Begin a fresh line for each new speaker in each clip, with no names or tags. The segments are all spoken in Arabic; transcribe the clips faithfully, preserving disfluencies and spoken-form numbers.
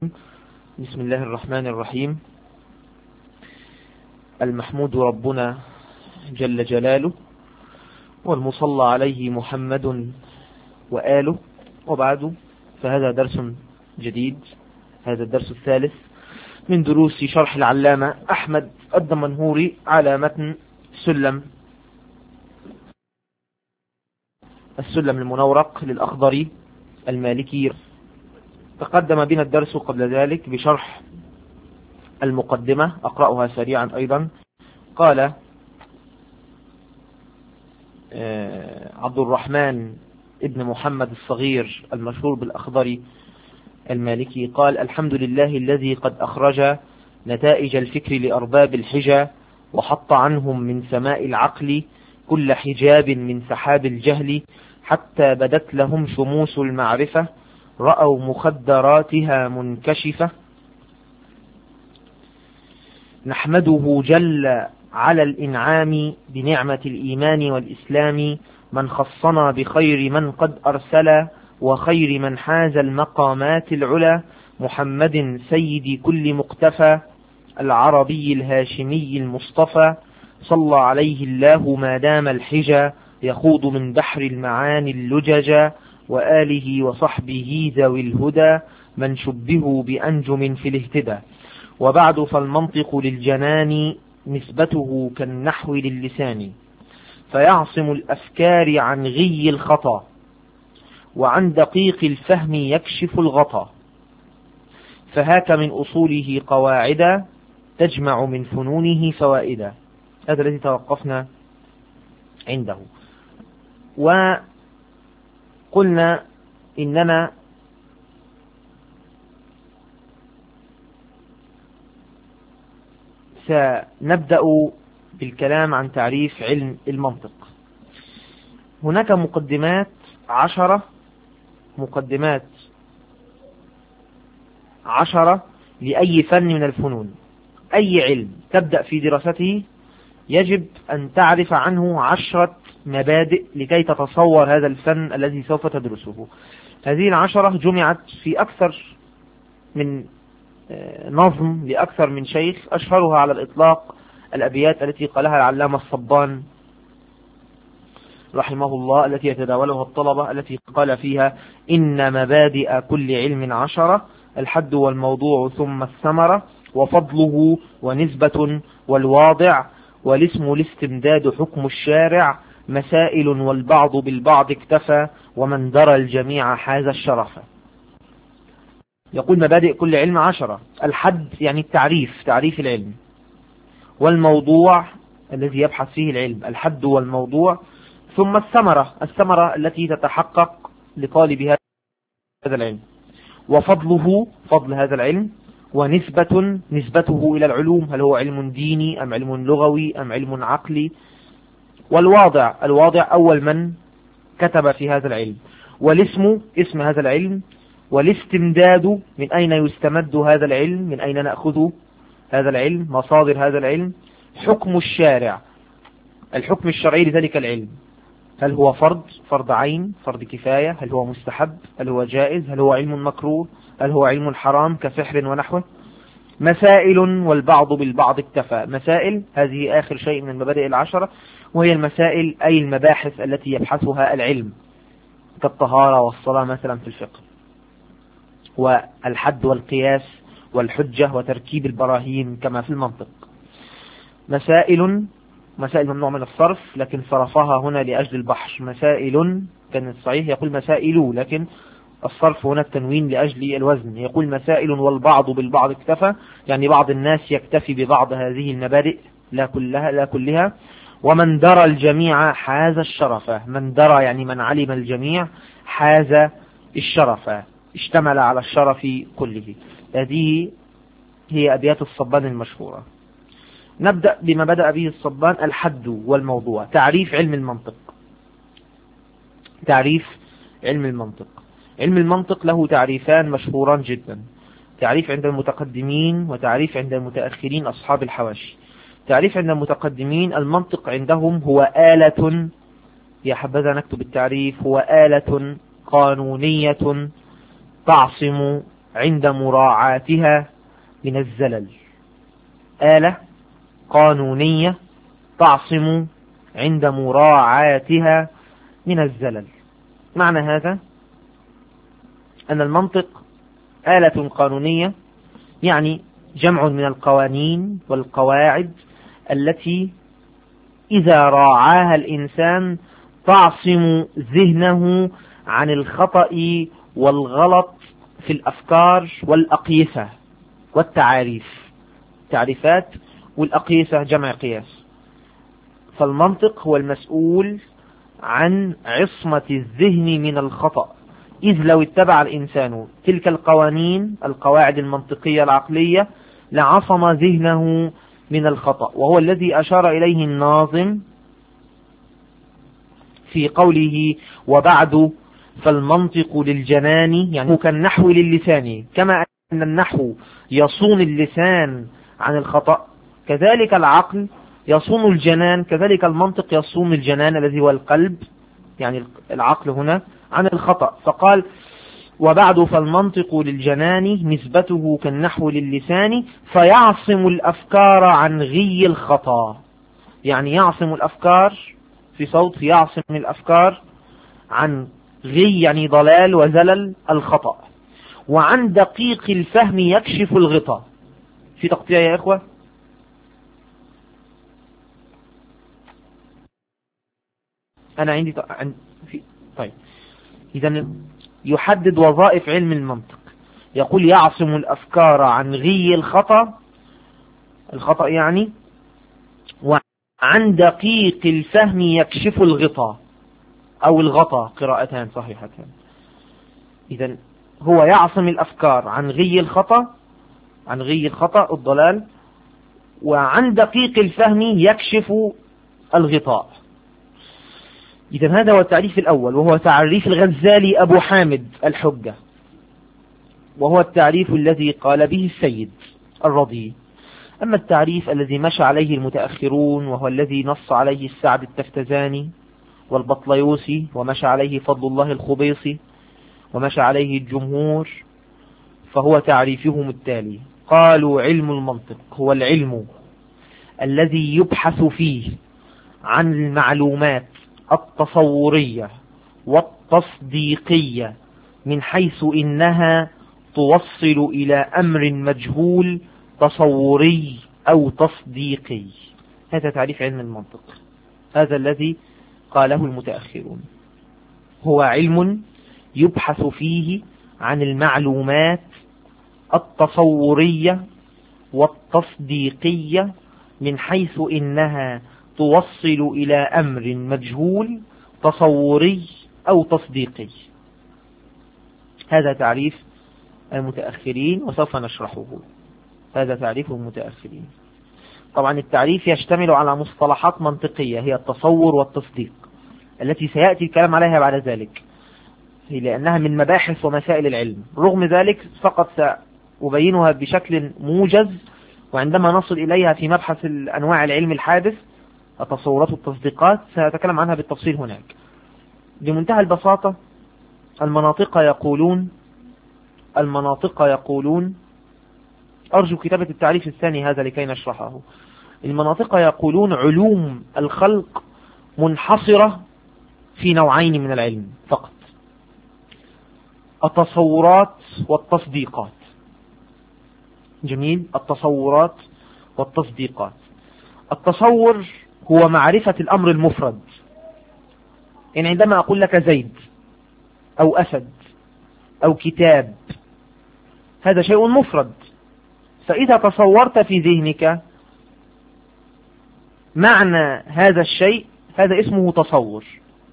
بسم الله الرحمن الرحيم. المحمود ربنا جل جلاله، والمصلى عليه محمد وآله، وبعد، فهذا درس جديد. هذا الدرس الثالث من دروس شرح العلامة أحمد الدمنهوري على متن سلم السلم المنورق للأخضري المالكي. تقدم بنا الدرس قبل ذلك بشرح المقدمة، أقرأها سريعا أيضا. قال عبد الرحمن ابن محمد الصغير المشهور بالأخضري المالكي قال: الحمد لله الذي قد أخرج نتائج الفكر لأرباب الحجة، وحط عنهم من سماء العقل كل حجاب من سحاب الجهل، حتى بدت لهم شموس المعرفة، رأوا مخدراتها منكشفة. نحمده جل على الإنعام بنعمة الإيمان والإسلام، من خصنا بخير من قد أرسل، وخير من حاز المقامات العلا، محمد سيد كل مقتفى، العربي الهاشمي المصطفى، صلى عليه الله ما دام الحجى، يخوض من بحر المعاني اللججا، وآله وصحبه ذوي الهدى، من شبهوا بأنجم في الاهتدى. وبعد، فالمنطق للجنان نسبته كالنحو للسان، فيعصم الأفكار عن غي الخطا، وعن دقيق الفهم يكشف الغطا، فهاك من أصوله قواعدا، تجمع من فنونه فوائدا. هذا الذي توقفنا عنده. وقلنا إننا سنبدأ بالكلام عن تعريف علم المنطق. هناك مقدمات عشرة مقدمات عشرة لأي فن من الفنون. أي علم تبدأ في دراسته يجب أن تعرف عنه عشرة مبادئ لكي تتصور هذا الفن الذي سوف تدرسه. هذه العشرة جمعت في أكثر من نظم لأكثر من شيخ، أشهرها على الإطلاق الأبيات التي قالها العلامة الصبان رحمه الله، التي يتداولها الطلبة، التي قال فيها: إن مبادئ كل علم عشرة، الحد والموضوع ثم الثمرة، وفضله ونسبة والواضع، والاسم الاستمداد حكم الشارع، مسائل والبعض بالبعض اكتفى، ومن درى الجميع حاز الشرف. يقول مبادئ كل علم عشرة. الحد يعني التعريف، تعريف العلم، والموضوع الذي يبحث فيه العلم، الحد والموضوع، ثم الثمرة، الثمرة التي تتحقق لطالب هذا العلم، وفضله، فضل هذا العلم، ونسبة، نسبته إلى العلوم، هل هو علم ديني أم علم لغوي أم علم عقلي، والواضع، الواضع أول من كتب في هذا العلم، والاسم، اسم هذا العلم، والاستمداد، من أين يستمد هذا العلم، من أين نأخذ هذا العلم، مصادر هذا العلم، حكم الشارع، الحكم الشرعي لذلك العلم، هل هو فرض فرض عين، فرض كفاية، هل هو مستحب، هل هو جائز، هل هو علم مكروه، هل هو علم حرام كسحر ونحوه. مسائل والبعض بالبعض اكتفى. مسائل هذه آخر شيء من المبادئ العشرة، وهي المسائل أي المباحث التي يبحثها العلم، كالطهارة والصلاة مثلا في الفقه، والحد والقياس والحجة وتركيب البراهين كما في المنطق. مسائل، مسائل ممنوع من الصرف، لكن صرفها هنا لأجل البحث. مسائل كان الصحيح يقول مسائل، لكن الصرف هنا التنوين لأجل الوزن. يقول مسائل والبعض بالبعض اكتفى، يعني بعض الناس يكتفي ببعض هذه المبادئ، لا كلها لا كلها. ومن درى الجميع حاز الشرف. من درى يعني من علم الجميع، حاز الشرف، اشتمل على الشرف كله. هذه هي أبيات الصبان المشهورة. نبدأ بما بدأ به الصبان: الحد والموضوع. تعريف علم المنطق. تعريف علم المنطق. علم المنطق له تعريفان مشهوران جدا: تعريف عند المتقدمين، وتعريف عند المتأخرين أصحاب الحواشي. تعريف عند المتقدمين: المنطق عندهم هو آلة، يا حبذا نكتب التعريف، هو آلة قانونية تعصم عند مراعاتها من الزلل. آلة قانونية تعصم عند مراعاتها من الزلل. معنى هذا أن المنطق آلة قانونية، يعني جمع من القوانين والقواعد التي إذا راعاها الإنسان تعصم ذهنه عن الخطأ والغلط في الأفكار والأقيسة والتعاريف. تعريفات والأقيسة جمع قياس. فالمنطق هو المسؤول عن عصمة الذهن من الخطأ، إذ لو اتبع الإنسان تلك القوانين القواعد المنطقية العقلية لعصم ذهنه من الخطأ، وهو الذي أشار إليه الناظم في قوله وبعد فالمنطق للجنان، يعني كالنحو للسان. كما أن النحو يصون اللسان عن الخطأ، كذلك العقل يصون الجنان، كذلك المنطق يصون الجنان الذي هو القلب، يعني العقل هنا، عن الخطأ. فقال وبعد فالمنطق للجنان نسبته كالنحو للسان فيعصم الأفكار عن غي الخطأ، يعني يعصم الأفكار في صوت يعصم الأفكار عن غي يعني ضلال وزلل الخطأ، وعن دقيق الفهم يكشف الغطاء. في تقطيع يا إخوة؟ أنا عندي ط... عند... في... طيب إذا يحدد وظائف علم المنطق، يقول يعصم الأفكار عن غي الخطأ، الخطأ يعني، وعن دقيق الفهم يكشف الغطاء أو الغطاء، قراءتان صحيحتان. إذا هو يعصم الأفكار عن غي الخطأ، عن غي الخطأ الضلال، وعن دقيق الفهم يكشف الغطاء. إذا هذا هو التعريف الأول، وهو تعريف الغزالي أبو حامد الحجة، وهو التعريف الذي قال به السيد الرضي. أما التعريف الذي مشى عليه المتأخرون، وهو الذي نص عليه السعد التفتزاني والبطليوسي، ومشى عليه فضل الله الخبيصي، ومشى عليه الجمهور، فهو تعريفهم التالي. قالوا علم المنطق هو العلم الذي يبحث فيه عن المعلومات التصورية والتصديقية من حيث إنها توصل إلى أمر مجهول تصوري أو تصديقي. هذا تعريف علم المنطق، هذا الذي قاله المتأخرون. هو علم يبحث فيه عن المعلومات التصورية والتصديقية من حيث إنها توصل إلى أمر مجهول تصوري أو تصديقي. هذا تعريف المتأخرين وسوف نشرحه. هذا تعريف المتأخرين. طبعا التعريف يشتمل على مصطلحات منطقية هي التصور والتصديق، التي سيأتي الكلام عليها بعد ذلك، لأنها من مباحث ومسائل العلم. رغم ذلك فقط سأبينها بشكل موجز، وعندما نصل إليها في مبحث أنواع العلم الحادث التصورات والتصديقات سأتكلم عنها بالتفصيل هناك. بمنتهى البساطة المناطق يقولون المناطق يقولون أرجو كتابة التعريف الثاني هذا لكي نشرحه. المناطق يقولون علوم الخلق منحصرة في نوعين من العلم فقط: التصورات والتصديقات. جميل. التصورات والتصديقات. التصور هو معرفة الأمر المفرد، يعني عندما أقول لك زيد أو أسد أو كتاب، هذا شيء مفرد، فإذا تصورت في ذهنك معنى هذا الشيء هذا اسمه تصور.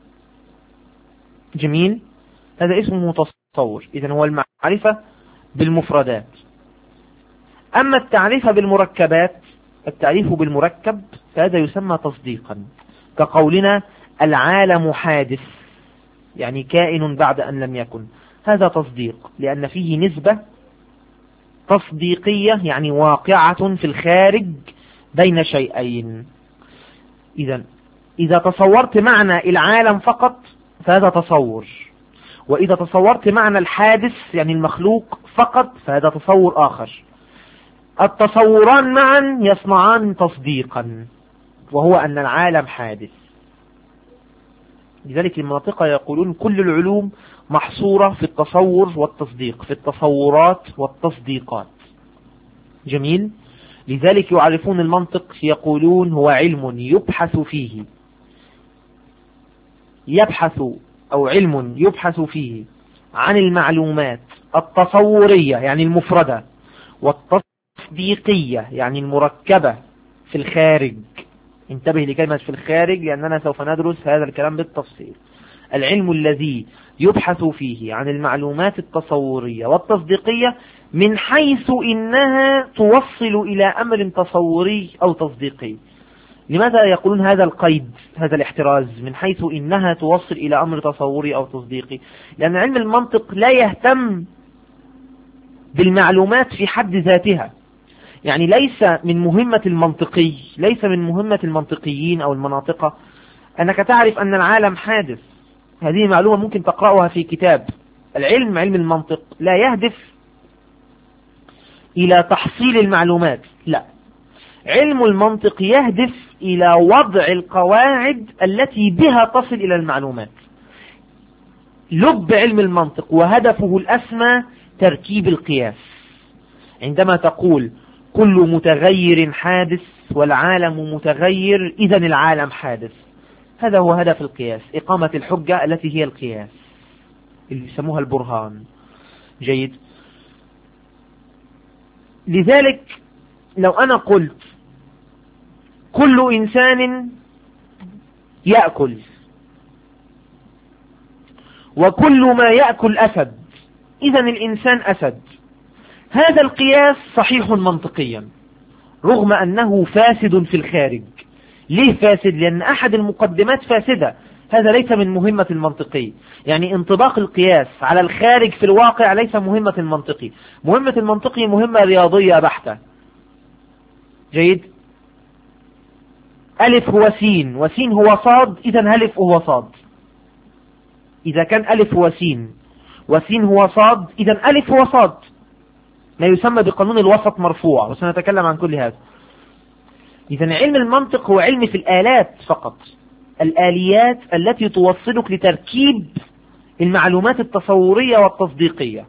جميل. هذا اسمه تصور. إذن هو المعرفة بالمفردات. أما التعريف بالمركبات، التعريف بالمركب فهذا يسمى تصديقا، كقولنا العالم حادث، يعني كائن بعد أن لم يكن. هذا تصديق لأن فيه نسبة تصديقية، يعني واقعة في الخارج بين شيئين. إذن إذا تصورت معنى العالم فقط فهذا تصور، وإذا تصورت معنى الحادث يعني المخلوق فقط فهذا تصور آخر. التصوران معا يصنعان تصديقا، وهو أن العالم حادث. لذلك المناطق يقولون كل العلوم محصورة في التصور والتصديق، في التصورات والتصديقات. جميل. لذلك يعرفون المنطق يقولون هو علم يبحث فيه يبحث أو علم يبحث فيه عن المعلومات التصورية يعني المفردة، والتصديقية يعني المركبة في الخارج. انتبه لكلمة في الخارج لأننا سوف ندرس هذا الكلام بالتفصيل. العلم الذي يبحث فيه عن المعلومات التصورية والتصديقية من حيث إنها توصل إلى أمر تصوري أو تصديقي. لماذا يقولون هذا القيد، هذا الاحتراز من حيث إنها توصل إلى أمر تصوري أو تصديقي؟ لأن علم المنطق لا يهتم بالمعلومات في حد ذاتها. يعني ليس من مهمة المنطقي ليس من مهمة المنطقيين أو المناطقة أنك تعرف أن العالم حادث. هذه معلومة ممكن تقرأها في كتاب. العلم علم المنطق لا يهدف إلى تحصيل المعلومات، لا، علم المنطق يهدف إلى وضع القواعد التي بها تصل إلى المعلومات. لب علم المنطق وهدفه الأسمى تركيب القياس. عندما تقول كل متغير حادث والعالم متغير إذن العالم حادث، هذا هو هدف القياس، إقامة الحجة التي هي القياس اللي يسموها البرهان. جيد. لذلك لو أنا قلت كل إنسان يأكل وكل ما يأكل أسد إذن الإنسان أسد، هذا القياس صحيح منطقيا رغم أنه فاسد في الخارج. ليه فاسد؟ لأن أحد المقدمات فاسدة. هذا ليس من مهمة المنطقي. يعني انطباق القياس على الخارج في الواقع ليس مهمة المنطقي. مهمة المنطقي مهمة رياضية بحتة. جيد. ألف هو سين وسين هو صاد، إذن ألف هو صاد. إذا كان ألف هو سين وسين هو صاد إذن ألف هو صاد، ما يسمى بقانون الوسط مرفوع، وسنتكلم عن كل هذا. إذن علم المنطق هو علم في الآلات فقط، الآليات التي توصلك لتركيب المعلومات التصورية والتصديقية.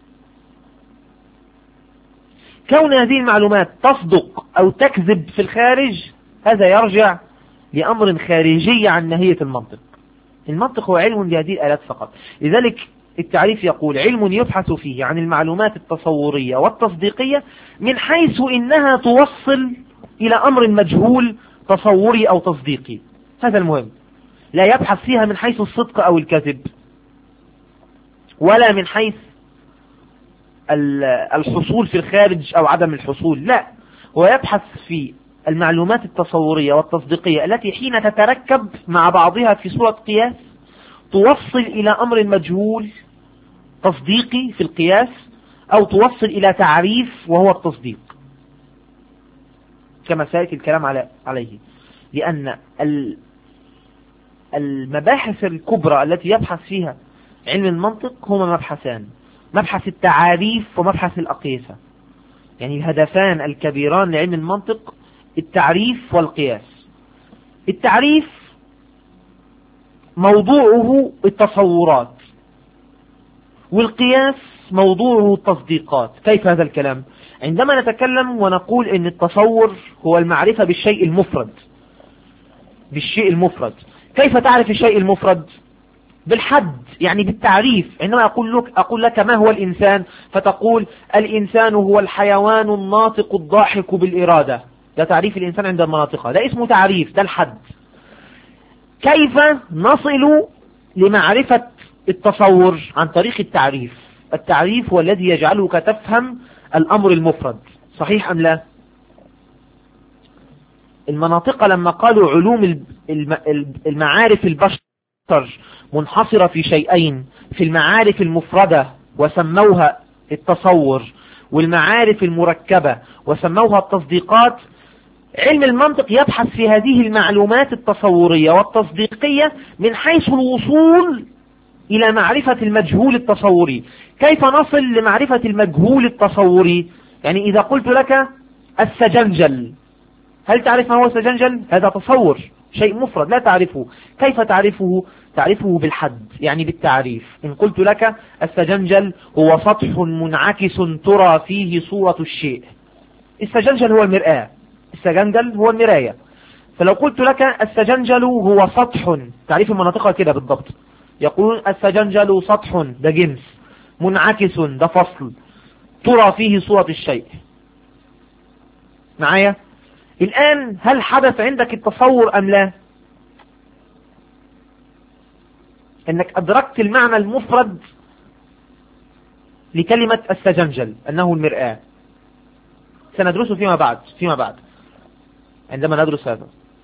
كون هذه المعلومات تصدق أو تكذب في الخارج هذا يرجع لأمر خارجي عن ناحية المنطق. المنطق هو علم لهذه الآلات فقط. لذلك التعريف يقول علم يبحث فيه عن المعلومات التصورية والتصديقية من حيث إنها توصل إلى أمر مجهول تصوري أو تصديقي. هذا المهم. لا يبحث فيها من حيث الصدق أو الكذب ولا من حيث الحصول في الخارج أو عدم الحصول، لا، هو يبحث في المعلومات التصورية والتصديقية التي حين تتركب مع بعضها في صورة قياس توصل إلى أمر مجهول تصديقي في القياس أو توصل إلى تعريف وهو التصديق كما سيأتي الكلام عليه. لأن المباحث الكبرى التي يبحث فيها علم المنطق هما مبحثان: مبحث التعاريف ومبحث الأقيسة. يعني الهدفان الكبيران لعلم المنطق التعريف والقياس. التعريف موضوعه التصورات والقياس موضوعه التصديقات. كيف هذا الكلام؟ عندما نتكلم ونقول ان التصور هو المعرفة بالشيء المفرد بالشيء المفرد كيف تعرف الشيء المفرد؟ بالحد، يعني بالتعريف. عندما أقول لك أقول لك ما هو الإنسان فتقول الإنسان هو الحيوان الناطق الضاحك بالإرادة، ده تعريف الإنسان عند المناطق، ده اسمه تعريف، ده الحد. كيف نصل لمعرفة التصور؟ عن طريق التعريف. التعريف هو الذي يجعلك تفهم الأمر المفرد. صحيح أم لا؟ المناطق لما قالوا علوم المعارف البشر منحصرة في شيئين، في المعارف المفردة وسموها التصور، والمعارف المركبة وسموها التصديقات، علم المنطق يبحث في هذه المعلومات التصورية والتصديقية من حيث الوصول إلى معرفة المجهول التصوري. كيف نصل لمعرفة المجهول التصوري؟ يعني إذا قلت لك السجنجل، هل تعرف ما هو السجنجل؟ هذا تصور، شيء مفرد لا تعرفه. كيف تعرفه؟ تعرفه بالحد، يعني بالتعريف. إن قلت لك السجنجل هو سطح منعكس ترى فيه صورة الشيء. السجنجل هو المرآة، السجنجل هو المراية. فلو قلت لك السجنجل هو سطح، تعريف المناطق كده بالضبط، يقولون السجنجل سطح، ده جنس، منعكس، ده فصل، ترى فيه صورة الشيء. معايا؟ الآن هل حدث عندك التصور أم لا؟ انك ادركت المعنى المفرد لكلمة السجنجل انه المرآة. سندرسه فيما بعد فيما بعد عندما ندرس هذا،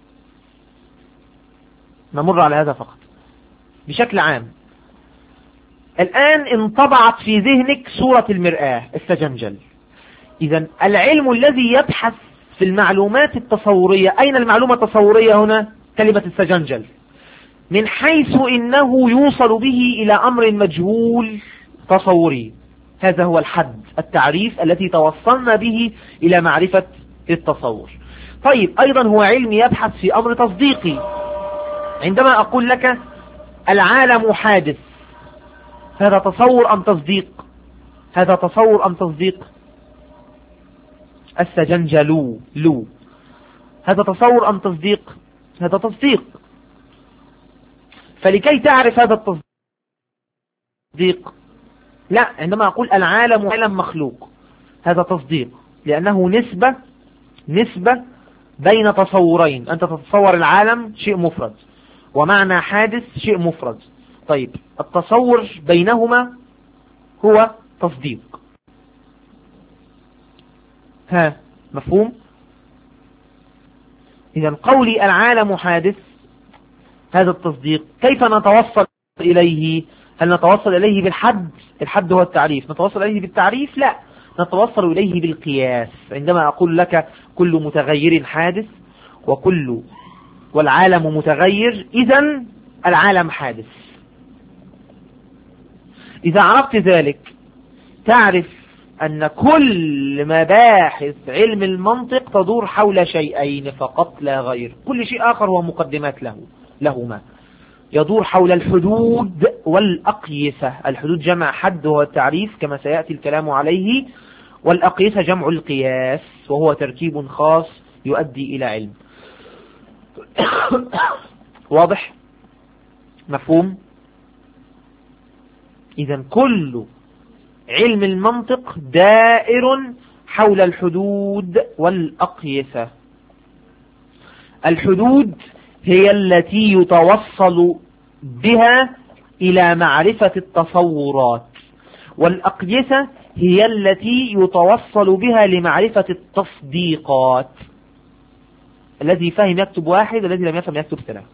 نمر على هذا فقط بشكل عام. الآن انطبعت في ذهنك صورة المرآة السجنجل. إذن العلم الذي يبحث في المعلومات التصورية، أين المعلومة التصورية هنا؟ كلمة السجنجل، من حيث إنه يوصل به إلى أمر مجهول تصوري. هذا هو الحد، التعريف الذي توصلنا به إلى معرفة التصور. طيب أيضا هو علم يبحث في أمر تصديقي. عندما أقول لك العالم حادث، هذا تصور أم تصديق؟ هذا تصور أم تصديق؟ السجنجل لو، هذا تصور أم تصديق؟ هذا تصديق. فلكي تعرف هذا التصديق، لا، عندما أقول العالم عالم مخلوق، هذا تصديق، لأنه نسبة نسبة بين تصورين. أنت تتصور العالم شيء مفرد، ومعنى حادث شيء مفرد. طيب التصور بينهما هو تصديق. ها مفهوم؟ إذا قولي العالم حادث هذا التصديق. كيف نتوصل إليه؟ هل نتوصل إليه بالحد؟ الحد هو التعريف. نتوصل إليه بالتعريف؟ لا، نتوصل إليه بالقياس. عندما أقول لك كل متغير حادث وكل والعالم متغير، إذن العالم حادث. إذا عرفت ذلك تعرف أن كل مباحث علم المنطق تدور حول شيئين فقط لا غير. كل شيء آخر هو مقدمات له لهما. يدور حول الحدود والأقيسة. الحدود جمع حد وهو التعريف كما سيأتي الكلام عليه، والأقيسة جمع القياس وهو تركيب خاص يؤدي إلى علم. واضح؟ مفهوم؟ إذن كل علم المنطق دائر حول الحدود والأقيسة. الحدود هي التي يتوصل بها إلى معرفة التصورات، والأقيسة هي التي يتوصل بها لمعرفة التصديقات. الذي فهم يكتب واحد، الذي لم يفهم يكتب ثلاثة.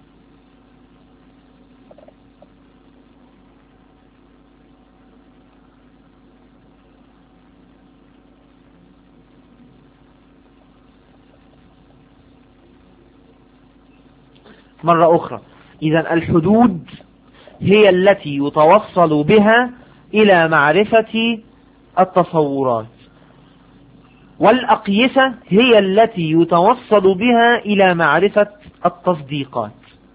مرة أخرى، إذا الحدود هي التي يتوصل بها إلى معرفة التصورات، والأقيسة هي التي يتوصل بها إلى معرفة التصديقات.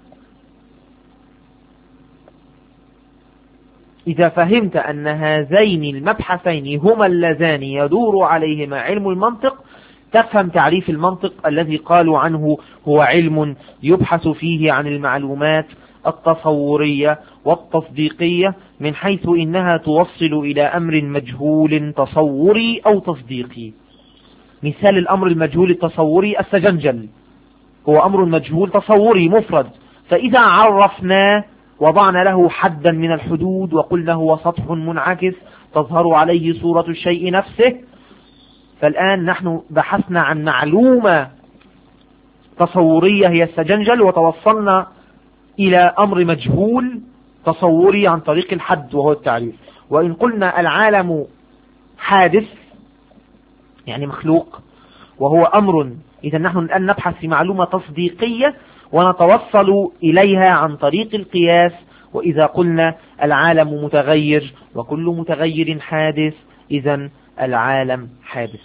إذا فهمت أن هذين المبحثين هما اللذان يدور عليهما علم المنطق، تفهم تعريف المنطق الذي قالوا عنه هو علم يبحث فيه عن المعلومات التصورية والتصديقية من حيث إنها توصل إلى أمر مجهول تصوري أو تصديقي. مثال الأمر المجهول التصوري السجنجل، هو أمر مجهول تصوري مفرد، فإذا عرفناه وضعنا له حدا من الحدود وقلنا هو سطح منعكس تظهر عليه صورة الشيء نفسه، فالآن نحن بحثنا عن معلومة تصورية هي السجنجل، وتوصلنا إلى أمر مجهول تصوري عن طريق الحد وهو التعريف. وإن قلنا العالم حادث يعني مخلوق وهو أمر، إذا نحن الآن نبحث في معلومة تصديقية ونتوصل إليها عن طريق القياس وإذا قلنا العالم متغير وكل متغير حادث إذن العالم حادث.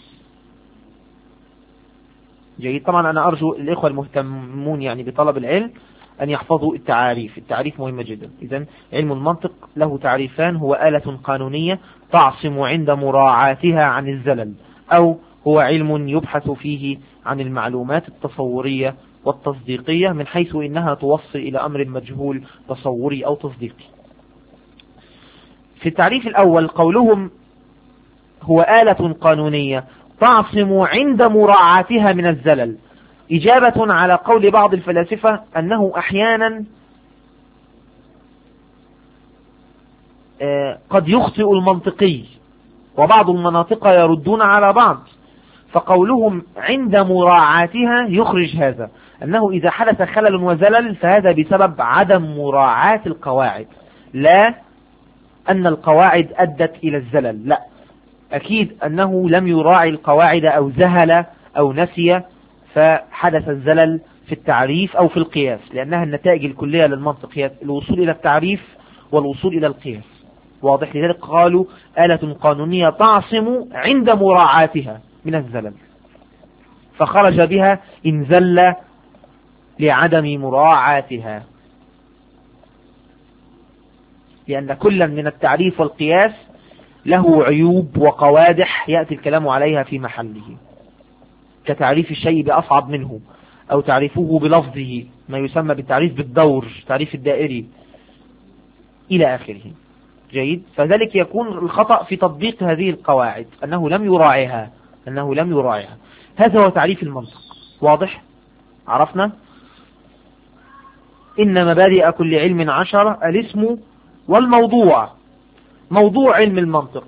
جيد. طبعا أنا أرجو الإخوة المهتمون يعني بطلب العلم أن يحفظوا التعاريف. التعريف مهمة جدا. إذن علم المنطق له تعريفان: هو آلة قانونية تعصم عند مراعاتها عن الزلل، أو هو علم يبحث فيه عن المعلومات التصورية والتصديقية من حيث إنها توصل إلى أمر مجهول تصوري أو تصديقي. في التعريف الأول قولهم هو آلة قانونية تعصم عند مراعاتها من الزلل، إجابة على قول بعض الفلاسفة أنه أحيانا قد يخطئ المنطقي، وبعض المناطق يردون على بعض، فقولهم عند مراعاتها يخرج هذا أنه إذا حدث خلل وزلل فهذا بسبب عدم مراعاة القواعد، لا أن القواعد أدت إلى الزلل، لا، أكيد أنه لم يراعي القواعد أو زهل أو نسي فحدث الزلل في التعريف أو في القياس، لأنها النتائج الكلية للمنطق هي الوصول إلى التعريف والوصول إلى القياس. واضح؟ لذلك قالوا آلة قانونية تعصم عند مراعاتها من الزلل، فخرج بها إن زل لعدم مراعاتها، لأن كلا من التعريف والقياس له عيوب وقوادح يأتي الكلام عليها في محله، كتعريف الشيء بأصعب منه، أو تعريفه بلفظه ما يسمى بالتعريف بالدور، تعريف الدائري إلى آخره. جيد. فذلك يكون الخطأ في تطبيق هذه القواعد، أنه لم يراعيها أنه لم يراعيها هذا هو تعريف المنطق. واضح؟ عرفنا إن مبادئ كل علم عشرة: الاسم والموضوع. موضوع علم المنطق،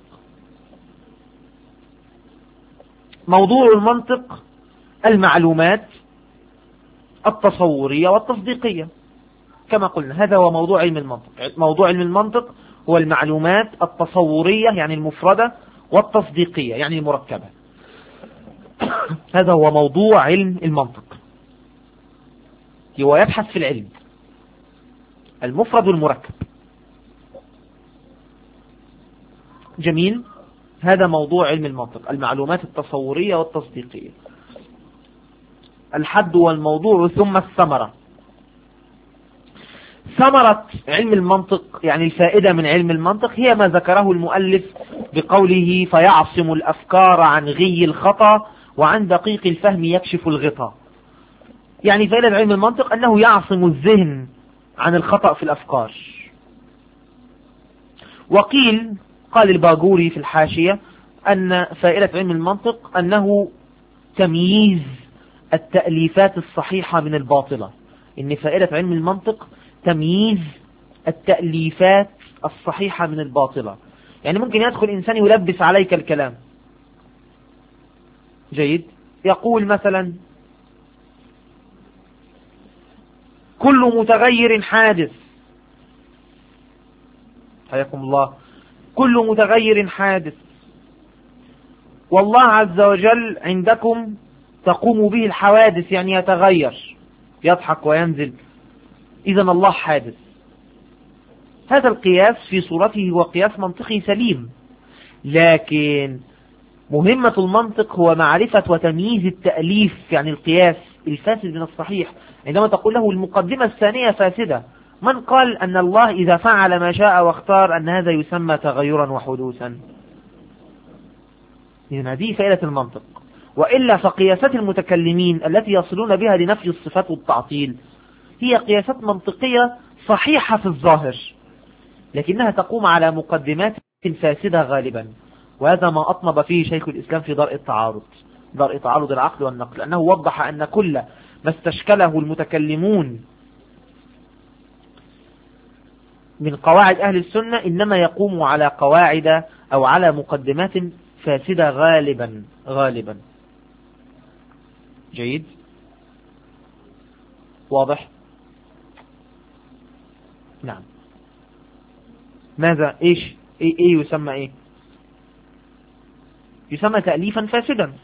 موضوع المنطق المعلومات التصورية والتصديقية كما قلنا، هذا هو موضوع علم المنطق. موضوع علم المنطق هو المعلومات التصورية يعني المفردة، والتصديقية يعني المركبة. هذا هو موضوع علم المنطق. هو يبحث في العلم المفرد والمركب. جميل. هذا موضوع علم المنطق، المعلومات التصورية والتصديقية. الحد والموضوع ثم الثمرة. ثمرة علم المنطق يعني الفائدة من علم المنطق هي ما ذكره المؤلف بقوله: فيعصم الأفكار عن غي الخطأ وعن دقيق الفهم يكشف الغطاء. يعني فائدة علم المنطق أنه يعصم الذهن عن الخطأ في الأفكار. وقيل قال الباجوري في الحاشية أن فائدة علم المنطق أنه تمييز التأليفات الصحيحة من الباطلة. إن فائدة علم المنطق تمييز التأليفات الصحيحة من الباطلة. يعني ممكن يدخل إنسان يلبس عليك الكلام. جيد. يقول مثلا: كل متغير حادث. حياكم الله. كل متغير حادث، والله عز وجل عندكم تقوم به الحوادث، يعني يتغير، يضحك وينزل، إذن الله حادث. هذا القياس في صورته هو قياس منطقي سليم، لكن مهمة المنطق هو معرفة وتمييز التأليف، يعني القياس الفاسد من الصحيح. عندما تقول له المقدمة الثانية فاسدة، من قال أن الله إذا فعل ما شاء واختار أن هذا يسمى تغيرا وحدوثا؟ إذن هذه فائدة المنطق. وإلا فقياسات المتكلمين التي يصلون بها لنفي الصفات والتعطيل هي قياسات منطقية صحيحة في الظاهر، لكنها تقوم على مقدمات فاسدة غالبا، وهذا ما أطنب فيه شيخ الإسلام في درء التعارض، درء تعارض العقل والنقل، أنه وضح أن كل ما استشكله المتكلمون من قواعد أهل السنة إنما يقوم على قواعد أو على مقدمات فاسدة غالبا غالبا. جيد. واضح؟ نعم. ماذا؟ إيش إيه, إيه يسمى إيه؟ يسمى تأليفا فاسدا.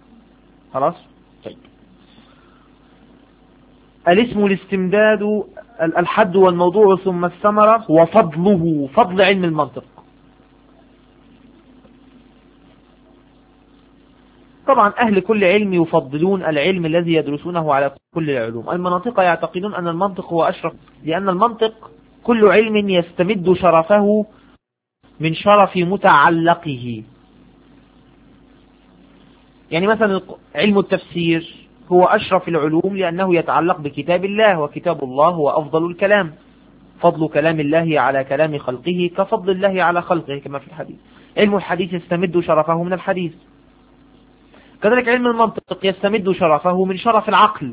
خلاص. طيب. الاسم الاستمداد الحد والموضوع ثم الثمرة وفضله، فضل علم المنطق. طبعا أهل كل علم يفضلون العلم الذي يدرسونه على كل العلوم. المناطق يعتقدون أن المنطق هو أشرف، لأن المنطق كل علم يستمد شرفه من شرف متعلقه. يعني مثلا علم التفسير هو أشرف العلوم لأنه يتعلق بكتاب الله، وكتاب الله هو أفضل الكلام، فضل كلام الله على كلام خلقه كفضل الله على خلقه كما في الحديث. علم الحديث يستمد شرفه من الحديث. كذلك علم المنطق يستمد شرفه من شرف العقل.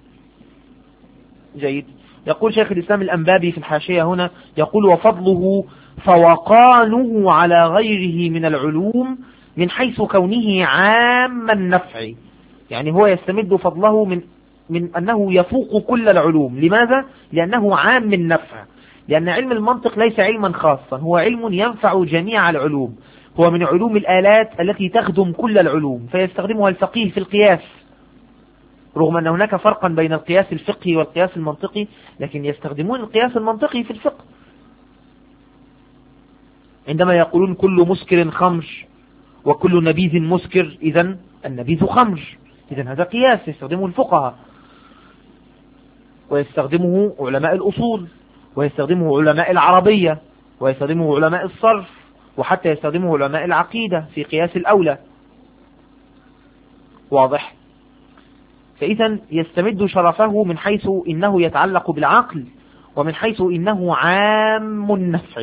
جيد. يقول شيخ الإسلام الأنبابي في الحاشية هنا، يقول وفضله فوقانه على غيره من العلوم من حيث كونه عام النفع. يعني هو يستمد فضله من من أنه يفوق كل العلوم. لماذا؟ لأنه عام النفع، لأن علم المنطق ليس علما خاصا، هو علم ينفع جميع العلوم، هو من علوم الآلات التي تخدم كل العلوم، فيستخدمها الفقيه في القياس، رغم أن هناك فرقا بين القياس الفقهي والقياس المنطقي، لكن يستخدمون القياس المنطقي في الفقه. عندما يقولون كل مسكر خمر وكل نبيذ مسكر، إذن النبيذ خمر، إذن هذا قياس يستخدمه الفقهاء، ويستخدمه علماء الأصول، ويستخدمه علماء العربية، ويستخدمه علماء الصرف، وحتى يستخدمه علماء العقيدة في قياس الأولى. واضح؟ فإذا يستمد شرفه من حيث إنه يتعلق بالعقل، ومن حيث إنه عام النفع.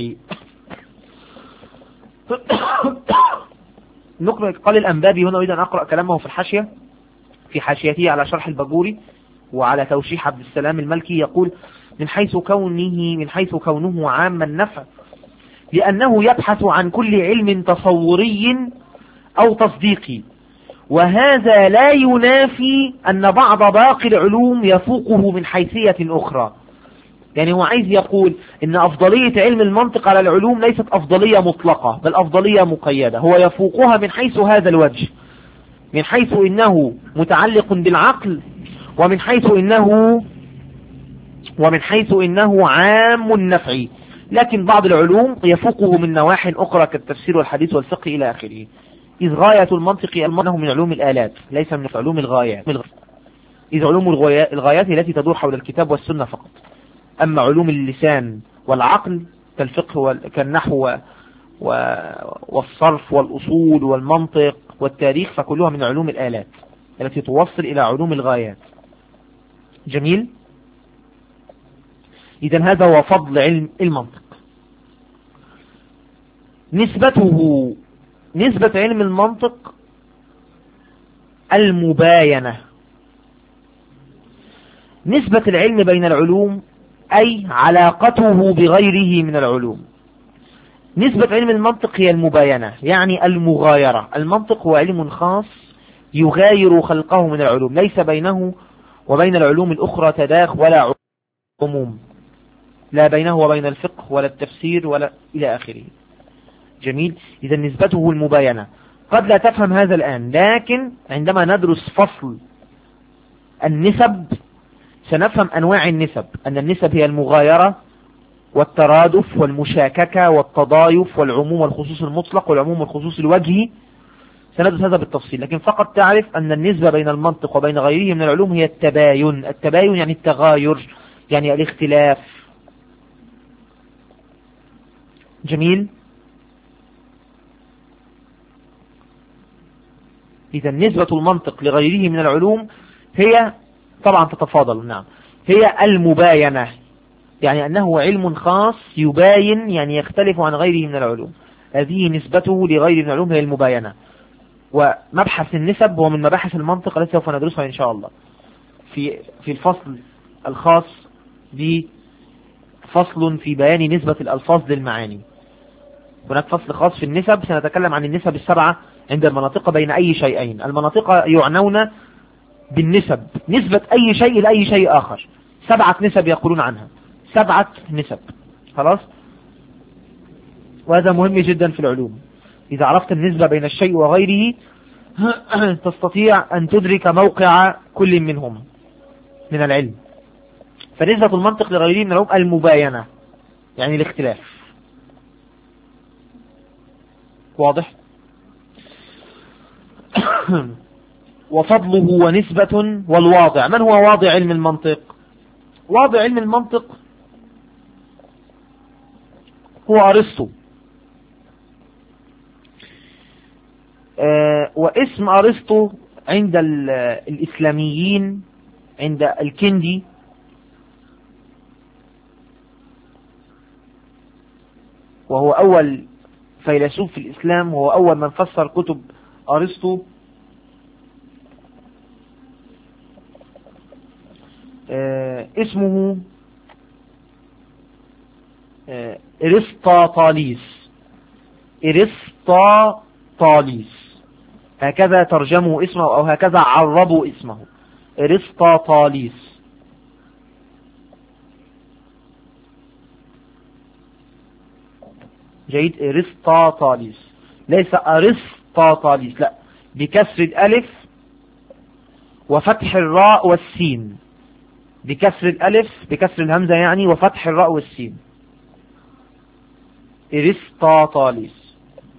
نقرأ قال الأنبابي هنا، أريد أن أقرأ كلامه في الحاشية، في حاشيته على شرح الباجوري وعلى توشيح عبد السلام الملكي، يقول من حيث كونه من حيث كونه عام النفع لأنه يبحث عن كل علم تصوري أو تصديقي، وهذا لا ينافي أن بعض باقي العلوم يفوقه من حيثية أخرى. يعني هو عايز يقول إن أفضلية علم المنطق على العلوم ليست أفضلية مطلقة، بل أفضلية مقيدة، هو يفوقها من حيث هذا الوجه، من حيث إنه متعلق بالعقل، ومن حيث إنه ومن حيث إنه عام النفع. لكن بعض العلوم يفوقه من نواحي أخرى كالتفسير والحديث والفقه إلى آخره. إذ غاية المنطق أنه من علوم الآلات ليس من علوم الغايات، إذ علوم الغايات التي تدور حول الكتاب والسنة فقط. أما علوم اللسان والعقل كالفقه كالنحو والصرف والأصول والمنطق والتاريخ فكلها من علوم الآلات التي توصل إلى علوم الغايات. جميل. إذن هذا هو فضل علم المنطق. نسبته نسبة علم المنطق المباينة، نسبة العلم بين العلوم أي علاقته بغيره من العلوم. نسبة علم المنطق هي المباينة، يعني المغايرة. المنطق هو علم خاص يغاير خلقه من العلوم، ليس بينه وبين العلوم الأخرى تداخل ولا عموم، لا بينه وبين الفقه ولا التفسير ولا إلى آخره. جميل. إذا نسبته المباينة. قد لا تفهم هذا الآن، لكن عندما ندرس فصل النسب سنفهم أنواع النسب، أن النسب هي المغايرة والترادف والمشاككة والتضايف والعموم والخصوص المطلق والعموم والخصوص الوجهي. سندرس هذا بالتفصيل، لكن فقط تعرف أن النسبة بين المنطق وبين غيره من العلوم هي التباين. التباين يعني التغاير، يعني الاختلاف. جميل. إذا نسبة المنطق لغيره من العلوم هي طبعا تتفاضل، نعم، هي المباينة، يعني أنه علم خاص يباين، يعني يختلف عن غيره من العلوم. هذه نسبته لغيره من العلوم هي المباينة. ومبحث النسب هو من مباحث المنطق التي سوف ندرسها إن شاء الله في في الفصل الخاص بفصل في بيان نسبة الألفاظ للمعاني. هناك فصل خاص في النسب سنتكلم عن النسب السبعة عند المناطق بين أي شيئين. المناطق يعنون بالنسب، نسبة أي شيء لأي شيء آخر. سبعة نسب يقولون عنها، سبعة نسب. خلاص. وهذا مهم جدا في العلوم. إذا عرفت النسبة بين الشيء وغيره تستطيع أن تدرك موقع كل منهم من العلم. فنسبة المنطق لغيره من العلوم المباينة، يعني الاختلاف. واضح؟ وفضله ونسبة والواضع. من هو واضع علم المنطق؟ واضع علم المنطق هو أرسطو. آه واسم أرسطو عند الإسلاميين، عند الكندي، وهو أول فيلسوف في الإسلام، وهو أول من فسر كتب أرسطو، آه اسمه آه إرسطاطاليس. إرسطاطاليس هكذا ترجموا اسمه أو هكذا عربوا اسمه، إرسطاطاليس. جيد، إرسطاطاليس، ليس أرسطاطاليس، لا، بكسر الألف وفتح الراء والسين، بكسر الألف، بكسر الهمزة يعني، وفتح الراء والسين، إرسطاطاليس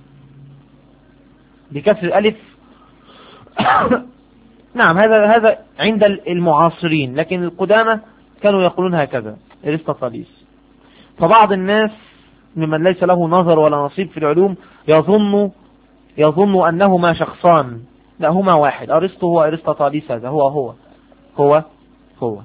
بكسر الألف. نعم، هذا هذا عند المعاصرين، لكن القدامى كانوا يقولون هكذا، إرسطاطاليس. فبعض الناس ممن ليس له نظر ولا نصيب في العلوم يظن يظن أنهما شخصان، لا، هما واحد. أرسطو هو أرسطاطاليس، هذا هو هو هو هو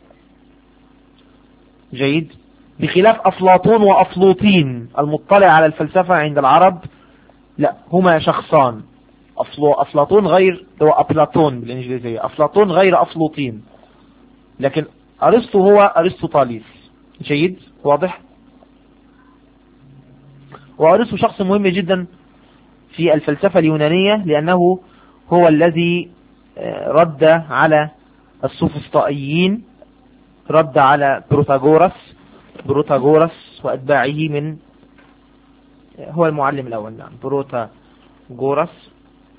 جيد. بخلاف أفلاطون وأفلوطين المطلع على الفلسفة عند العرب، لا، هما شخصان. أفلاطون غير، هو أفلاطون بالإنجليزية، أفلاطون غير أفلوطين، لكن أرسطو هو أرسطاطاليس. جيد، واضح. وأرسطو شخص مهم جدا في الفلسفة اليونانية، لأنه هو الذي رد على السوفسطائيين، رد على بروتاغورس بروتاغورس وأتباعه، من هو المعلم الأول، نعم، بروتاغورس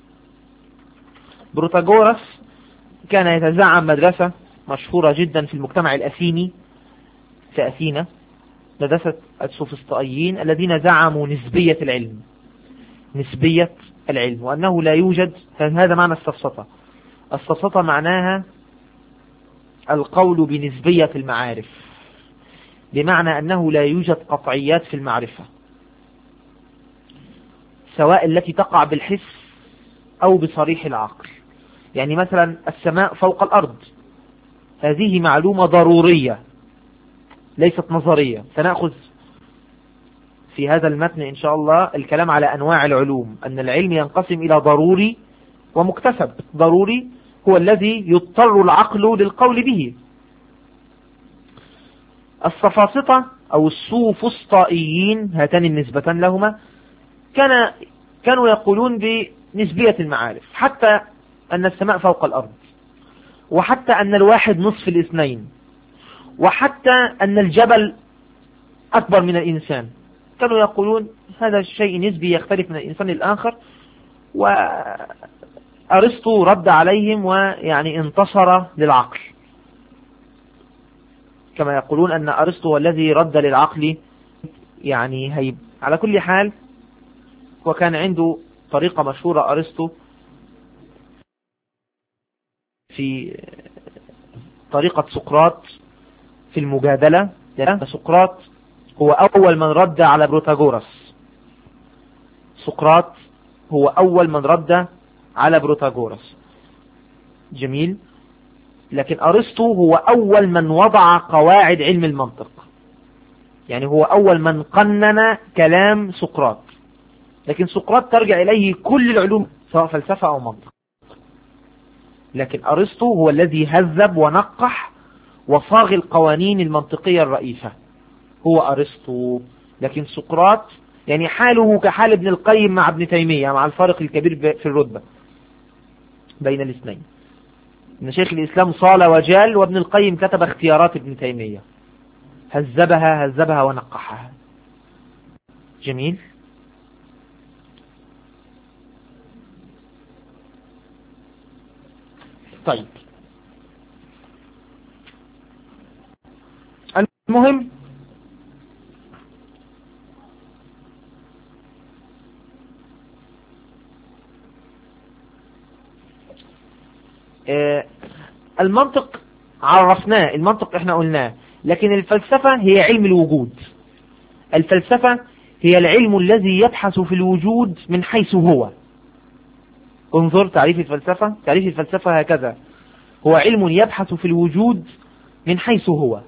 بروتاغورس كان يتزعم مدرسة مشهورة جدا في المجتمع الأثيني في أثينا، مدرسة السوفسطائيين الذين زعموا نسبية العلم نسبية العلم وأنه لا يوجد، هذا معنى السفسطة. السفسطة معناها القول بنسبية المعارف، بمعنى أنه لا يوجد قطعيات في المعرفة، سواء التي تقع بالحس أو بصريح العقل. يعني مثلا السماء فوق الأرض، هذه معلومة ضرورية ليست نظرية. سنأخذ في هذا المتن إن شاء الله الكلام على أنواع العلوم، أن العلم ينقسم إلى ضروري ومكتسب. ضروري هو الذي يضطر العقل للقول به. السفاسطة أو السوفسطائيين، هاتان النسبتان لهما، كان كانوا يقولون بنسبية المعارف، حتى أن السماء فوق الأرض، وحتى أن الواحد نصف الاثنين، وحتى أن الجبل أكبر من الإنسان. كانوا يقولون هذا الشيء نسبي يختلف من الإنسان الآخر، وأرسطو رد عليهم ويعني انتصر للعقل، كما يقولون أن أرسطو هو الذي رد للعقل يعني هيب. على كل حال، وكان عنده طريقة مشهورة أرسطو في طريقة سقراط في المجادلة. سقراط هو أول من رد على بروتاغورس سقراط هو أول من رد على بروتاغورس جميل. لكن أرسطو هو أول من وضع قواعد علم المنطق، يعني هو أول من قنن كلام سقراط. لكن سقراط ترجع إليه كل العلوم سواء فلسفة أو منطق، لكن أرسطو هو الذي هذب ونقح وصاغ القوانين المنطقية الرئيسة، هو أرسطو. لكن سقراط يعني حاله كحال ابن القيم مع ابن تيمية، مع الفارق الكبير في الرتبة بين الاثنين. ابن شيخ الإسلام صال وجال، وابن القيم كتب اختيارات ابن تيمية، هذبها هذبها ونقحها. جميل. طيب، المهم آه المنطق عرفناه، المنطق احنا قلناه، لكن الفلسفة هي علم الوجود. الفلسفة هي العلم الذي يبحث في الوجود من حيث هو. انظر تعريف الفلسفة، تعريف الفلسفة هكذا: هو علم يبحث في الوجود من حيث هو.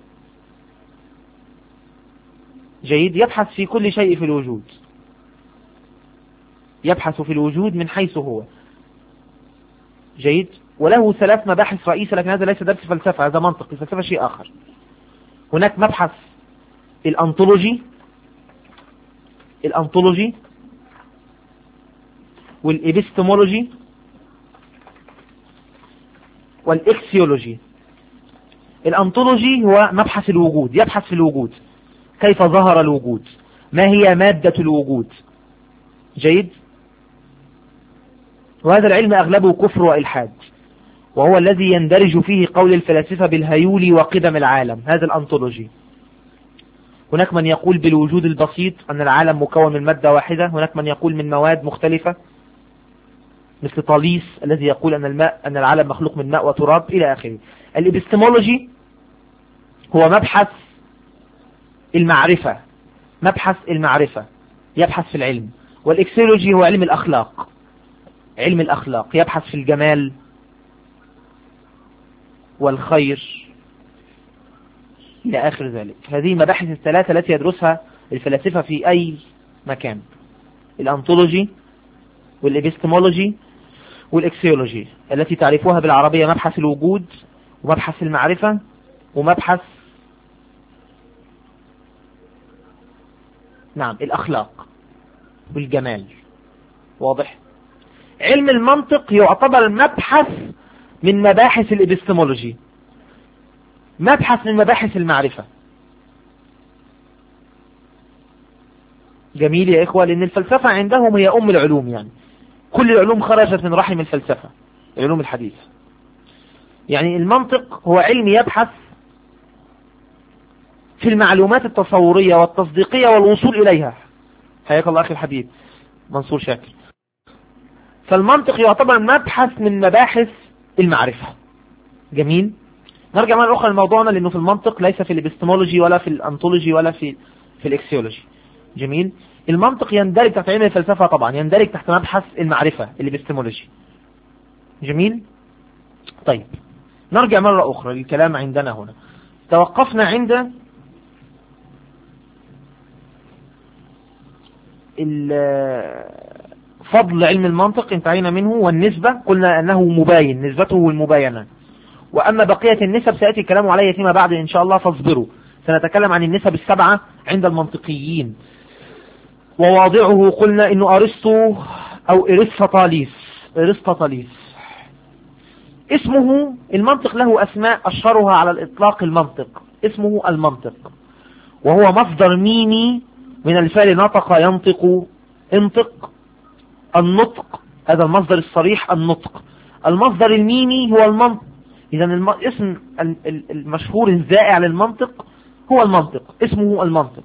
جيد، يبحث في كل شيء في الوجود، يبحث في الوجود من حيث هو. جيد، وله ثلاث مباحث رئيسة، لكن هذا ليس درس فلسفة، هذا منطق. الفلسفة شيء آخر. هناك مبحث الأنطولوجي، الأنطولوجي والإبستمولوجي والإكسيولوجي. الأنطولوجي هو مبحث الوجود، يبحث في الوجود، كيف ظهر الوجود، ما هي مادة الوجود. جيد، وهذا العلم أغلبه كفر وإلحاد، وهو الذي يندرج فيه قول الفلاسفة بالهيول وقدم العالم. هذا الأنطولوجي. هناك من يقول بالوجود البسيط، أن العالم مكون من مادة واحدة. هناك من يقول من مواد مختلفة، مثل طاليس الذي يقول أن الماء أن العالم مخلوق من ماء وتراب إلى آخره. الإبستمولوجي هو مبحث المعرفة، مبحث المعرفة، يبحث في العلم. والإكسيولوجي هو علم الأخلاق، علم الأخلاق، يبحث في الجمال والخير إلى آخر ذلك. هذه المباحث الثلاثة التي يدرسها الفلاسفة في أي مكان: الأنطولوجي والإبستمولوجي والإكسيولوجي، التي تعرفوها بالعربية مبحث الوجود ومبحث المعرفة ومبحث نعم الأخلاق والجمال. واضح؟ علم المنطق يعتبر مبحث من مباحث الإبستمولوجي، مبحث من مباحث المعرفة. جميل يا إخوة، لأن الفلسفة عندهم هي أم العلوم، يعني كل العلوم خرجت من رحم الفلسفة، العلوم الحديثة. يعني المنطق هو علم يبحث في المعلومات التصورية والتصديقية والوصول إليها. حياك الله أخي الحبيب منصور شاكر. فالمنطق يعتبر مبحث من مباحث المعرفة. جميل. نرجع مرة أخرى لموضوعنا، لأنه في المنطق ليس في الإبستمولوجي ولا في الأنطولوجي ولا في في الإكسيولوجي. جميل. المنطق يندرج تحت علم الفلسفة طبعا، يندرج تحت مبحث المعرفة الإبستمولوجي. جميل. طيب نرجع مرة أخرى للكلام عندنا هنا. توقفنا عند فضل علم المنطق، انتهينا منه، والنسبة قلنا أنه مباين، نسبته والمباينة. وأما بقية النسب سيأتي الكلام عليها فيما بعد إن شاء الله، فاصبروا. سنتكلم عن النسب السبعة عند المنطقيين. وواضعه قلنا إنه أرسطو أو إرسطاليس، إرسطاليس اسمه. المنطق له أسماء، أشهرها على الإطلاق المنطق، اسمه المنطق، وهو مصدر ميمي من الفعل نطق ينطق، انطق، النطق، هذا المصدر الصريح النطق. المصدر الميمي هو المنطق. إذا الاسم المشهور الزائع للمنطق هو المنطق، اسمه المنطق.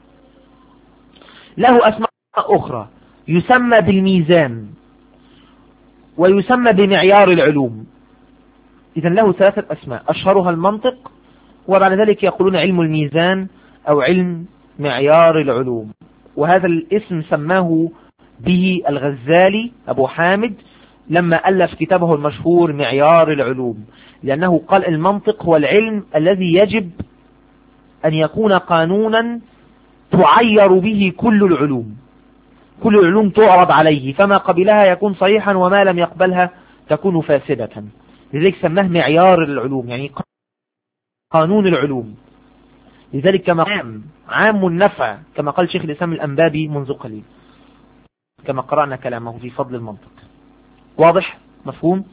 له أسماء أخرى، يسمى بالميزان ويسمى بمعيار العلوم. إذا له ثلاثة أسماء، أشهرها المنطق، وبعد ذلك يقولون علم الميزان أو علم معيار العلوم. وهذا الاسم سماه به الغزالي أبو حامد لما ألف كتابه المشهور معيار العلوم، لأنه قال المنطق هو العلم الذي يجب أن يكون قانونا تعير به كل العلوم، كل العلوم تعرض عليه، فما قبلها يكون صحيحا وما لم يقبلها تكون فاسدة. لذلك سماه معيار العلوم، يعني قانون العلوم. لذلك كما عام عام النفع كما قال شيخ الإسلام الأنبابي منذ قليل، كما قرأنا كلامه في فضل المنطق. واضح؟ مفهوم؟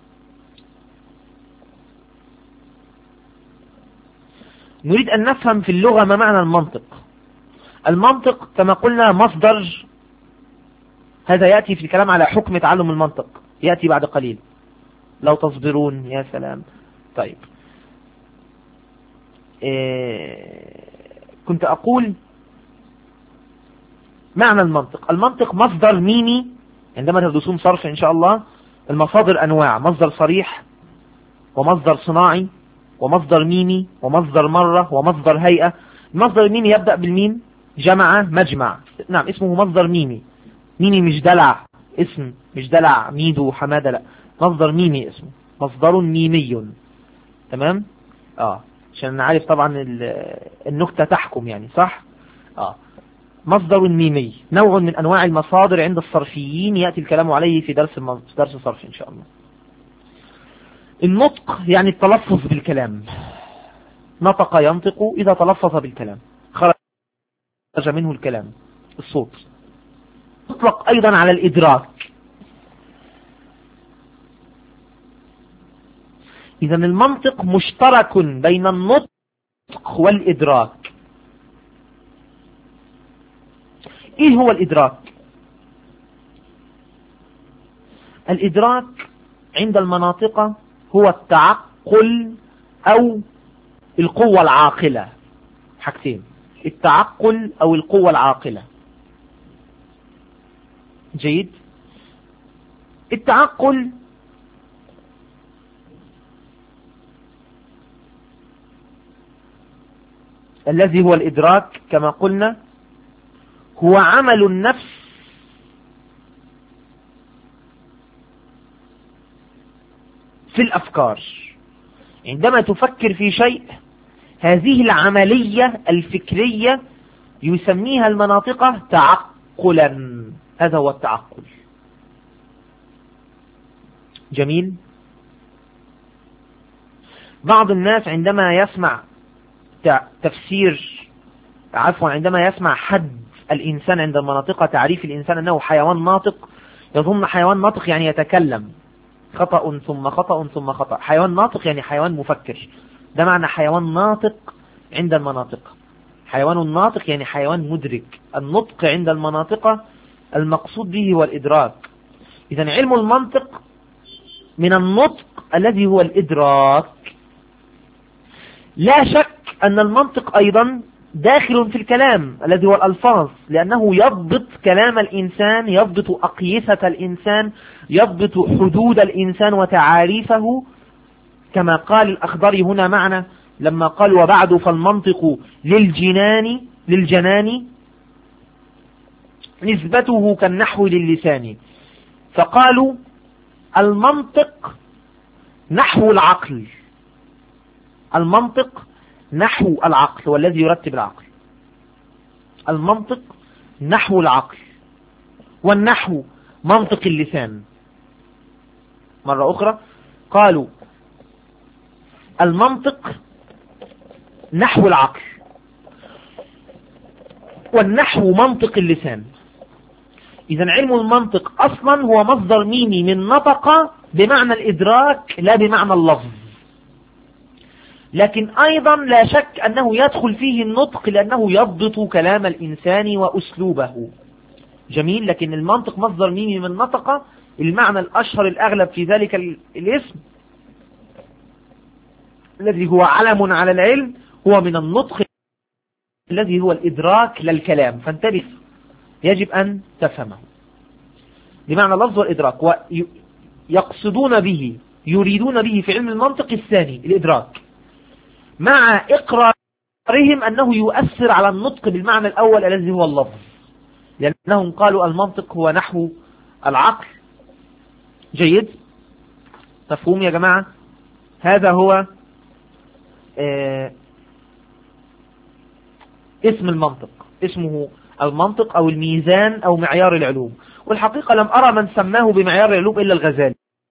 نريد أن نفهم في اللغة ما معنى المنطق. المنطق كما قلنا مصدر، هذا يأتي في الكلام على حكم تعلم المنطق، يأتي بعد قليل لو تصبرون. يا سلام. طيب كنت أقول معنى المنطق. المنطق مصدر ميمي عندما تدرسون صرف إن شاء الله. المصادر أنواع: مصدر صريح، ومصدر صناعي، ومصدر ميمي، ومصدر مرة، ومصدر هيئة. المصدر الميمي يبدأ بالميم، جمع، مجمع، نعم اسمه مصدر ميمي. ميمي مش دلع اسم، مش دلع ميدو حمادة، لا، مصدر ميمي اسمه، مصدر ميمي. تمام؟ اه عشان نعرف طبعا النكتة تحكم يعني، صح؟ اه مصدر ميمي نوع من انواع المصادر عند الصرفيين، يأتي الكلام عليه في درس المصدر درس صرف ان شاء الله. النطق يعني التلفظ بالكلام. نطق ينطق إذا تلفظ بالكلام، خرج منه الكلام، الصوت. يطلق أيضا على الإدراك. إذا المنطق مشترك بين النطق والإدراك. إيه هو الإدراك؟ الإدراك عند المناطق هو التعقل أو القوة العاقلة. حاجتين: التعقل أو القوة العاقلة. جيد. التعقل الذي هو الإدراك كما قلنا هو عمل النفس في الأفكار. عندما تفكر في شيء، هذه العملية الفكرية يسميها المناطق تعقلا. هذا هو التعقل. جميل. بعض الناس عندما يسمع تفسير عفوا عندما يسمع حد الإنسان عند المناطق، تعريف الإنسان أنه حيوان ناطق، يظن حيوان ناطق يعني يتكلم، خطأ ثم خطأ ثم خطأ. حيوان ناطق يعني حيوان مفكر، ده معنى حيوان ناطق عند المناطق. حيوان ناطق يعني حيوان مدرك. النطق عند المناطق المقصود به هو الإدراك. إذن علم المنطق من النطق الذي هو الإدراك. لا شك أن المنطق أيضا داخل في الكلام الذي هو الألفاظ، لأنه يضبط كلام الإنسان، يضبط أقيسة الإنسان، يضبط حدود الإنسان وتعاريفه، كما قال الأخضري هنا معنا لما قال: وبعد فالمنطق للجنان للجنان نسبته كالنحو للسان. فقالوا المنطق نحو العقل. المنطق نحو العقل والذي يرتب العقل. المنطق نحو العقل، والنحو منطق اللسان. مرة أخرى قالوا المنطق نحو العقل، والنحو منطق اللسان. إذا علم المنطق أصلا هو مصدر ميمي من نطق بمعنى الإدراك لا بمعنى اللفظ، لكن أيضا لا شك أنه يدخل فيه النطق لأنه يضبط كلام الإنسان وأسلوبه. جميل. لكن المنطق مصدر ميمي من نطق، المعنى الأشهر الأغلب في ذلك الاسم الذي هو علم على العلم هو من النطق الذي هو الإدراك للكلام. فانتبه، يجب أن تفهمه بمعنى اللفظ والإدراك. ويقصدون به يريدون به في علم المنطق الثاني الإدراك، مع إقرارهم أنه يؤثر على النطق بالمعنى الأول الذي هو اللفظ، لأنهم قالوا المنطق هو نحو العقل. جيد. مفهوم يا جماعة؟ هذا هو آه اسم المنطق، اسمه المنطق أو الميزان أو معيار العلوم. والحقيقة لم أرى من سماه بمعيار العلوم إلا الغزالي،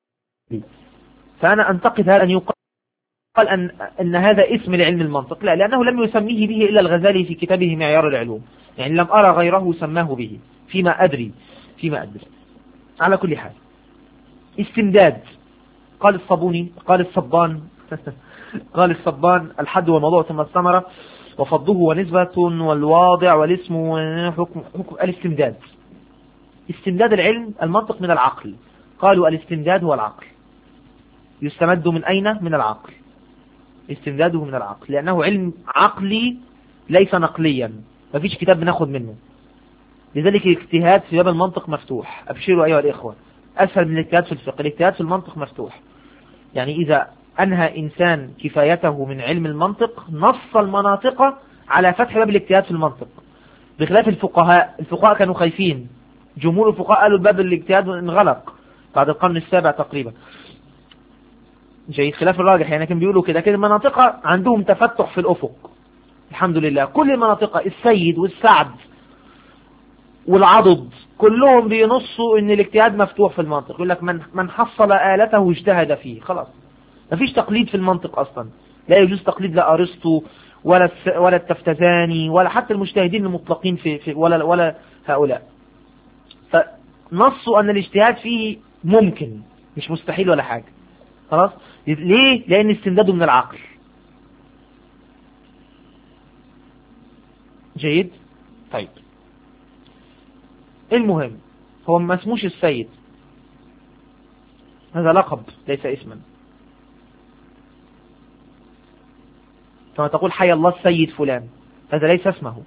فأنا أنتقد هذا أن يقال قال أن, أن هذا اسم لعلم المنطق. لا، لأنه لم يسميه به إلا الغزالي في كتابه معيار العلوم، يعني لم أرى غيره سماه به فيما أدري فيما أدري على كل حال. استمداد. قال الصبوني قال الصبان قال الصبان: الحد والموضوع ثم الثمرة وفضه ونسبة والواضع والاسم وحكم حكم الاستمداد. استمداد العلم المنطق من العقل. قالوا الاستمداد هو العقل. يستمد من أين؟ من العقل. استمداده من العقل، لأنه علم عقلي ليس نقليا، مفيش كتاب بناخد منه. لذلك الاجتهاد في باب المنطق مفتوح. أبشروا أيها الإخوة، أسهل من الاجتهاد في الفقه. الاجتهاد في المنطق مفتوح، يعني إذا أنهى إنسان كفايته من علم المنطق نص المناطق على فتح باب الاجتهاد في المنطق، بخلاف الفقهاء. الفقهاء كانوا خايفين، جمهور الفقهاء قالوا باب الاجتهاد انغلق بعد القرن السابع تقريبا. جيد، خلاف الراجح يعني، كان بيقولوا كده كده المناطق عندهم تفتح في الأفق. الحمد لله كل المناطق، السيد والسعد والعضد كلهم بينصوا ان الاجتهاد مفتوح في المنطق. يقول لك من من حصل آلته اجتهد فيه، خلاص مفيش تقليد في المنطق اصلا، لا يجوز تقليد لا ارسطو ولا ولا التفتزاني ولا حتى المجتهدين المطلقين في, في ولا ولا هؤلاء. فنصوا ان الاجتهاد فيه ممكن، مش مستحيل ولا حاجة. خلاص ليه؟ لان استمداده من العقل. جيد. طيب المهم هو ما اسموش السيد، هذا لقب ليس اسما. كما تقول حي الله السيد فلان، هذا ليس اسمه.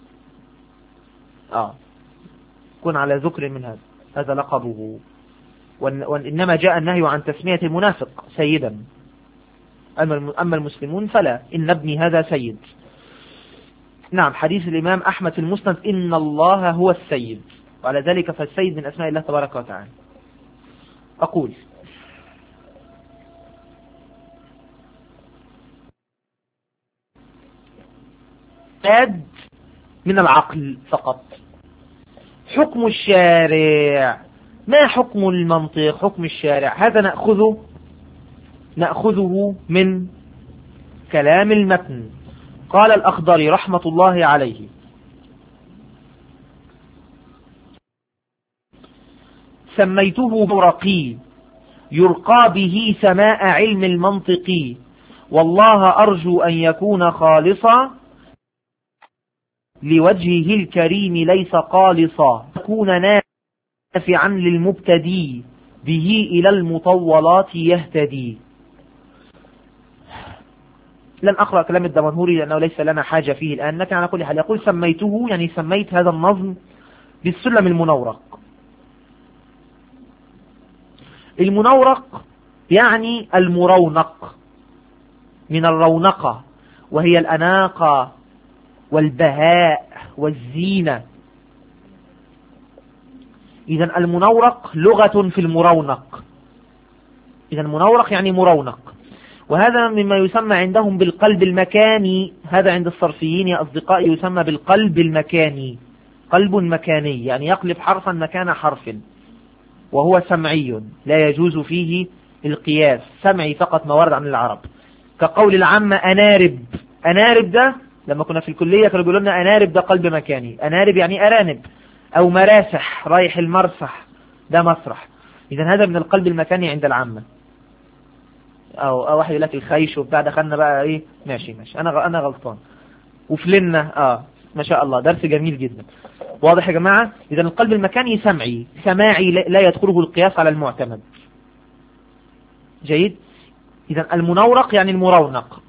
اه كن على ذكر من هذا، هذا لقبه. وإنما جاء النهي عن تسمية المنافق سيدا، أما المسلمون فلا، إن ابني هذا سيد. نعم، حديث الإمام أحمد في المسند إن الله هو السيد، وعلى ذلك فالسيد من أسماء الله تبارك وتعالى. أقول استمداد من العقل فقط. حكم الشارع، ما حكم المنطق؟ حكم الشارع هذا نأخذه نأخذه من كلام المتن. قال الأخضري رحمة الله عليه: سميته برقي يرقى به سماء علم المنطق، والله أرجو أن يكون خالصا لوجهه الكريم ليس قالصا، يكون نافعا للمبتدي به إلى المطولات يهتدي. لن أقرأ كلام الدمنهوري لأنه ليس لنا حاجة فيه الآن، لكن على كل حال يقول سميته يعني سميت هذا النظم بالسلم المنورق. المنورق يعني المرونق، من الرونقة، وهي الأناقة والبهاء والزينة. إذن المنورق لغة في المرونق، إذن المنورق يعني مرونق. وهذا مما يسمى عندهم بالقلب المكاني، هذا عند الصرفيين يا أصدقائي يسمى بالقلب المكاني، قلب مكاني يعني يقلب حرفا مكان حرف، وهو سمعي لا يجوز فيه القياس، سمعي فقط ما ورد عن العرب. كقول العامة أنارب، أنارب ده لما كنا في الكلية كانوا بيقولوا لنا أنارب ده قلب مكاني، أنارب يعني أرانب، أو مراسح، رايح المرسح ده مسرح. إذن هذا من القلب المكاني عند العامة. أو, أو واحد يقول لك الخيش وبتاع، دخلنا بقى إيه، ماشي ماشي أنا أنا غلطان وفلنا. آه ما شاء الله، درس جميل جدا، واضح يا جماعة. إذن القلب المكاني سمعي، سماعي لا يدخله القياس على المعتمد. جيد. إذن المنورق يعني المرونق،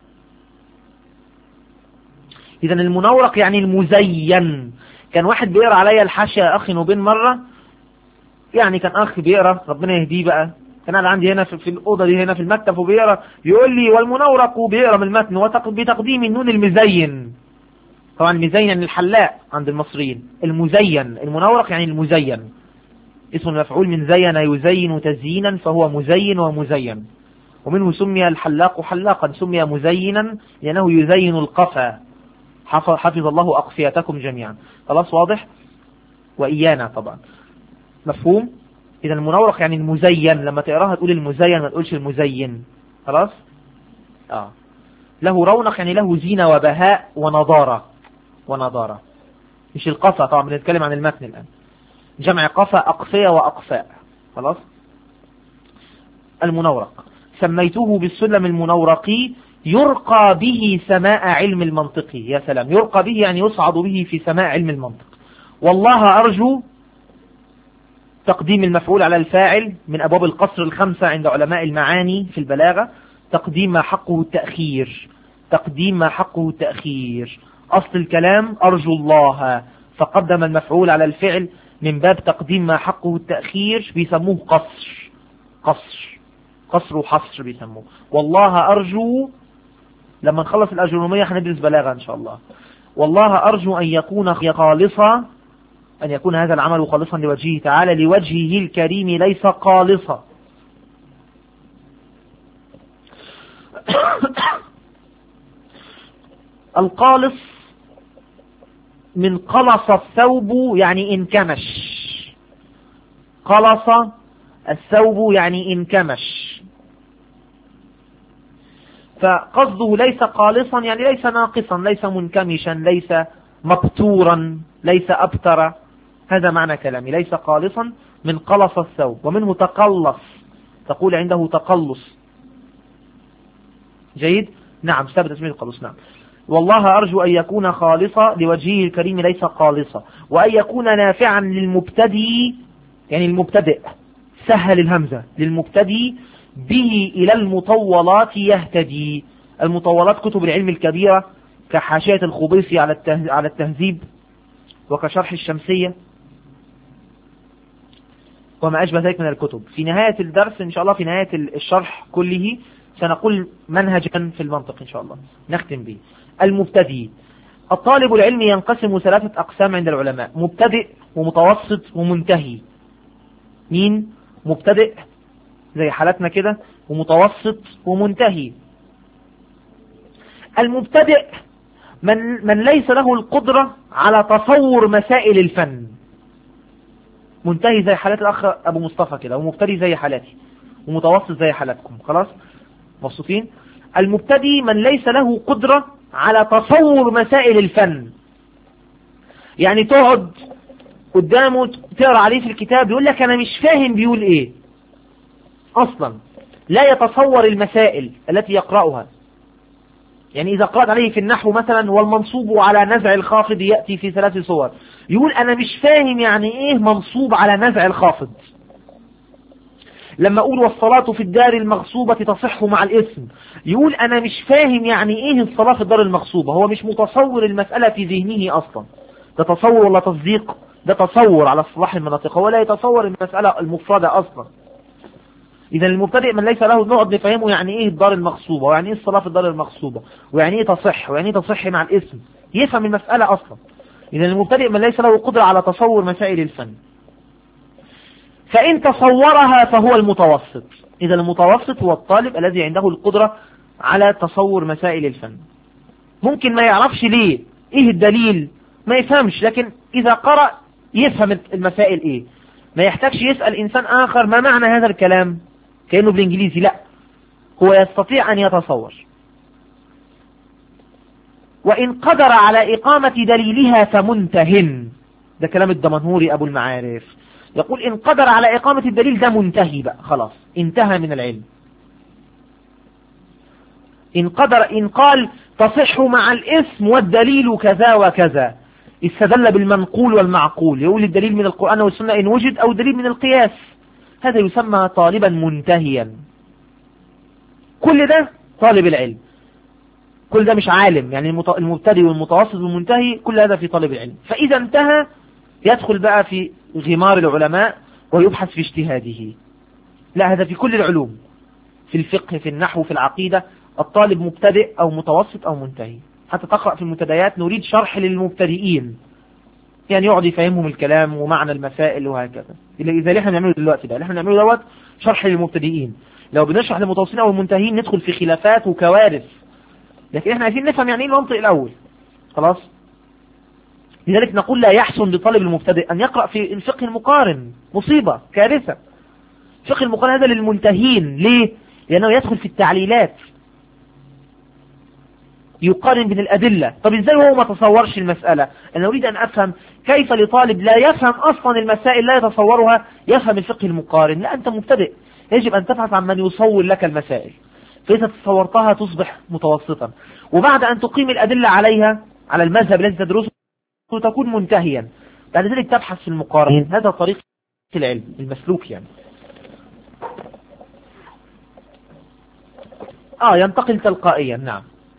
إذن المنورق يعني المزين. كان واحد بيقرأ عليا الحاشية أخي نوبين مرة، يعني كان أخ بيقرأ ربنا يهديه بقى، كان أنا عندي هنا في, في الأوضة دي هنا في المكتب وبيقرأ، يقول لي والمنورق، وبيقرأ من المتن وبتقديم النون المزين. طبعا المزين يعني الحلاق عند المصريين، المزين، المنورق يعني المزين، اسم المفعول من زين يزين تزيينا فهو مزين ومزين. ومنه سمي الحلاق حلاقا، سمي مزينا لأنه يزين القفا. حفظ الله أقفيتكم جميعا. خلاص واضح، وإيانا طبعا مفهوم. إذا المنورق يعني المزين، لما تقراها تقول المزين ما تقولش المزين. خلاص آه. له رونق يعني له زينة وبهاء ونضارة، ونضارة مش القفا طبعا، بنتكلم عن المتن الآن، جمع قفا أقفية وأقفاء. خلاص. المنورق سميته بالسلم المنورقي يرقى به سماء علم المنطق. يا سلام، يرقى به يعني يصعد به في سماء علم المنطق. والله أرجو تقديم المفعول على الفاعل من أبواب القصر الخمسة عند علماء المعاني في البلاغة. تقديم ما حقه التأخير، تقديم ما حقه التأخير. أصل الكلام أرجو الله، فقدم المفعول على الفعل من باب تقديم ما حقه التأخير، بيسموه قصر، قصر قصر وحصر بيسموه. والله أرجو، لما نخلص الأجرومية هندرس بلاغة إن شاء الله. والله أرجو أن يكون خالصا، أن يكون هذا العمل خالصا لوجهه تعالى، لوجهه الكريم ليس قالصا. القالص من قلص الثوب يعني انكمش، قلص الثوب يعني انكمش، فقصده ليس قالصا يعني ليس ناقصا، ليس منكمشا، ليس مبتورا، ليس أبتر. هذا معنى كلامي، ليس قالصا من قلص الثوب، ومنه تقلص، تقول عنده تقلص. جيد، نعم، ثابت اسمه القلص. نعم. والله أرجو أن يكون خالصا لوجهه الكريم ليس قالصا، وأن يكون نافعا للمبتدئ، يعني المبتدئ، سهل الهمزة، للمبتدئ به إلى المطولات يهتدي. المطولات كتب العلم الكبيرة كحاشية الخبيصي على على التهذيب، وكشرح الشمسية، وما أشبه ذلك من الكتب. في نهاية الدرس إن شاء الله، في نهاية الشرح كله، سنقول منهجا في المنطق إن شاء الله نختم به. المبتدئ، الطالب العلمي ينقسم ثلاثة أقسام عند العلماء: مبتدئ ومتوسط ومنتهي. مين؟ مبتدئ زي حالتنا كده، ومتوسط ومنتهي. المبتدئ من, من ليس له القدرة على تصور مسائل الفن. منتهي زي حالات الأخ أبو مصطفى كده، ومبتدئ زي حالاتي، ومتوسط زي حالاتكم. خلاص مبسوطين؟ المبتدئ من ليس له قدرة على تصور مسائل الفن، يعني تقعد قدامه تقرأ عليه في الكتاب يقول لك أنا مش فاهم بيقول إيه أصلا، لا يتصور المسائل التي يقرأها. يعني إذا قرأت عليه في النحو مثلا، والمنصوب على نزع الخافض يأتي في ثلاث صور، يقول أنا مش فاهم يعني إيه منصوب على نزع الخافض. لما أقول والصلاة في الدار المغصوبة تصح مع الاسم، يقول أنا مش فاهم يعني إيه الصلاة في الدار المغصوبة. هو مش متصور المسألة في ذهنه أصلا. ده تصور ولا تصديق؟ ده تصور على اصطلاح المناطق، ولا يتصور المسألة المفردة أصلا. إذا المبتدئ من ليس له، نقعد نفهمه يعني إيه الدار المغصوبة، ويعني إيه الصلاة في الدار المغصوبة، ويعني إيه تصح، ويعني إيه تصح مع الاسم، يفهم المسألة أصلا. إذا المبتدئ من ليس له قدرة على تصور مسائل الفن. فإن تصورها فهو المتوسط. إذا المتوسط هو الطالب الذي عنده القدرة على تصور مسائل الفن. ممكن ما يعرفش ليه، إيه الدليل، ما يفهمش، لكن إذا قرأ يفهم المسائل إيه. ما يحتاجش يسأل إنسان آخر ما معنى هذا الكلام كأنه بالإنجليزي، لا، هو يستطيع أن يتصور. وإن قدر على إقامة دليلها فمنتهن. ده كلام الدمنهوري أبو المعارف، يقول إن قدر على إقامة الدليل ده منتهي بقى، خلاص انتهى من العلم. إن قدر، إن قال تصح مع الاسم والدليل كذا وكذا، استدل بالمنقول والمعقول، يقول الدليل من القرآن والسنة إن وجد، أو دليل من القياس، هذا يسمى طالبا منتهيا. كل ده طالب العلم، كل ده مش عالم. يعني المبتدئ والمتوسط والمنتهي كل هذا في طالب العلم. فإذا انتهى يدخل بقى في غمار العلماء ويبحث في اجتهاده. لا، هذا في كل العلوم، في الفقه، في النحو، في العقيدة. الطالب مبتدئ أو متوسط أو منتهي. حتى تقرأ في المنتديات نريد شرح للمبتدئين، يعني يقعد يفهمهم الكلام ومعنى المسائل وهكذا. إذا اللي احنا بنعمله دلوقتي ده، اللي احنا بنعمله دوت شرح للمبتدئين. لو بنشرح للمتوسطين أو المنتهين ندخل في خلافات وكوارث، لكن احنا عايزين نفهم يعني ايه المنطق الأول. خلاص، لذلك نقول لا يحسن لطالب المبتدئ أن يقرأ في الفقه المقارن، مصيبة، كارثة. الفقه المقارن هذا للمنتهين. ليه؟ لأنه يدخل في التعليلات، يقارن بين الأدلة. طب ازاي هو ما تصورش المسألة؟ أنا أريد أن أفهم كيف لطالب لا يفهم أصلا المسائل، لا يتصورها، يفهم الفقه المقارن. لا، أنت مبتدئ، يجب أن تبحث عن من يصور لك المسائل، فإذا تصورتها تصبح متوسطا، وبعد أن تقيم الأدلة عليها على المذهب الذي تدرسه تكون منتهيا. بعد ذلك تبحث في المقارن. هذا طريق العلم المسلوك يعني. اه ينتقل تلقائيا. نعم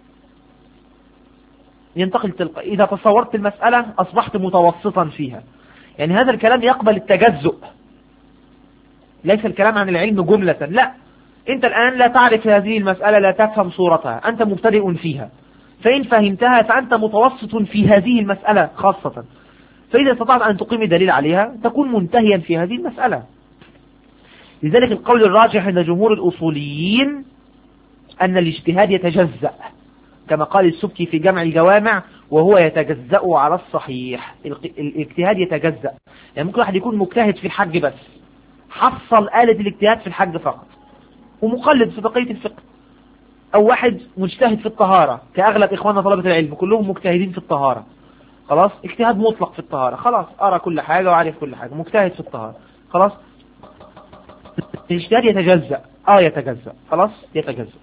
ينتقل تلقائيا. إذا تصورت المسألة أصبحت متوسطا فيها. يعني هذا الكلام يقبل التجزؤ، ليس الكلام عن العلم جملة، لا، أنت الآن لا تعرف هذه المسألة، لا تفهم صورتها، أنت مبتدئ فيها، فإن فهمتها فأنت متوسط في هذه المسألة خاصة، فإذا استطعت أن تقيم دليل عليها تكون منتهيا في هذه المسألة. لذلك القول الراجح عند جمهور الأصوليين أن الاجتهاد يتجزأ، كما قال السبكي في جمع الجوامع، وهو يتجزأ على الصحيح. الاجتهاد يتجزأ، يعني ممكن واحد يكون مجتهد في الحج بس، حصل آلة الاجتهاد في الحج فقط ومقلد في بقية الفقه، أو واحد مجتهد في الطهارة كأغلب إخواننا طلبة العلم كلهم مجتهدين في الطهارة، خلاص اجتهاد مطلق في الطهارة، خلاص أرى كل حاجة وعارف كل حاجة، مجتهد في الطهارة، خلاص الاجتهاد يتجزأ، اه يتجزأ، خلاص يتجزأ.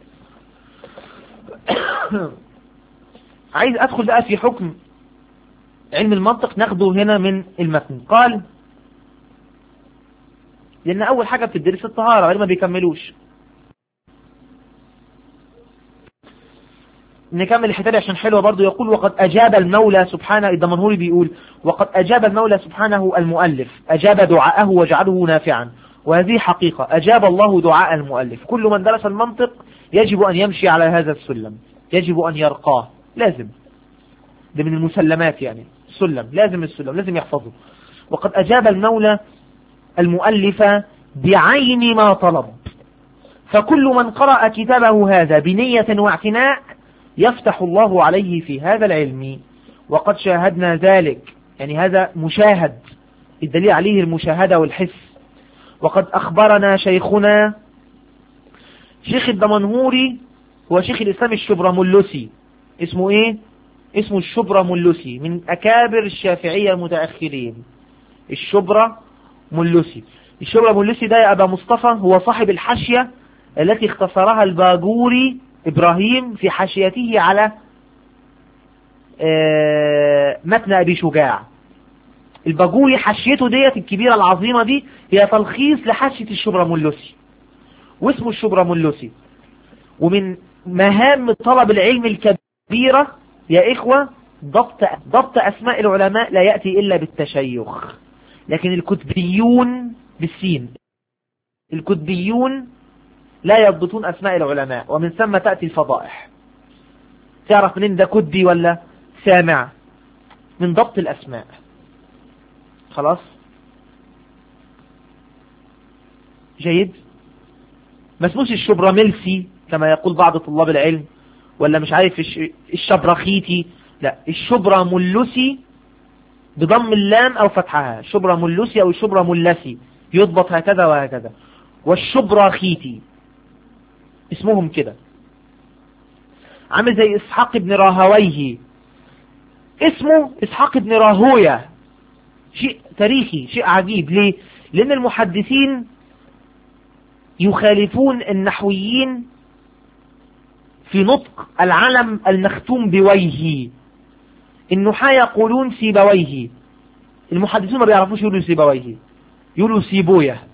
عايز أدخل بقى في حكم علم المنطق، ناخده هنا من المتن. قال لأن أول حاجة بتدرس الطهارة، غير ما بيكملوش. نكمل الحتاب عشان حلوة برضو. يقول وقد أجاب المولى سبحانه، الدمنهوري بيقول وقد أجاب المولى سبحانه المؤلف، أجاب دعاءه وجعله نافعا، وهذه حقيقة، أجاب الله دعاء المؤلف. كل من درس المنطق يجب أن يمشي على هذا السلم، يجب أن يرقاه، لازم، ده من المسلمات، يعني السلم لازم، السلم لازم يحفظه. وقد أجاب المولى المؤلف بعين ما طلب، فكل من قرأ كتابه هذا بنية واعتناء يفتح الله عليه في هذا العلم، وقد شاهدنا ذلك، يعني هذا مشاهد، الدليل عليه المشاهدة والحس. وقد أخبرنا شيخنا شيخ الدمنهوري هو شيخ الإسلام الشبرملسي، اسمه إيه؟ اسمه الشبرملسي، من أكابر الشافعية المتأخرين، الشبرملسي. الشبرملسي ده يا أبا مصطفى هو صاحب الحاشية التي اختصرها الباجوري إبراهيم في حاشيته على متن أبي شجاع. الباجوري حاشيته ديت الكبيرة العظيمة دي هي تلخيص لحاشية الشبرملسي، واسمه الشبرملسي. ومن مهام طلب العلم الكبيرة يا إخوة ضبط ضبط أسماء العلماء، لا يأتي إلا بالتشيخ. لكن الكتبيون بالسين، الكتبيون لا يضبطون أسماء العلماء، ومن ثم تأتي الفضائح. تعرف منين ده كتبي ولا سامع؟ من ضبط الأسماء، خلاص جيد. ما اسموش الشبرملسي كما يقول بعض طلاب العلم، ولا مش عارف الشبرخيتي، لا، الشبرملسي بضم اللام أو فتحها، شبرملسي أو الشبرملسي، يضبط هكذا وهكذا. والشبرخيتي اسمهم كده، عامل زي إسحاق بن راهويه، اسمه إسحاق بن راهويه، شيء تاريخي، شيء عجيب. ليه؟ لأن المحدثين يخالفون النحويين في نطق العلم المختوم بويه. النحاة يقولون سيبويه، المحدثون ما بيعرفوش يقولوا سيبويه، يقولوا سيبويه،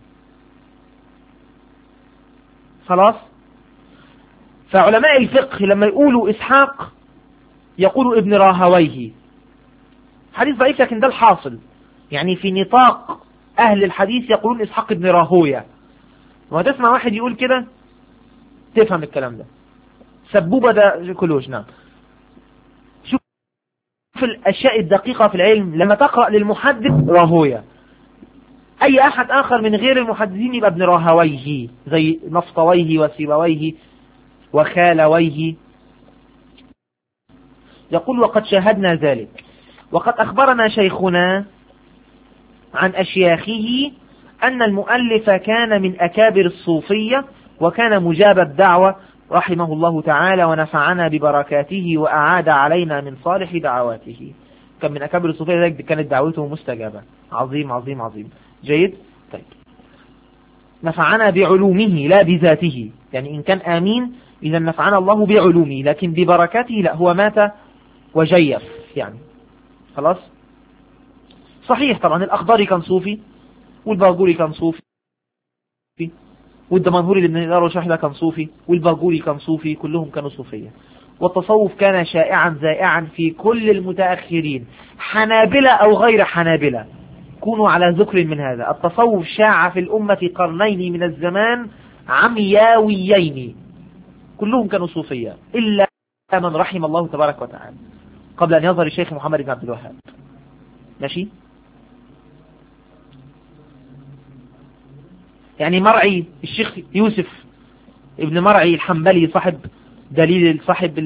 خلاص. فعلماء الفقه لما يقولوا إسحاق يقولوا ابن راهويه، حديث ضعيف لكن ده الحاصل، يعني في نطاق أهل الحديث يقولون إسحاق ابن راهويه. وهتسمع واحد يقول كده تفهم الكلام ده، سبوبة ده كلوش. نعم، شوف الأشياء الدقيقة في العلم، لما تقرأ للمحدث راهويه، أي أحد آخر من غير المحدثين يبقى ابن راهويه، زي نفطويه وسيبويه وخالويه. يقول وقد شاهدنا ذلك، وقد أخبرنا شيخنا عن أشياخه أن المؤلف كان من أكابر الصوفية، وكان مجاب الدعوة رحمه الله تعالى، ونفعنا ببركاته وأعاد علينا من صالح دعواته. كان من أكابر الصوفية، ذلك كانت دعوته مستجابة. عظيم عظيم عظيم، جيد. طيب، نفعنا بعلومه لا بذاته، يعني إن كان آمين إذا نفعنا الله بعلومه، لكن ببركاته لا، هو مات وجيف يعني، خلاص. صحيح طبعا الأخضري كان صوفي، والباجوري كان صوفي، والدمنهوري اللي بنقرأ الشرح ده كان صوفي، والباجوري كان صوفي، كلهم كانوا صوفية. والتصوف كان شائعا زائعا في كل المتأخرين، حنابلة أو غير حنابلة، كونوا على ذكر من هذا. التصوف شاع في الأمة قرنين من الزمان عمياويين، كلهم كانوا صوفية إلا من رحم الله تبارك وتعالى قبل أن يظهر الشيخ محمد بن عبد الوهاب. ماشي؟ يعني مرعي الشيخ يوسف ابن مرعي الحنبلي صاحب دليل صاحب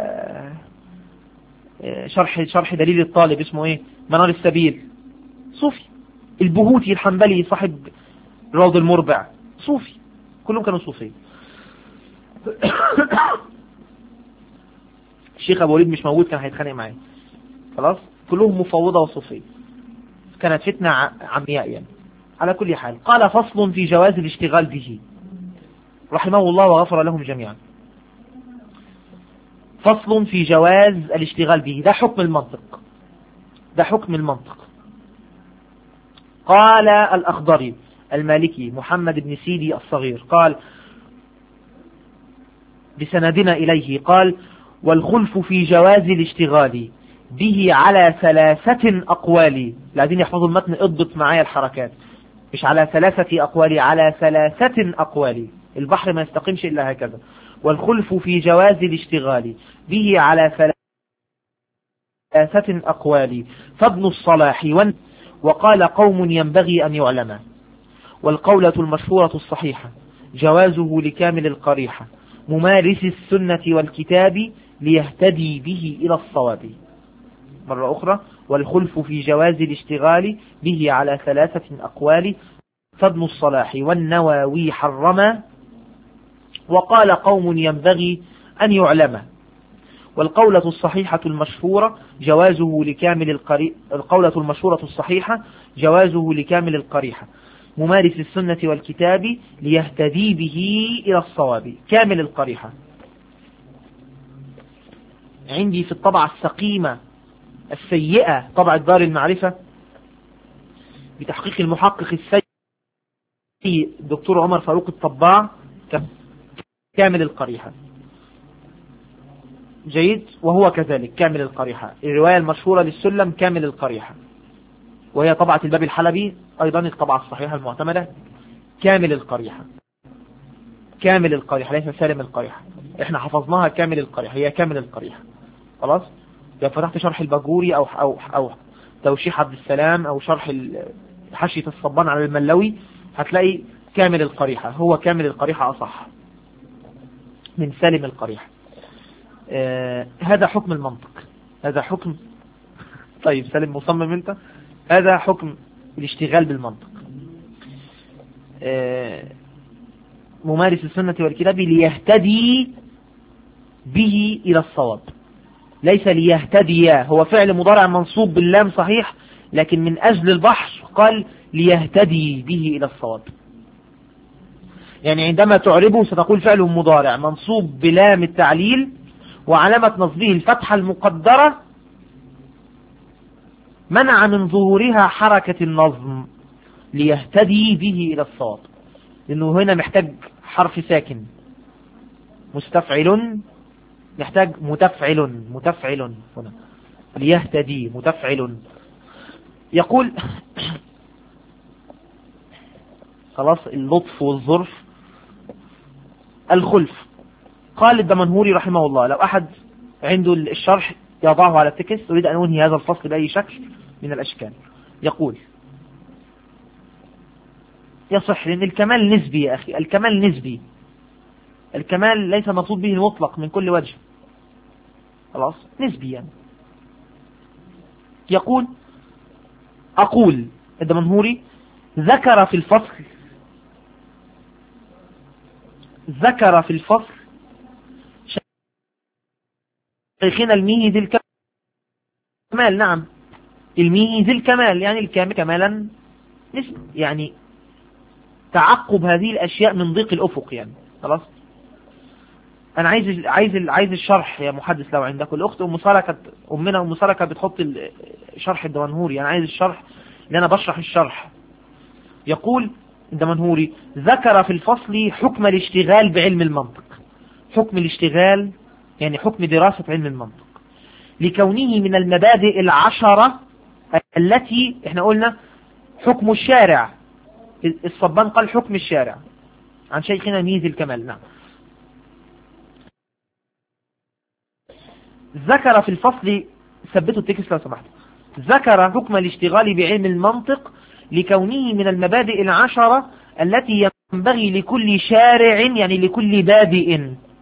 شرح شرح دليل الطالب اسمه ايه منار السبيل صوفي. البهوتي الحنبلي صاحب روض المربع صوفي، كلهم كانوا صوفي. الشيخ ابو وليد مش موجود كان هيتخانق معايا. خلاص كلهم مفوضة وصوفية، كانت فتنة عمياء يعني. على كل حال قال فصل في جواز الاشتغال به رحمه الله وغفر لهم جميعا. فصل في جواز الاشتغال به، ده حكم المنطق، ده حكم المنطق. قال الأخضري المالكي محمد بن سيدي الصغير قال بسندنا إليه قال والخلف في جواز الاشتغال به على ثلاثة أقوال. الذين يحفظوا المتن اضبط معايا الحركات، مش على ثلاثة أقوال، على ثلاثة أقوال، البحر ما يستقيمش إلا هكذا. والخلف في جواز الاشتغال به على ثلاثة أقوال فابن الصلاح ون وقال قوم ينبغي أن يعلم. والقولة المشهورة الصحيحة جوازه لكامل القريحة ممارس السنة والكتاب ليهتدي به إلى الصواب. مرة أخرى والخلف في جواز الاشتغال به على ثلاثة أقوال فابن الصلاح والنواوي حرم وقال قوم ينبغي أن يعلم. والقولة الصحيحة المشهورة جوازه لكامل القري... القولة المشهورة الصحيحة جوازه لكامل القريحة ممارس السنة والكتاب ليهتدي به إلى الصواب. كامل القريحة عندي في الطبعة السقيمة السيئة طبعة دار المعرفة بتحقيق المحقق السيء الدكتور عمر فاروق الطباع كامل القريحة. جيد، وهو كذلك كامل القريحة. الرواية المشهورة للسلم كامل القريحة، وهي طبعة الباب الحلبي أيضا الطبعة الصحيحة المعتمدة كامل القريحة. كامل القريحة ليس سالم القريحة، احنا حفظناها كامل القريحة، هي كامل القريحة. خلاص، لو فتحت شرح الباجوري أو أو أو توشيح عبد السلام أو شرح حاشية الصبان على الملوي هتلاقي كامل القريحة، هو كامل القريحة أصح من سالم القريحة. آه هذا حكم المنطق، هذا حكم. طيب سالم مصمم انت، هذا حكم الاشتغال بالمنطق. آه ممارس السنة والكتاب ليهتدي به إلى الصواب، ليس ليهتدي، هو فعل مضارع منصوب باللام صحيح، لكن من أجل البحث قال ليهتدي به إلى الصواب. يعني عندما تعربه ستقول فعل مضارع منصوب بلام التعليل وعلامة نصبه الفتحة المقدرة منع من ظهورها حركة النظم ليهتدي به إلى الصواب، لأنه هنا محتاج حرف ساكن. مستفعل يحتاج متفعل، متفعل هنا ليهتدي متفعل. يقول خلاص اللطف والظرف. الخلف قال الدمنهوري رحمه الله، لو أحد عنده الشرح يضعه على التكست، أريد أن أنهي هذا الفصل بأي شكل من الأشكال. يقول يصح، لأن الكمال نسبي يا أخي، الكمال نسبي، الكمال ليس مقصود به المطلق من كل وجه، خلاص نسبيا يعني. يقول أقول الدمنهوري ذكر في الفصل ذكر في الفصل شيخنا الميهي ذي الكمال. نعم الميهي ذي الكمال يعني الكامل كمالا نسبي، يعني تعقب هذه الأشياء من ضيق الأفق يعني. خلاص أنا عايز عايز عايز الشرح يا محدث، لو عندك الأخت أم سارة كانت أمنا أم سارة كانت بتحط شرح الدمنهوري، أنا عايز الشرح اللي أنا بشرح الشرح. يقول الدمنهوري ذكر في الفصل حكم الاشتغال بعلم المنطق. حكم الاشتغال يعني حكم دراسة علم المنطق لكونه من المبادئ العشرة التي احنا قلنا حكم الشارع. الصبان قال حكم الشارع عن شيخنا ميزي الكمال. نعم. ذكر في الفصل، ثبتوا التكست لو سمحت، ذكر حكم الاشتغال بعلم المنطق لكونه من المبادئ العشرة التي ينبغي لكل شارع يعني لكل بادئ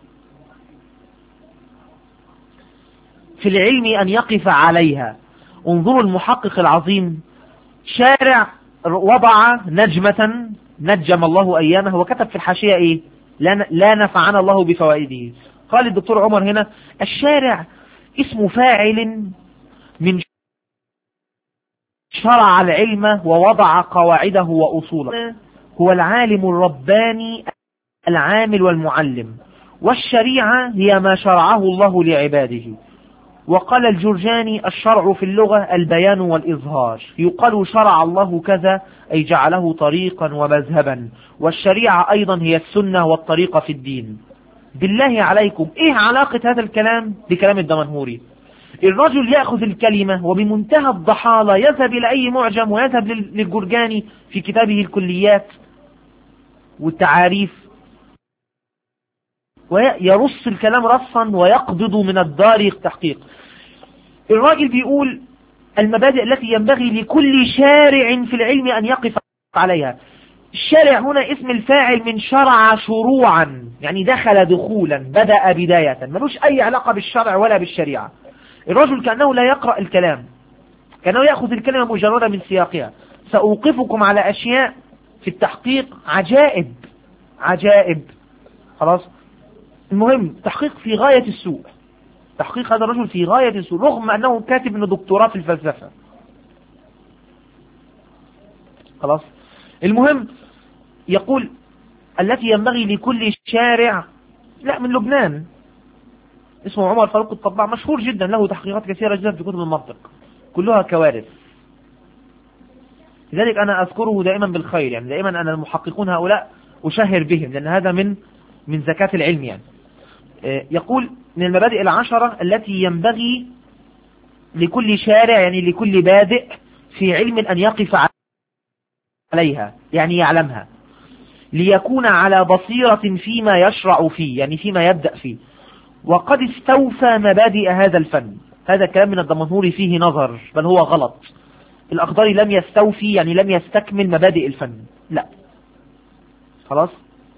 في العلم أن يقف عليها. انظروا المحقق العظيم، شارع وضع نجمة نجم الله أيامه وكتب في الحاشية إيه؟ لا نفعنا الله بفوائده. قال الدكتور عمر هنا الشارع اسم فاعل من شرع العلم ووضع قواعده وأصوله، هو العالم الرباني العامل والمعلم، والشريعة هي ما شرعه الله لعباده. وقال الجرجاني الشرع في اللغة البيان والإظهار، يقال شرع الله كذا أي جعله طريقا ومذهبا، والشريعة أيضا هي السنة والطريقة في الدين. بالله عليكم ايه علاقة هذا الكلام بكلام الدمنهوري؟ الرجل يأخذ الكلمة وبمنتهى الضحالة يذهب إلى أي معجم ويذهب للجرجاني في كتابه الكليات والتعاريف ويرص الكلام رصا ويقبض من الدار التحقيق. الراجل بيقول المبادئ التي ينبغي لكل شارع في العلم أن يقف عليها. الشارع هنا اسم الفاعل من شرع شروعا، يعني دخل دخولا، بدأ بداية، ملوش أي علاقة بالشرع ولا بالشريعة. الرجل كأنه لا يقرأ الكلام، كأنه يأخذ الكلمة مجردة من سياقها. سأوقفكم على أشياء في التحقيق عجائب عجائب. خلاص. المهم تحقيق في غاية السوء، تحقيق هذا الرجل في غاية السوء رغم أنه كاتب انه دكتوراه في الفلسفة. خلاص. المهم يقول التي ينبغي لكل شارع، لا من لبنان، اسمه عمر فاروق الطباع، مشهور جدا، له تحقيقات كثيرة جدا في كتب المنطق كلها كوارث. لذلك أنا أذكره دائما بالخير، يعني دائما أنا المحققون هؤلاء أشهر بهم لأن هذا من من زكاة العلم. يعني يقول من المبادئ العشرة التي ينبغي لكل شارع يعني لكل بادئ في علم أن يقف عليها، يعني يعلمها، ليكون على بصيرة فيما يشرع فيه، يعني فيما يبدأ فيه، وقد استوفى مبادئ هذا الفن. هذا الكلام من الدمنهوري فيه نظر، بل هو غلط. الأخضري لم يستوفي يعني لم يستكمل مبادئ الفن، لا. خلاص.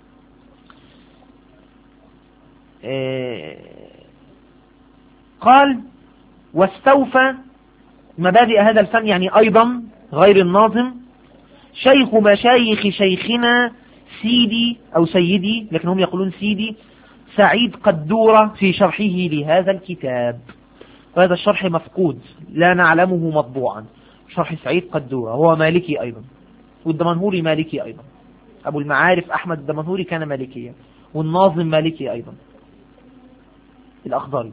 إيه قال واستوفى مبادئ هذا الفن يعني أيضا غير الناظم شيخ مشايخ شيخنا سيدي أو سيدي، لكن هم يقولون سيدي سعيد قدورة في شرحه لهذا الكتاب. وهذا الشرح مفقود لا نعلمه مطبوعا. شرح سعيد قدورة هو مالكي أيضا، والدمنهوري مالكي أيضا. أبو المعارف أحمد الدمنهوري كان مالكيا، والناظم مالكي أيضا الأخضري.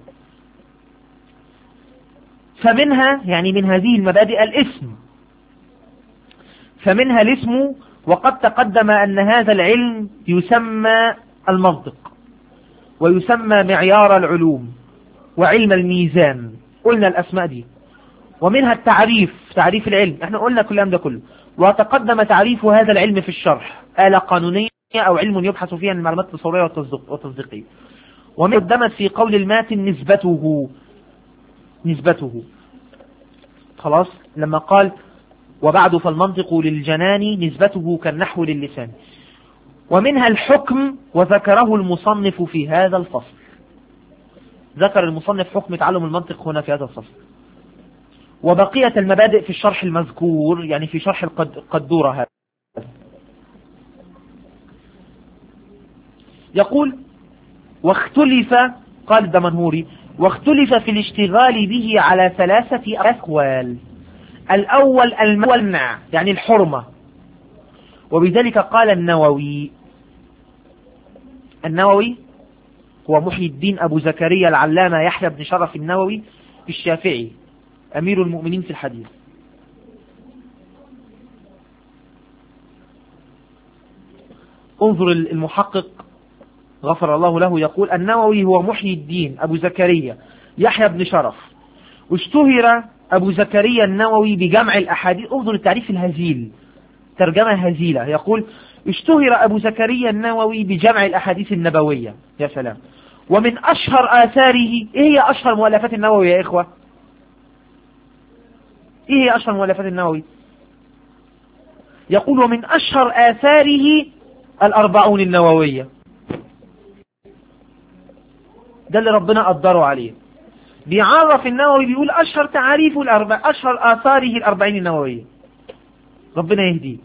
فمنها يعني من هذه المبادئ الاسم، فمنها الاسم. وقد تقدم أن هذا العلم يسمى المنطق، ويسمى معيار العلوم، وعلم الميزان، قلنا الأسماء دي. ومنها التعريف، تعريف العلم، احنا قلنا كلام ده كله. وتقدم تعريف هذا العلم في الشرح، آلة قانونية أو علم يبحث فيها عن المعلومات التصورية والتصديقية. وقدمت في قول الماتن نسبته، نسبته. خلاص. لما قال وبعد فالمنطق للجنان نسبته كالنحو للسان. ومنها الحكم، وذكره المصنف في هذا الفصل. ذكر المصنف حكم تعلم المنطق هنا في هذا الفصل. وبقية المبادئ في الشرح المذكور، يعني في شرح القدورة هذا. يقول واختلف، قال الدمنهوري واختلف في الاشتغال به على ثلاثة أقوال. الأول المنع يعني الحرمة، وبذلك قال النووي. النووي هو محي الدين أبو زكريا العلامة يحيى بن شرف النووي الشافعي، أمير المؤمنين في الحديث. انظر المحقق غفر الله له يقول النووي هو محيي الدين أبو زكريا يحيى بن شرف، واشتهر أبو زكريا النووي بجمع الأحاديث. انظر التعريف الهزيل، ترجمة هزيلة، يقول اشتهر أبو زكريا النووي بجمع الأحاديث النبوية. يا سلام. ومن أشهر آثاره، إيه هي أشهر مؤلفات النووي يا إخوة؟ إيه هي أشهر مؤلفات النووي؟ يقول ومن أشهر آثاره الأربعون النووية. ده اللي ربنا قدره عليه. بيعرف النووي بيقول أشهر تعريفه الأربع، أشهر آثاره الأربعين النووية. ربنا يهديه.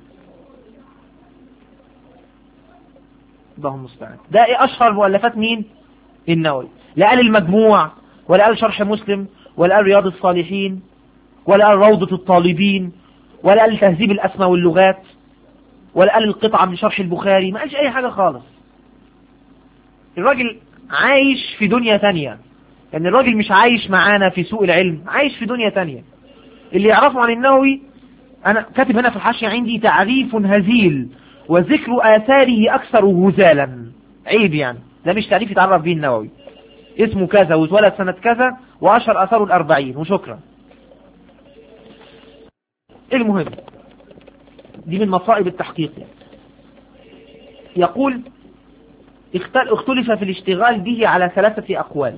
اللهم المستعان. ده إيه أشهر مؤلفات مين؟ النووي. لا قال المجموع، ولا قال شرح مسلم، ولا قال رياض الصالحين، ولا قال روضة الطالبين، ولا قال تهذيب الأسماء واللغات، ولا قال القطعة من شرح البخاري. ما قالش أي حاجة خالص. الراجل عايش في دنيا تانية، يعني الراجل مش عايش معانا في سوق العلم، عايش في دنيا تانية. اللي يعرفه عن النووي، أنا كاتب هنا في الحاشية عندي تعريف هزيل وذكر آثاره أكثر هزالا. عيب يعني، ده مش تعريف يتعرف به النووي. اسمه كذا واتولد سنة كذا وأشهر آثاره الأربعين وشكرا. المهم، دي من مصائب التحقيق. يقول اختلف في الاشتغال به على ثلاثة أقوال.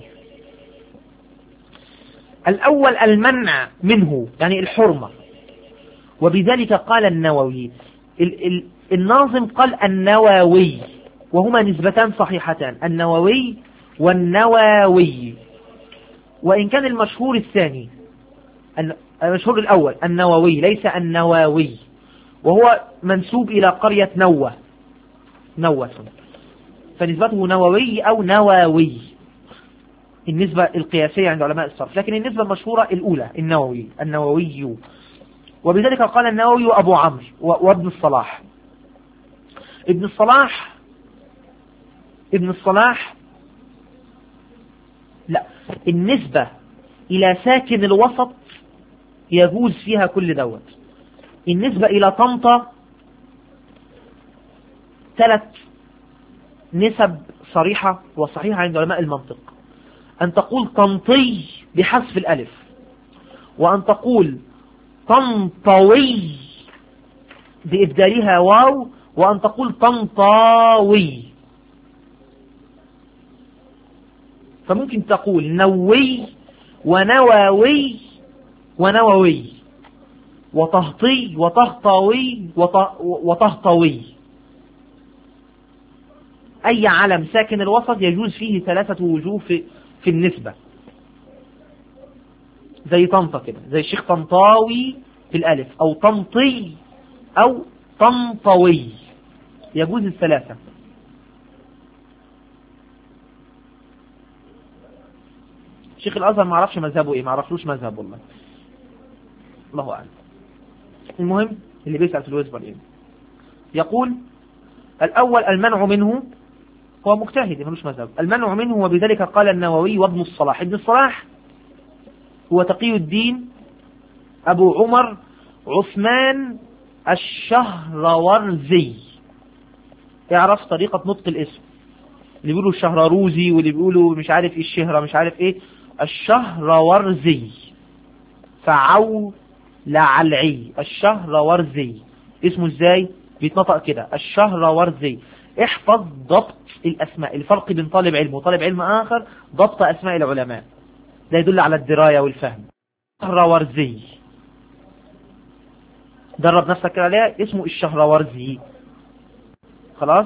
الأول المنع منه، يعني الحرمة، وبذلك قال النووي. الناظم قال النووي، وهما نسبتان صحيحتان، النووي والنواوي، وإن كان المشهور الثاني، المشهور الأول النووي ليس النواوي، وهو منسوب إلى قرية نوة نوة فنسبته نووي أو نواوي، النسبة القياسية عند علماء الصرف، لكن النسبة المشهورة الأولى النووي النووي. وبذلك قال النووي وأبو عمرو وابن الصلاح. ابن الصلاح ابن الصلاح لا، النسبة إلى ساكن الوسط يجوز فيها كل دوت. النسبة إلى طنطا ثلاث نسب صريحة وصحيحة عند علماء المنطق. أن تقول طنطي بحذف الألف، وأن تقول طنطوي بإبدالها واو، وأن تقول طنطاوي. فممكن تقول نوي ونواوي ونووي وطهطي وطهطاوي وطهطوي. أي علم ساكن الوسط يجوز فيه ثلاثة وجوه في, في النسبة، زي طنطا كده، زي الشيخ طنطاوي في الألف، أو طنطي أو طنطوي، يجوز الثلاثة. شيخ الأزهر ما عرفش مذهبه إيه، ما عرفلوش مذهب والله، الله أعلم. المهم اللي بيسأل في الوزبر إيه، يقول الأول المنع منه، هو مجتهد ملوش مذهب، المنع منه، وبذلك قال النووي وابن الصلاح. ابن الصلاح هو تقي الدين أبو عمر عثمان الشهرورزي. اعرف طريقة نطق الاسم، اللي بيقولوا الشهرروزي واللي بيقولوا مش عارف ايه الشهرة مش عارف ايه، الشهرورزي فعو لعلعي، الشهرورزي اسمه ازاي بيتنطق كده، الشهرورزي. احفظ ضبط الاسماء، الفرق بين طالب علم وطالب علم اخر ضبط اسماء العلماء، ده يدل على الدراية والفهم. الشهرورزي درب نفسك عليها، اسمه الشهرورزي خلاص.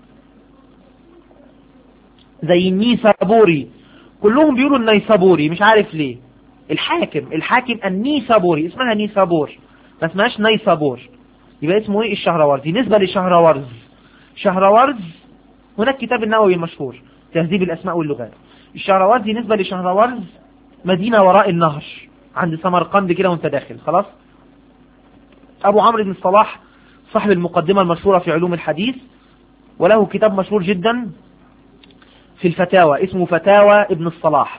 زي النيسابوري، كلهم بيقولوا النيسابوري مش عارف ليه. الحاكم الحاكم النيسابوري اسمها نيسابور، ما اسمهاش نيسابور، يبقى اسمه ايه الشهرورزي نسبة لشهرورز. شهرورز هناك كتاب النووي المشهور تهذيب الاسماء واللغات، الشهرورزي نسبة لشهرورز مدينة وراء النهر عند سمرقند كده وانت داخل خلاص. ابو عمرو بن الصلاح صاحب المقدمة المشهورة في علوم الحديث، وله كتاب مشهور جدا في الفتاوى اسمه فتاوى ابن الصلاح.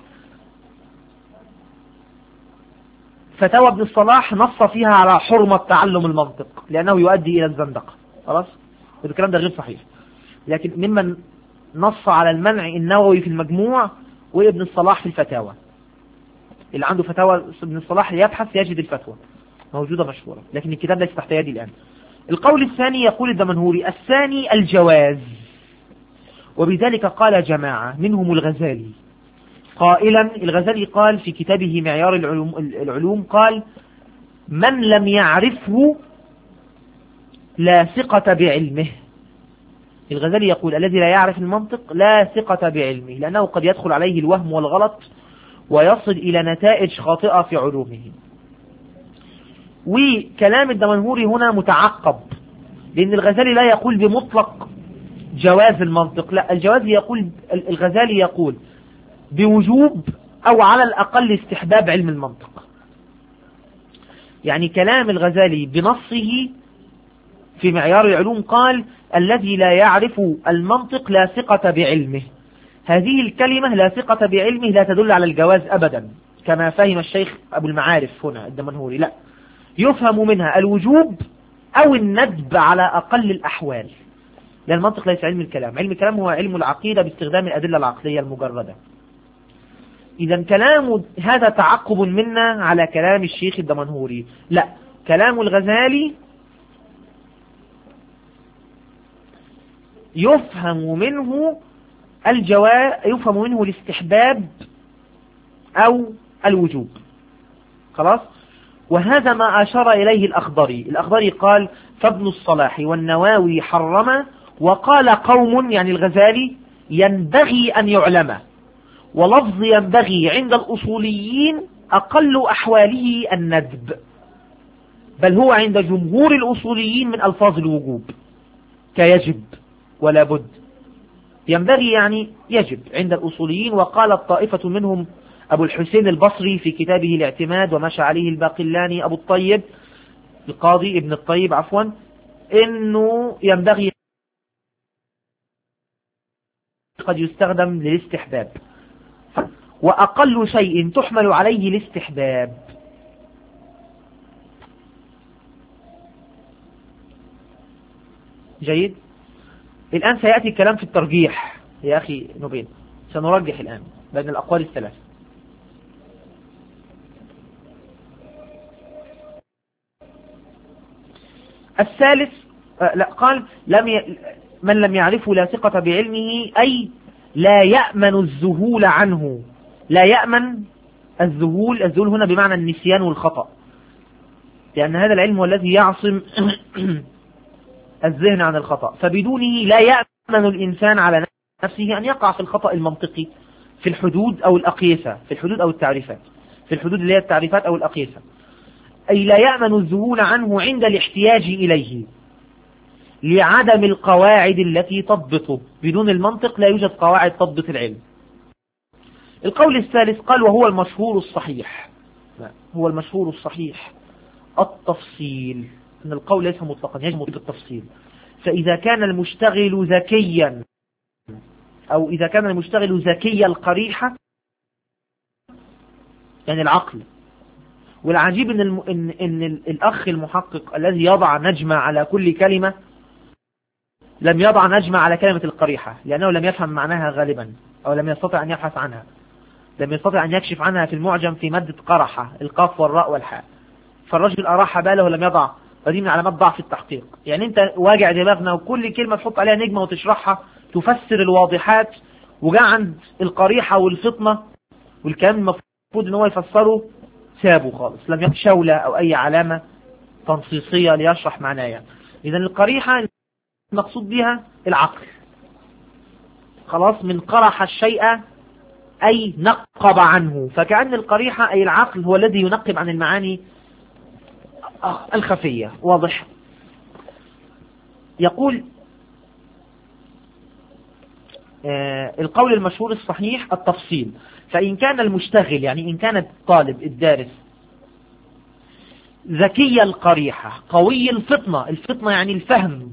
فتاوى ابن الصلاح نص فيها على حرمة تعلم المنطق لأنه يؤدي إلى الزندقة خلاص، الكلام ده غير صحيح. لكن ممن نص على المنع النووي في المجموع وابن الصلاح في الفتاوى. اللي عنده فتاوى ابن الصلاح يبحث يجد الفتوى موجودة مشهورة، لكن الكتاب ليس تحت يدي الآن. القول الثاني يقول الدمنهوري الثاني الجواز، وبذلك قال جماعة منهم الغزالي قائلا، الغزالي قال في كتابه معيار العلوم, العلوم قال من لم يعرفه لا ثقة بعلمه. الغزالي يقول الذي لا يعرف المنطق لا ثقة بعلمه، لأنه قد يدخل عليه الوهم والغلط ويصل إلى نتائج خاطئة في علومه. وكلام الدمنهوري هنا متعقب، لأن الغزالي لا يقول بمطلق جواز المنطق، لا، الجواز يقول الغزالي يقول بوجوب أو على الأقل استحباب علم المنطق. يعني كلام الغزالي بنصه في معيار العلوم قال الذي لا يعرف المنطق لا ثقة بعلمه. هذه الكلمة لا ثقة بعلمه لا تدل على الجواز أبدا كما فهم الشيخ أبو المعارف هنا الدمنهوري، لا، يفهم منها الوجوب أو الندب على أقل الأحوال، لأن المنطق ليس علم الكلام. علم الكلام هو علم العقيدة باستخدام الأدلة العقلية المجردة. إذا كلام هذا تعقب منا على كلام الشيخ الدمنهوري، لا، كلام الغزالي يفهم منه الجواز، يفهم منه الاستحباب أو الوجوب. خلاص. وهذا ما أشار إليه الأخضري. الأخضري قال فابن الصلاح والنواوي حرم، وقال قوم يعني الغزالي ينبغي أن يعلم، ولفظ ينبغي عند الأصوليين أقل أحواله الندب، بل هو عند جمهور الأصوليين من ألفاظ الوجوب كيجب ولا بد. ينبغي يعني يجب عند الأصوليين. وقال الطائفة منهم أبو الحسين البصري في كتابه الاعتماد ومشى عليه الباقلاني أبو الطيب القاضي ابن الطيب عفوا إنه ينبغي قد يستخدم للاستحباب، وأقل شيء تحمل عليه الاستحباب. جيد. الآن سيأتي الكلام في الترجيح يا أخي نبيل، سنرجح الآن بين الأقوال الثلاث. الثالث آه لا قال لم ي... من لم يعرفه لا ثقة بعلمه، أي لا يأمن الذهول عنه. لا يأمن الذهول، الذهول هنا بمعنى النسيان والخطأ، لأن هذا العلم هو الذي يعصم الذهن عن الخطأ، فبدونه لا يأمن الإنسان على نفسه أن يقع في الخطأ المنطقي في الحدود أو الأقيسة، في الحدود أو التعريفات، في الحدود اللي هي التعريفات أو الأقيسة. أي لا يأمن الذهول عنه عند الاحتياج إليه لعدم القواعد التي تضبطه. بدون المنطق لا يوجد قواعد تضبط العلم. القول الثالث قال وهو المشهور الصحيح، هو المشهور الصحيح التفصيل، أن القول ليس مطلقا يجب التفصيل. فإذا كان المشتغل ذكيا أو إذا كان المشتغل ذكي القريحة يعني العقل. والعجيب إن, الم... إن... إن الأخ المحقق الذي يضع نجمة على كل كلمة لم يضع نجمة على كلمة القريحة، لأنه لم يفهم معناها غالبا أو لم يستطع أن يبحث عنها، لم يستطع أن يكشف عنها في المعجم في مادة قرحة القاف والراء والحاء. فالرجل أراح باله ولم يضع، ودي من علامات ضعف التحقيق. يعني أنت واجع دماغنا وكل كلمة تحط عليها نجمة وتشرحها تفسر الواضحات، وجاء عند القريحة والفطنة والكلام المفروض أن هو يفسره سابه خالص، لم يكن شولة أو أي علامة تنصيصية ليشرح معناها. إذن القريحة المقصود بها العقل. خلاص، من قرح الشيء أي نقب عنه، فكأن القريحة أي العقل هو الذي ينقب عن المعاني الخفية. واضح؟ يقول آه القول المشهور الصحيح التفصيل. فإن كان المشتغل يعني إن كان الطالب الدارس ذكي القريحة قوي الفطنة، الفطنة يعني الفهم،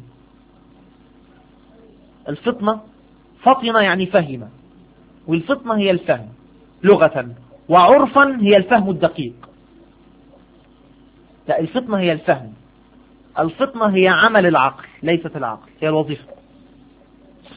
الفطنة فطنة يعني فهم، والفطنة هي الفهم لغة، وعرفا هي الفهم الدقيق. لا، الفطنة هي الفهم، الفطنة هي عمل العقل ليست العقل، هي الوظيفة.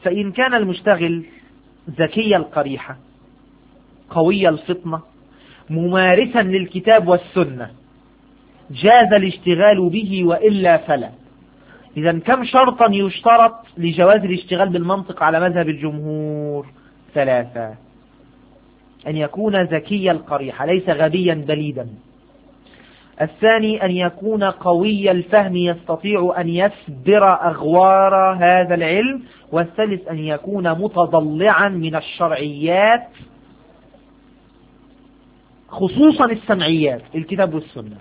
فإن كان المشتغل ذكي القريحة قوي الفطنة ممارسا للكتاب والسنة جاز الاشتغال به وإلا فلا. إذا كم شرطا يشترط لجواز الاشتغال بالمنطق على مذهب الجمهور؟ ثلاثة: أن يكون ذكي القريحة ليس غبيا بليدا. الثاني أن يكون قوي الفهم يستطيع أن يسبر أغوار هذا العلم. والثالث أن يكون متضلعا من الشرعيات خصوصا السمعيات الكتاب والسنة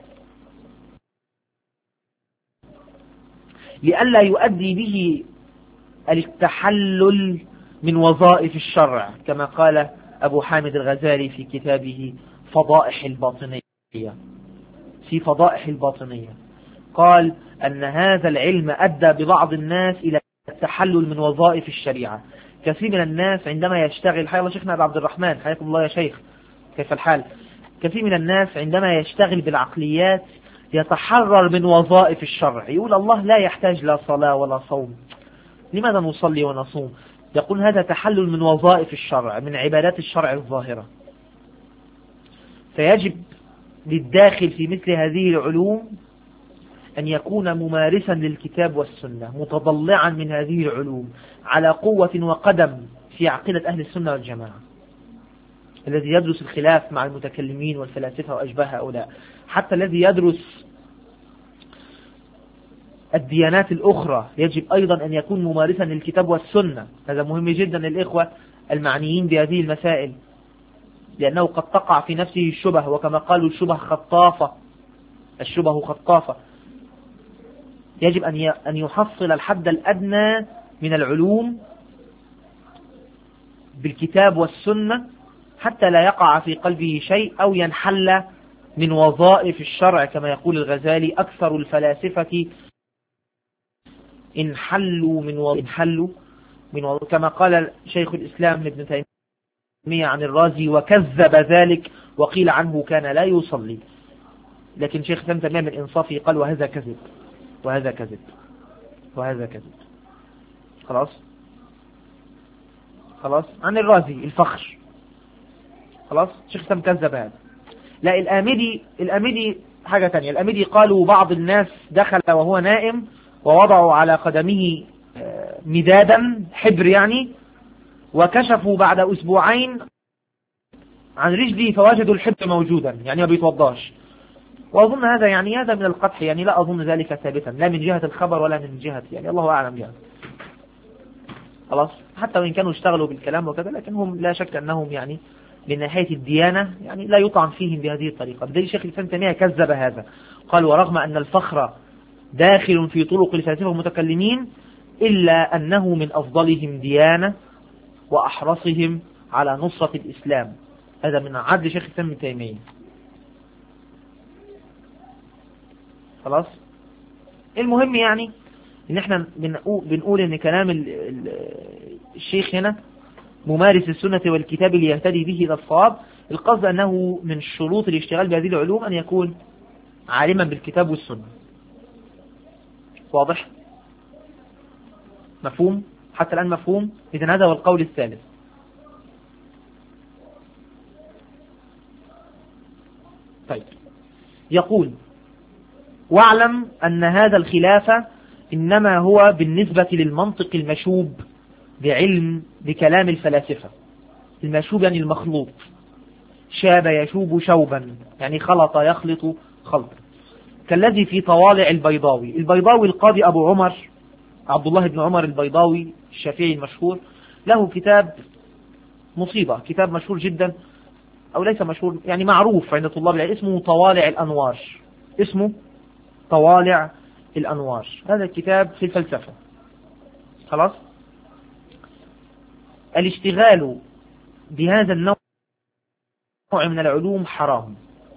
لئلا يؤدي به التحلل من وظائف الشرع، كما قال أبو حامد الغزالي في كتابه فضائح الباطنية. في فضائح الباطنية قال أن هذا العلم أدى ببعض الناس إلى التحلل من وظائف الشريعة. كثير من الناس عندما يشتغل، حيا الله شيخنا أبو عبد الرحمن حياكم الله يا شيخ، كيف الحال؟ كثير من الناس عندما يشتغل بالعقليات يتحرر من وظائف الشرع، يقول الله لا يحتاج لا صلاة ولا صوم، لماذا نصلي ونصوم؟ يقول هذا تحلل من وظائف الشرع، من عبادات الشرع الظاهرة. فيجب للداخل في مثل هذه العلوم أن يكون ممارسا للكتاب والسنة متضلعا من هذه العلوم على قوة وقدم في عقيدة أهل السنة والجماعة. الذي يدرس الخلاف مع المتكلمين والفلاسفة وأشباه هؤلاء، حتى الذي يدرس الديانات الأخرى يجب أيضا أن يكون ممارسا للكتاب والسنة. هذا مهم جدا للإخوة المعنيين بهذه المسائل، لأنه قد تقع في نفسه الشبه، وكما قالوا الشبه خطافة، الشبه خطافة. يجب أن يحصل الحد الأدنى من العلوم بالكتاب والسنة حتى لا يقع في قلبه شيء أو ينحل من وظائف الشرع، كما يقول الغزالي أكثر الفلاسفة انحلوا من و... انحلوا من و... كما قال شيخ الإسلام ابن تيمية عن الرازي وكذب ذلك وقيل عنه كان لا يصلي، لكن شيخ ابن تيمية من إنصافه قال وهذا كذب وهذا كذب وهذا كذب. خلاص خلاص عن الرازي الفخر، خلاص شيخ الإسلام كذب هذا. لا الآمدي الآمدي حاجة تانية. الآمدي قالوا بعض الناس دخل وهو نائم ووضعوا على قدمه مدادا حبر يعني، وكشفوا بعد أسبوعين عن رجلي فوجدوا الحبر موجودا، يعني ما بيتوضاش. وأظن هذا يعني هذا من القدح، يعني لا أظن ذلك ثابتا لا من جهة الخبر ولا من جهة يعني الله أعلم يعني. خلاص حتى وإن كانوا اشتغلوا بالكلام وكذا، لكن هم لا شك أنهم يعني من ناحية الديانة يعني لا يطعن فيهم بهذه الطريقة. بدليل شيخ الإسلام تيمية كذب هذا، قال ورغم أن الفخر داخل في طرق الفلاسفة والمتكلمين إلا أنه من أفضلهم ديانة وأحرصهم على نصرة الإسلام. هذا من عدل شيخ الإسلام تيمية. خلاص المهم يعني إن احنا بنقول إن كلام الشيخ هنا ممارس السنة والكتاب ليهتدي به إلى الصواب، القصد أنه من شروط الاشتغال بهذه العلوم أن يكون عالما بالكتاب والسنة. واضح؟ مفهوم؟ حتى الآن مفهوم؟ إذن هذا هو القول الثالث. طيب يقول واعلم أن هذا الخلاف إنما هو بالنسبة للمنطق المشوب بعلم بكلام الفلاسفة. المشوب يعني المخلوط، شاب يشوب شوبا يعني خلط يخلط خلطا، كالذي في طوالع البيضاوي. البيضاوي القاضي أبو عمر عبد الله بن عمر البيضاوي الشافعي المشهور، له كتاب مصيبة، كتاب مشهور جدا أو ليس مشهور يعني معروف عند طلاب العلم، اسمه طوالع الأنوار. اسمه طوالع الأنوار. هذا الكتاب في الفلسفة. خلاص الاشتغال بهذا النوع من العلوم حرام.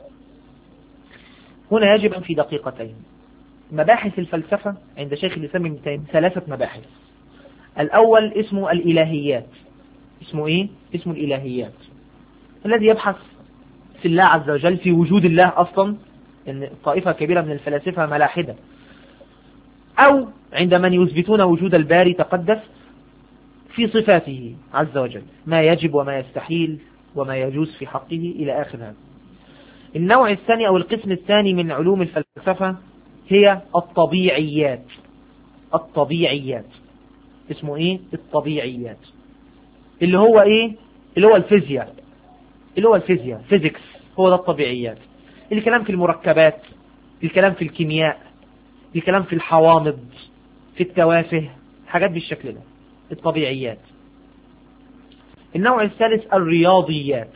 هنا يجب أن في دقيقتين. مباحث الفلسفة عند شيخ الإسلام ابن تيمية ثلاثة مباحث. الأول اسمه الإلهيات. اسمه إيه؟ اسمه الإلهيات، الذي يبحث في الله عز وجل، في وجود الله أصلا، إن طائفة كبيرة من الفلاسفة ملاحدة، أو عند من يثبتون وجود الباري تقدس، في صفاته عز وجل، ما يجب وما يستحيل وما يجوز في حقه إلى آخر هذا. النوع الثاني أو القسم الثاني من علوم الفلسفة هي الطبيعيات. الطبيعيات اسمه ايه؟ الطبيعيات، اللي هو ايه؟ اللي هو الفيزياء، اللي هو الفيزياء فيزيكس، هو ده الطبيعيات. الكلام في المركبات، الكلام في الكيمياء، الكلام في الحوامض، في التوافه، حاجات بالشكل ده، الطبيعيات. النوع الثالث الرياضيات.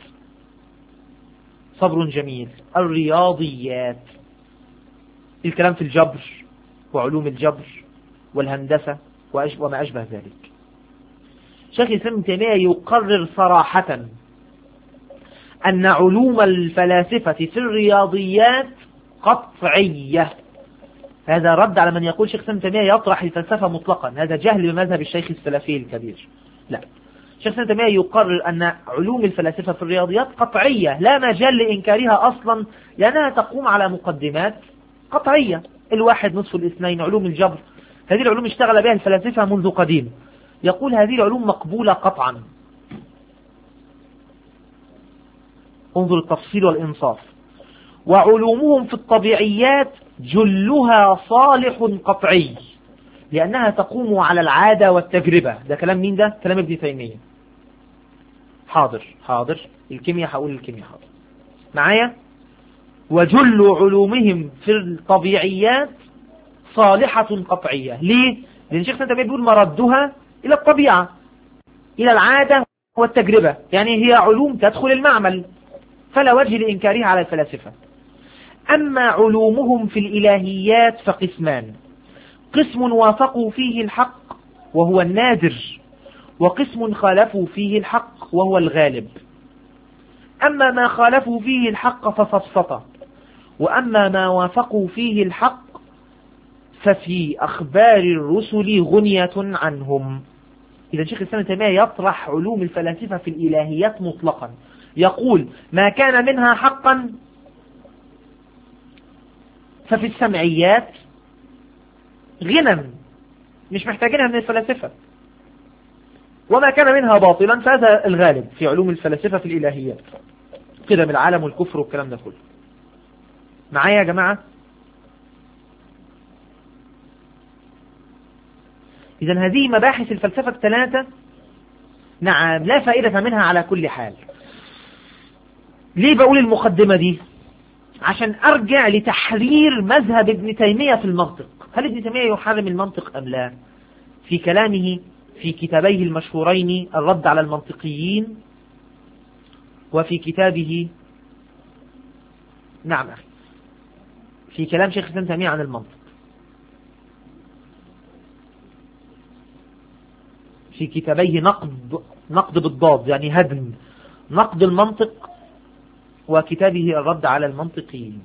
صبر جميل. الرياضيات، الكلام في الجبر وعلوم الجبر والهندسة وما أشبه ذلك. شيخ الإسلام ابن تيمية يقرر صراحة أن علوم الفلاسفة في الرياضيات قطعية. هذا رد على من يقول شيخ الإسلام ابن تيمية يطرح الفلسفة مطلقا، هذا جهل بمذهب الشيخ السلفي الكبير. لا، شيخ الإسلام ابن تيمية يقرر أن علوم الفلاسفة في الرياضيات قطعية، لا مجال لإنكارها أصلا، لأنها تقوم على مقدمات قطعية. الواحد نصف الاثنين، علوم الجبر، هذه العلوم اشتغل بها الفلاسفة منذ قديم. يقول هذه العلوم مقبولة قطعا. انظر التفصيل والإنصاف. وعلومهم في الطبيعيات جلها صالح قطعي، لأنها تقوم على العادة والتجربة. ده كلام مين ده؟ كلام ابن تيمية. حاضر حاضر الكيمياء، هقول الكيمياء حاضر معايا. وجل علومهم في الطبيعيات صالحة قطعية. ليه؟ لأن الشيخ سنتبه بيقول مردها إلى الطبيعة، إلى العادة والتجربة، يعني هي علوم تدخل المعمل، فلا وجه لإنكارها على الفلاسفة. أما علومهم في الإلهيات فقسمان: قسم وافقوا فيه الحق وهو النادر، وقسم خالفوا فيه الحق وهو الغالب. أما ما خالفوا فيه الحق فسفسطة، وأما ما وافقوا فيه الحق ففي أخبار الرسل غنية عنهم. إذا شيخ الإسلام ابن تيمية يطرح علوم الفلاسفة في الإلهيات مطلقا، يقول ما كان منها حقا ففي السمعيات غنى، مش محتاجينها من الفلاسفة، وما كان منها باطلا فهذا الغالب في علوم الفلاسفة في الإلهيات، قدم العالم والكفر والكلام ده كله. معايا يا جماعة؟ إذن هذه مباحث الفلسفة الثلاثة، نعم لا فائدة منها على كل حال. ليه بقول المقدمة دي؟ عشان أرجع لتحرير مذهب ابن تيمية في المنطق. هل ابن تيمية يحرم المنطق أم لا؟ في كلامه في كتابيه المشهورين الرد على المنطقيين، وفي كتابه نعم أخي في كلام شيخ ابن تيمية عن المنطق، في كتابيه نقد نقد بالضاد يعني هدم نقد المنطق، وكتابه الرد على المنطقيين.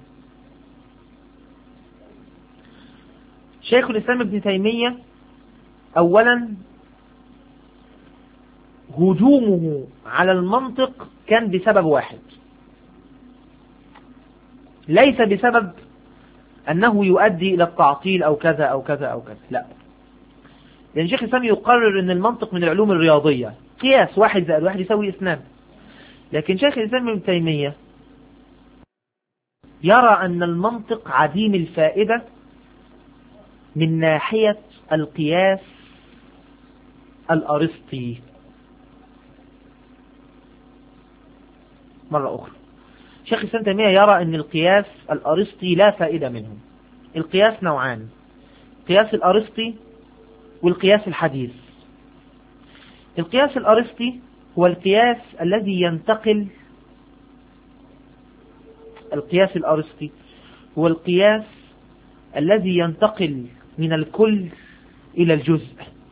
شيخ الإسلام ابن تيمية أولا هجومه على المنطق كان بسبب واحد، ليس بسبب أنه يؤدي إلى التعطيل أو كذا أو كذا أو كذا، لا. لأن شيخ الإسلام يقرر أن المنطق من العلوم الرياضية، قياس واحد زائد واحد يساوي اثنان. لكن شيخ الإسلام ابن تيمية يرى أن المنطق عديم الفائدة من ناحية القياس الأرسطي. مرة أخرى، شيخ الإسلام ابن تيمية يرى أن القياس الأرسطي لا فائدة منه. القياس نوعان: القياس الأرسطي والقياس الحديث. القياس الأرسطي هو القياس الذي ينتقل القياس الأرسطي هو القياس الذي ينتقل من الكل إلى الجزء،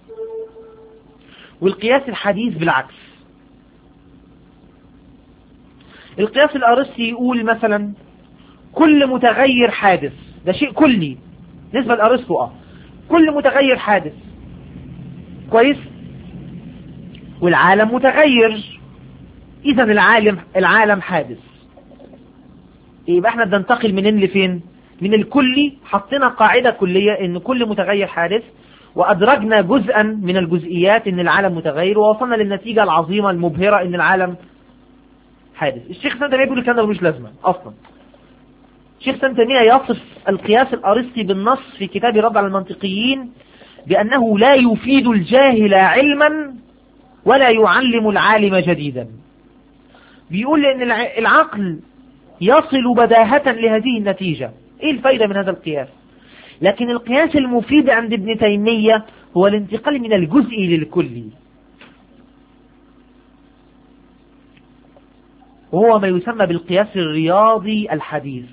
والقياس الحديث بالعكس. القياس الأرسطي يقول مثلا كل متغير حادث، ده شيء كلي بالنسبة لأرسطو، اه كل متغير حادث كويس، والعالم متغير، إذا العالم العالم حادث. يبقى احنا بننتقل منين لفين؟ من الكلي، حطينا قاعدة كلية ان كل متغير حادث، وأدرجنا جزءا من الجزئيات إن العالم متغير، ووصلنا للنتيجة العظيمة المبهرة إن العالم حادث. الشيخ سام تيمية بيقول الكلام ده ملوش لازمة أصلا. الشيخ سام تيمية يصف القياس الأرسطي بالنص في كتاب الرد على المنطقيين بأنه لا يفيد الجاهل علما ولا يعلم العالم جديدا. بيقول إن العقل يصل بداهة لهذه النتيجة. إيه الفايدة من هذا القياس؟ لكن القياس المفيد عند ابن تيمية هو الانتقال من الجزئي للكلي، وهو ما يسمى بالقياس الرياضي الحديث.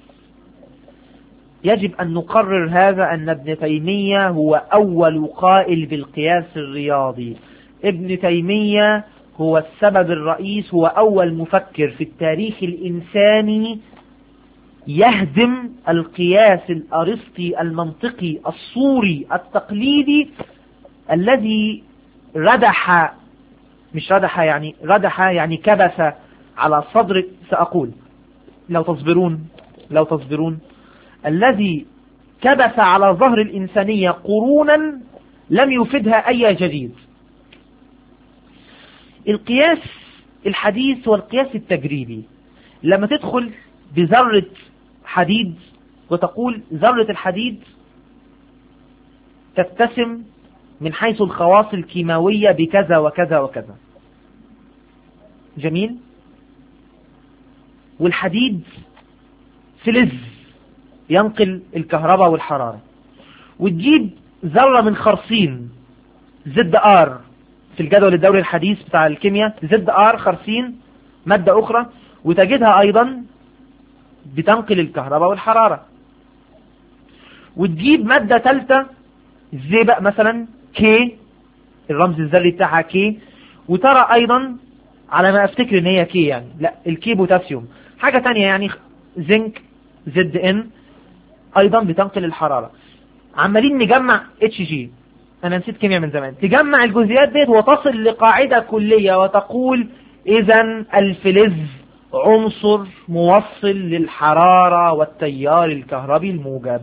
يجب أن نقرر هذا، أن ابن تيمية هو أول قائل بالقياس الرياضي. ابن تيمية هو السبب الرئيس، هو أول مفكر في التاريخ الإنساني يهدم القياس الأرسطي المنطقي الصوري التقليدي الذي ردح، مش ردح يعني ردح يعني كبس على صدر، سأقول لو تصبرون لو تصبرون الذي كبس على ظهر الإنسانية قرونا لم يفدها أي جديد. القياس الحديث هو القياس التجريبي. لما تدخل بذرة حديد وتقول ذرة الحديد تتسم من حيث الخواص الكيماوية بكذا وكذا وكذا، جميل، والحديد فلز ينقل الكهرباء والحرارة، وتجيب ذرة من خرسين زد ار في الجدول الدوري الحديث بتاع الكيمياء، زد ار خرسين مادة أخرى، وتجدها أيضا بتنقل الكهرباء والحرارة. وتجيب مادة ثالثة زئبق مثلا كي، الرمز الذري بتاعها كي، وترى أيضا على ما أفتكر إن هي كي، يعني لا الكي بوتاسيوم، حاجة تانية يعني زنك زد ان أيضا بتنقل الحرارة. عمالين نجمع اتش جي، أنا نسيت كيمياء من زمان، تجمع الجزئيات ديت وتصل لقاعدة كلية وتقول إذن الفلز عنصر موصل للحرارة والتيار الكهربي الموجب.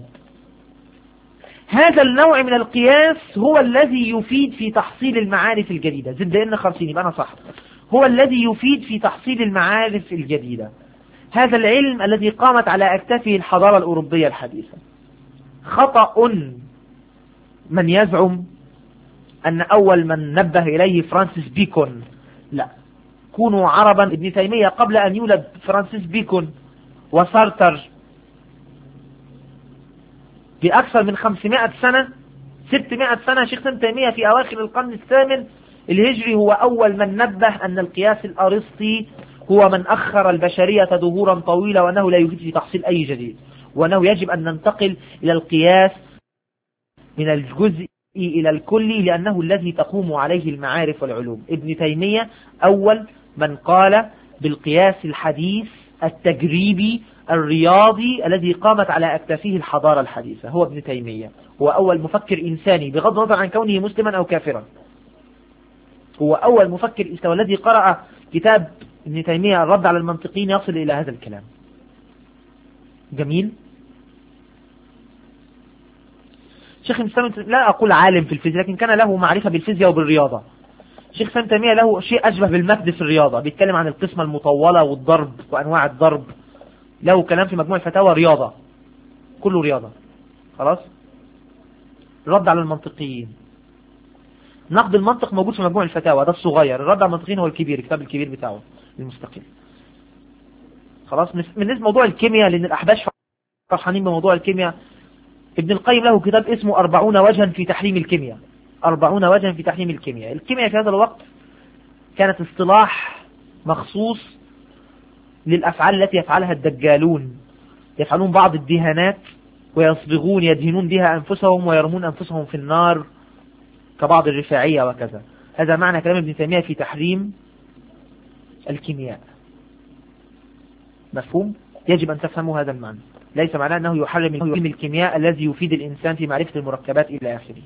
هذا النوع من القياس هو الذي يفيد في تحصيل المعارف الجديدة. زد ان خمسين يبقى أنا صح، هو الذي يفيد في تحصيل المعارف الجديدة. هذا العلم الذي قامت على أكتافه الحضارة الأوروبية الحديثة. خطأ من يزعم أن أول من نبه إليه فرانسيس بيكون. لا، كونوا عربا. ابن تيمية قبل أن يولد فرانسيس بيكون وسارتر بأكثر من خمسمائة سنة، ستمائة سنة، شيخ ابن تيمية في أواخر القرن الثامن الهجري هو أول من نبه أن القياس الأرسطي هو من أخر البشرية دهورا طويلة، وأنه لا يفيد في تحصيل أي جديد، وأنه يجب أن ننتقل إلى القياس من الجزء إلى الكلي، لأنه الذي تقوم عليه المعارف والعلوم. ابن تيمية أول من قال بالقياس الحديث التجريبي الرياضي الذي قامت على أكتافه الحضارة الحديثة، هو ابن تيمية. هو أول مفكر إنساني بغض النظر عن كونه مسلما أو كافرا، هو أول مفكر إنساني، والذي قرأ كتاب ابن تيمية الرد على المنطقيين يصل إلى هذا الكلام. جميل. شيخ الإسلام لا أقول عالم في الفيزياء، لكن كان له معرفة بالفيزياء وبالرياضة. شيخ الإسلام تيمية له شيء أشبه بالمجد في الرياضة، بيتكلم عن القسمة المطولة والضرب وأنواع الضرب، له كلام في مجموع الفتاوى رياضة، كله رياضة. خلاص. الرد على المنطقيين، نقد المنطق موجود في مجموع الفتاوى، ده الصغير. الرد على المنطقيين هو الكبير، الكتاب الكبير بتاعه المستقل. خلاص. بالنسبة لموضوع الكيمياء، لأن الأحباش فرحانين بموضوع الكيمياء، ابن القيم له كتاب اسمه أربعون وجها في تحريم الكيمياء. أربعون وجها في تحريم الكيمياء. الكيمياء في هذا الوقت كانت اصطلاح مخصوص للأفعال التي يفعلها الدجالون، يفعلون بعض الدهانات ويصبغون يدهنون بها أنفسهم ويرمون أنفسهم في النار كبعض الرفاعية وكذا. هذا معنى كلام ابن تيمية في تحريم الكيمياء. مفهوم؟ يجب أن تفهموا هذا المعنى. ليس معناه أنه يحرم الكيمياء الذي يفيد الإنسان في معرفة المركبات إلى آخره.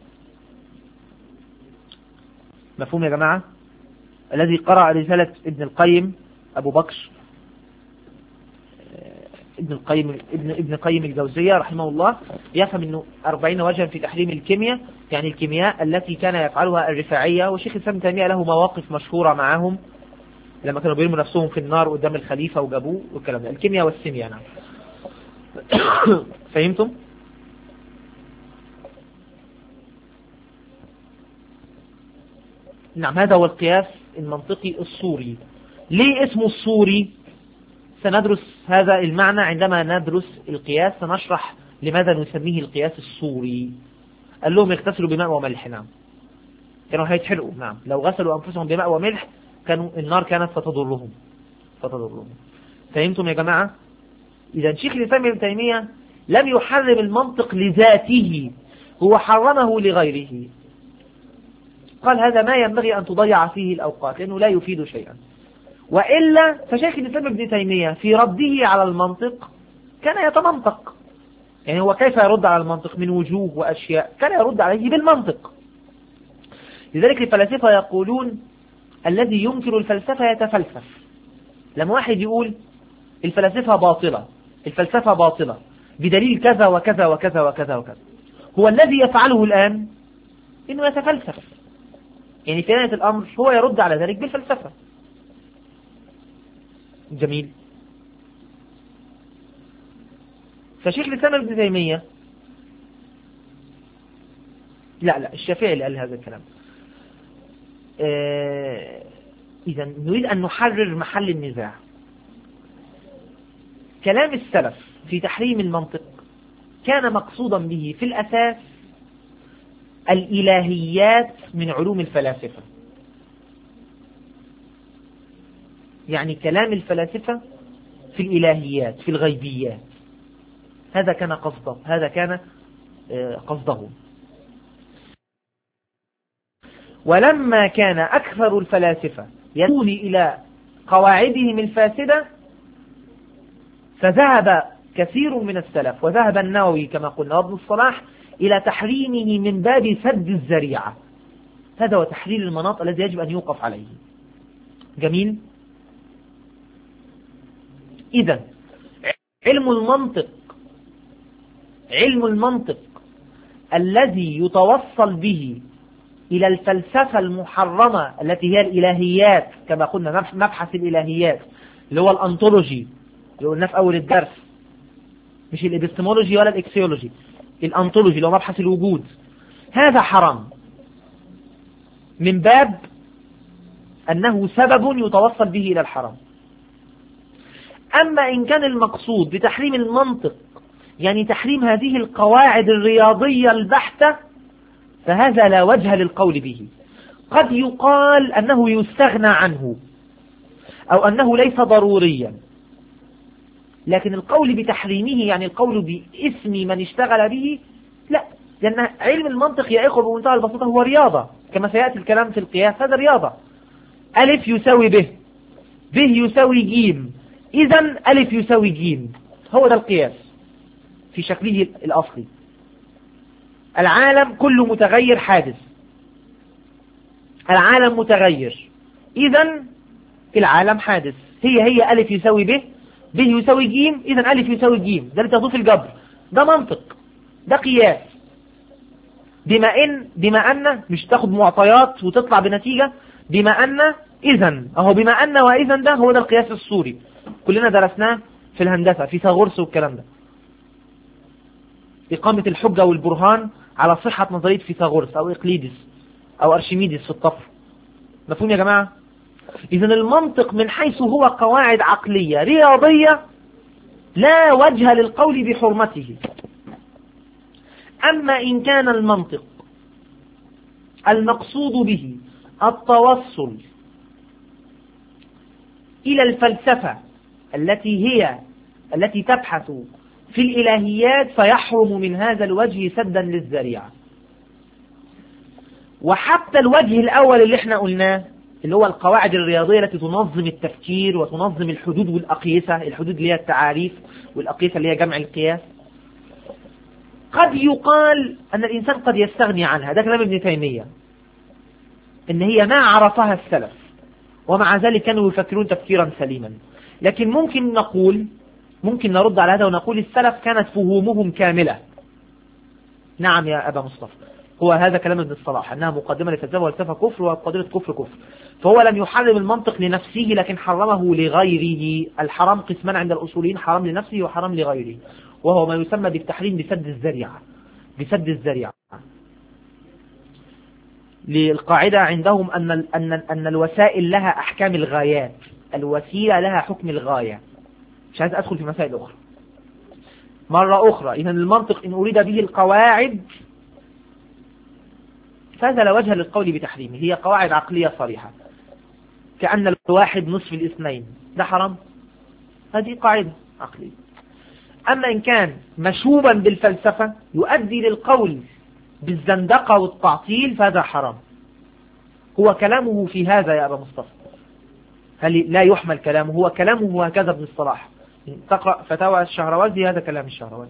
مفهوم يا جماعة؟ الذي قرأ رسالة ابن القيم أبو بكر ابن القيم ابن ابن قيم الجوزية رحمه الله يفهم انه أربعين وجها في تحريم الكيمياء، يعني الكيمياء التي كان يفعلها الرفاعية. وشيخ الإسلام ابن تيمية له مواقف مشهورة معهم لما كانوا بيرموا نفسهم في النار قدام الخليفة وجابوه والكلام ده، الكيمياء والسيمياء. نعم. فهمتم؟ نعم، هذا هو القياس المنطقي الصوري. ليه اسمه الصوري؟ سندرس هذا المعنى عندما ندرس القياس، سنشرح لماذا نسميه القياس الصوري. قال لهم يغتسلوا بماء وملح. نعم، كانوا هيتحرقوا. نعم، لو غسلوا أنفسهم بماء وملح كانوا النار كانت فتضرهم فتضرهم فهمتم يا جماعة؟ إذا شيخ الإسلام ابن تيمية لم يحرم المنطق لذاته، هو حرمه لغيره. قال هذا ما ينبغي أن تضيع فيه الأوقات لأنه لا يفيد شيئا. وإلا فشيخ الإسلام ابن تيمية في رده على المنطق كان يتمنطق. يعني هو كيف يرد على المنطق؟ من وجوه وأشياء كان يرد عليه بالمنطق. لذلك الفلاسفة يقولون الذي ينكر الفلسفة يتفلسف. لما واحد يقول الفلاسفة باطلة، الفلسفة باطلة بدليل كذا وكذا وكذا وكذا وكذا، هو الذي يفعله الآن إنه يتفلسف. يعني في نهاية الأمر هو يرد على ذلك بالفلسفة. جميل. فشيخ الإسلام ابن تيمية لا لا الشافعي اللي قال هذا الكلام. آه إذا نريد أن نحرر محل النزاع. كلام السلف في تحريم المنطق كان مقصودا به في الأساس الإلهيات من علوم الفلاسفة. يعني كلام الفلاسفة في الإلهيات في الغيبيات، هذا كان قصده هذا كان قصده. ولما كان أكثر الفلاسفة يدون إلى قواعدهم الفاسدة فذهب كثير من السلف وذهب النووي كما قلنا وابن الصلاح إلى تحريمه من باب سد الذريعة. هذا هو تحرير المناط الذي يجب أن يوقف عليه. جميل. إذا علم المنطق علم المنطق الذي يتوصل به إلى الفلسفة المحرمة التي هي الإلهيات كما قلنا، مبحث الإلهيات اللي هو الأنطولوجي اللي قلنا في أول الدرس، مش الإبستمولوجي ولا الإكسيولوجي، الأنطولوجي اللي هو مبحث الوجود، هذا حرام من باب أنه سبب يتوصل به إلى الحرام. أما إن كان المقصود بتحريم المنطق يعني تحريم هذه القواعد الرياضية البحتة فهذا لا وجه للقول به. قد يقال أنه يستغنى عنه أو أنه ليس ضروريا، لكن القول بتحريمه يعني القول باسم من اشتغل به لا، لأن علم المنطق يا إخوة بمنتهى البساطة هو رياضة كما سيأتي الكلام في القياس. هذا رياضة، ألف يساوي به، به يساوي جيم، إذن ألف يساوي جيم، هو ده القياس في شكله الأصلي. العالم كله متغير حادث، العالم متغير، إذن العالم حادث. هي هي ألف يساوي به، به يساوي جيم، إذن ألف يساوي جيم. ده اللي تاخدوه في الجبر، ده منطق، ده قياس. بما إن بما أن مش تاخد معطيات وتطلع بنتيجة، بما أن إذن أهو، بما أن وإذن، ده هو ده القياس الصوري كلنا درسناه في الهندسة فيثاغورس والكلام ده، إقامة الحجة والبرهان على صحة نظرية فيثاغورس أو إقليدس أو أرشميدس في الطفل. مفهوم يا جماعة؟ إذن المنطق من حيث هو قواعد عقلية رياضية لا وجه للقول بحرمته. أما إن كان المنطق المقصود به التوصل إلى الفلسفة التي هي التي تبحث في الإلهيات فيحرم من هذا الوجه سدا للذريعة. وحتى الوجه الأول اللي احنا قلناه اللي هو القواعد الرياضية التي تنظم التفكير وتنظم الحدود والأقيسة، الحدود اللي هي التعاريف والأقيسة اللي هي جمع القياس، قد يقال أن الإنسان قد يستغني عنها. ده كلام ابن تيمية، إن هي ما عرفها السلف ومع ذلك كانوا يفكرون تفكيرا سليما. لكن ممكن نقول ممكن نرد على هذا ونقول السلف كانت فهومهم كاملة. نعم يا أبا مصطفى، هو هذا كلام ابن الصلاح، أنها مقدمة لفلسفة والفلسفة كفر وقدرة كفر كفر. فهو لم يحرم المنطق لنفسه لكن حرمه لغيره. الحرام قسمان عند الأصوليين، حرام لنفسه وحرام لغيره، وهو ما يسمى بالتحريم بسد الذريعة. بسد الذريعة للقاعدة عندهم أن أن أن الوسائل لها أحكام الغايات، الوسيلة لها حكم الغاية. مش عايز أدخل في مسائل أخرى مرة أخرى. إذا المنطق إن أريد به القواعد فهذا لا وجه للقول بتحريمه، هي قواعد عقلية صريحة، كأن الواحد نصف الاثنين، ده حرام، هذه قاعدة عقلية. أما إن كان مشوبا بالفلسفة يؤدي للقول بالزندقة والتعطيل فهذا حرام. هو كلامه في هذا يا أبا مصطفى، هل لا يحمل كلامه؟ هو كلامه هكذا ابن الصلاح. تقرأ فتاوى الشهروازي، هذا كلام الشهروازي.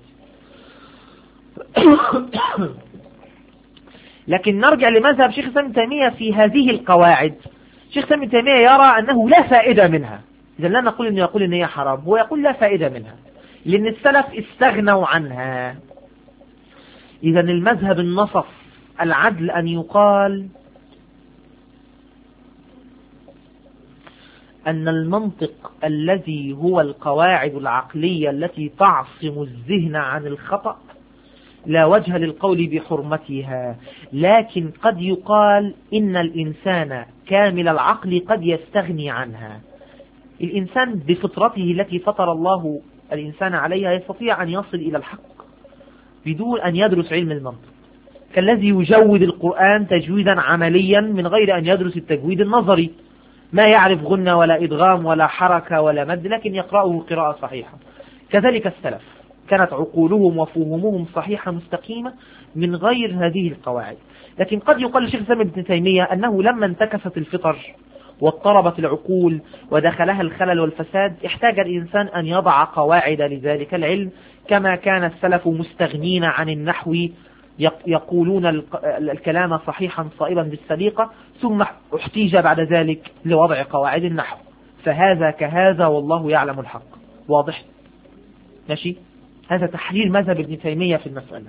لكن نرجع لمذهب شيخ الإسلام ابن تيمية في هذه القواعد. شيخ الإسلام ابن تيمية يرى أنه لا فائدة منها. إذا لا نقول أنه يقول أن هي حرام، هو يقول لا فائدة منها لأن السلف استغنوا عنها. إذا المذهب النصف العدل أن يقال أن المنطق الذي هو القواعد العقلية التي تعصم الذهن عن الخطأ لا وجه للقول بحرمتها، لكن قد يقال إن الإنسان كامل العقل قد يستغني عنها. الإنسان بفطرته التي فطر الله الإنسان عليها يستطيع أن يصل إلى الحق بدون أن يدرس علم المنطق، كالذي يجود القرآن تجويدا عمليا من غير أن يدرس التجويد النظري، ما يعرف غنة ولا إدغام ولا حركة ولا مد، لكن يقرأه قراءة صحيحة. كذلك السلف كانت عقولهم وفهمهم صحيحة مستقيمة من غير هذه القواعد. لكن قد يقال الشيخ الإسلام ابن تيمية أنه لما انتكست الفطر واضطربت العقول ودخلها الخلل والفساد احتاج الإنسان أن يضع قواعد لذلك العلم، كما كان السلف مستغنين عن النحو يقولون الكلام صحيحا صائبا بالسليقة، ثم احتيج بعد ذلك لوضع قواعد النحو. فهذا كهذا والله يعلم الحق. واضح؟ ماشي؟ هذا تحليل مذهب ابن تيمية في المسألة.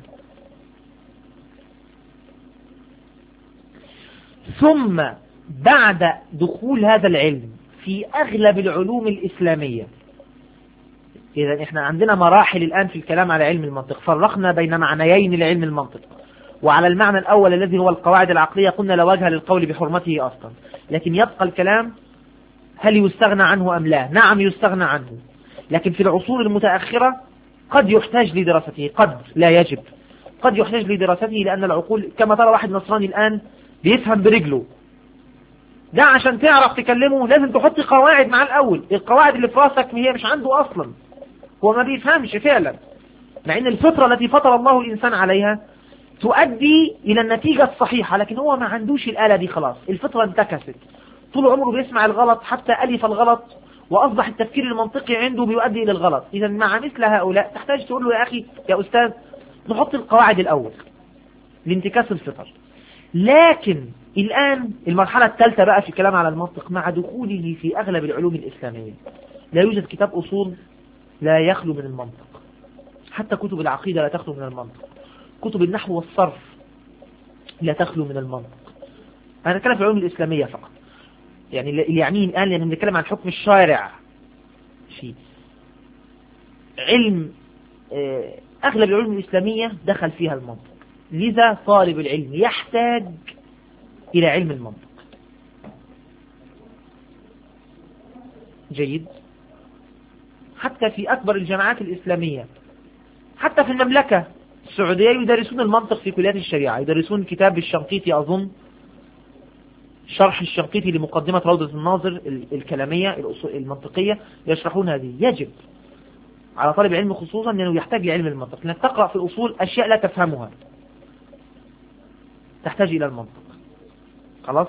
ثم بعد دخول هذا العلم في أغلب العلوم الإسلامية، إذا إحنا عندنا مراحل الآن في الكلام على علم المنطق، فرقنا بين معنيين لعلم المنطق، وعلى المعنى الأول الذي هو القواعد العقلية قلنا لا وجه للقول بحرمته أصلا، لكن يبقى الكلام هل يستغنى عنه أم لا؟ نعم يستغنى عنه، لكن في العصور المتأخرة قد يحتاج لدراسته، قد لا يجب، قد يحتاج لدراسته، لأن العقول كما ترى واحد نصراني الآن بيفهم برجله، ده عشان تعرف تكلمه لازم تحط قواعد مع الأول، القواعد اللي في راسك هي مش عنده أصلا، هو ما بيفهمش فعلا، مع ان الفطرة التي فطر الله الإنسان عليها تؤدي إلى النتيجة الصحيحة، لكن هو ما عندوش الآلة دي، خلاص الفطرة انتكست، طول عمره بيسمع الغلط حتى ألف الغلط وأصبح التفكير المنطقي عنده بيؤدي إلى الغلط. إذا مع مثل هؤلاء تحتاج تقول له يا أخي يا أستاذ نحط القواعد الأول لانتكاس الفطر. لكن الآن المرحلة الثالثة بقى في الكلام على المنطق مع دخوله في أغلب العلوم الإسلامية، لا يوجد كتاب أصول لا يخلو من المنطق، حتى كتب العقيدة لا تخلو من المنطق، كتب النحو والصرف لا تخلو من المنطق. أنا أتكلم في العلوم الإسلامية فقط، يعني اللي يعنيه الآن لأننا نتكلم عن حكم الشارع شيء علم، أغلب العلوم الإسلامية دخل فيها المنطق، لذا طالب العلم يحتاج إلى علم المنطق. جيد. حتى في أكبر الجامعات الإسلامية، حتى في المملكة السعودية يدرسون المنطق في كليات الشريعة، يدرسون كتاب الشنقيطي أظن، شرح الشنقيطي لمقدمة روضة الناظر الكلامية المنطقية، يشرحون هذه. يجب على طالب العلم خصوصا أنه يحتاج لعلم المنطق، لأنك تقرأ في الأصول أشياء لا تفهمها تحتاج إلى المنطق. خلاص،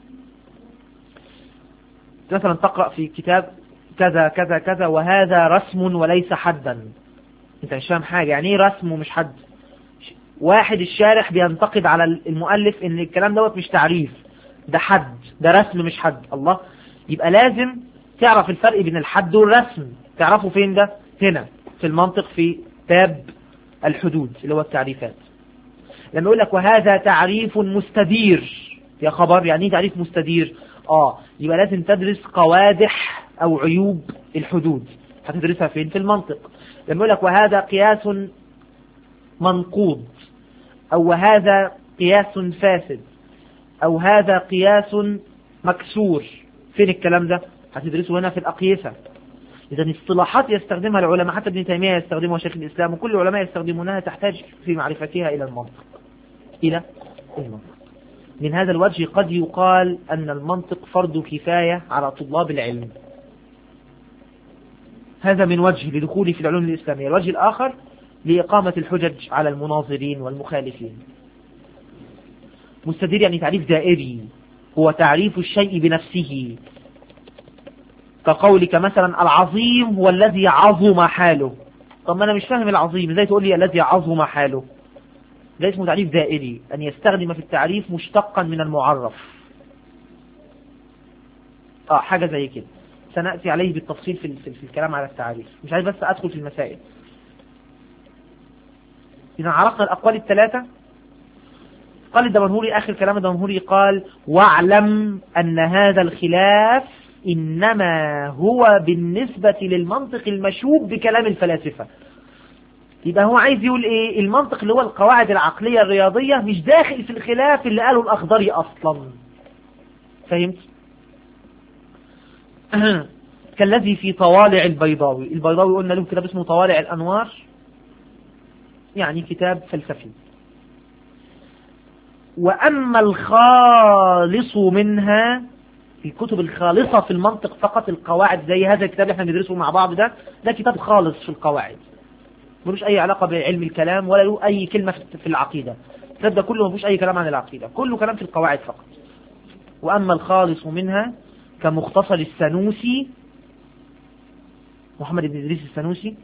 مثلا تقرأ في كتاب كذا كذا كذا وهذا رسم وليس حدا، انت مش فاهم حاجة، يعني ايه رسم ومش حد؟ واحد الشارح بينتقد على المؤلف ان الكلام دوت مش تعريف، ده حد، ده رسم مش حد. الله، يبقى لازم تعرف الفرق بين الحد والرسم. تعرفوا فين ده؟ في هنا في المنطق في باب الحدود اللي هو التعريفات، لما يقول لك وهذا تعريف مستدير، يا خبر يعني ايه تعريف مستدير؟ اه يبقى لازم تدرس قوادح او عيوب الحدود. هتدرسها فين؟ في المنطق. لما يقول لك وهذا قياس منقوض، او وهذا قياس فاسد، او هذا قياس مكسور، فين الكلام ده؟ هتدرسه هنا في الأقيسة. إذا اصطلاحات يستخدمها العلماء، حتى ابن تيمية يستخدمها شيخ الإسلام، وكل العلماء يستخدمونها، تحتاج في معرفتها إلى المنطق إلى المنطق. من هذا الوجه قد يقال أن المنطق فرض كفاية على طلاب العلم. هذا من وجه لدخولي في العلوم الإسلامية. الوجه الآخر لإقامة الحجج على المناظرين والمخالفين. مستدير يعني تعريف دائري، هو تعريف الشيء بنفسه، كقولك مثلا العظيم هو الذي عظم حاله. طب ما أنا مش فاهم العظيم، ازاي تقول لي الذي عظم حاله؟ ده اسمه تعريف دائري، أن يستخدم في التعريف مشتقا من المعرف. اه حاجة زي كده سنأتي عليه بالتفصيل في, في, في الكلام على التعريف، مش عايز بس أدخل في المسائل. إذا عرفنا الأقوال الثلاثة. قال الدمنهوري آخر كلام الدمنهوري قال واعلم أن هذا الخلاف إنما هو بالنسبة للمنطق المشوب بكلام الفلاسفة. يبقى هو عايز يقول إيه؟ المنطق اللي هو القواعد العقلية الرياضية مش داخل في الخلاف اللي قاله الأخضري أصلا. فهمت؟ كالذي في طوالع البيضاوي. البيضاوي قلنا له كتاب اسمه طوالع الأنوار، يعني كتاب فلسفي. وأما الخالص منها، الكتب الخالصة في المنطق فقط، القواعد زي هذا الكتاب اللي احنا بندرسه مع بعض ده، ده كتاب خالص في القواعد، ملوش أي علاقة بعلم الكلام ولا له أي كلمة في العقيدة. الكتاب ده كله ملوش أي كلام عن العقيدة، كله كلام في القواعد فقط. وأما الخالص منها كمختصر السنوسي، محمد بن إدريس السنوسي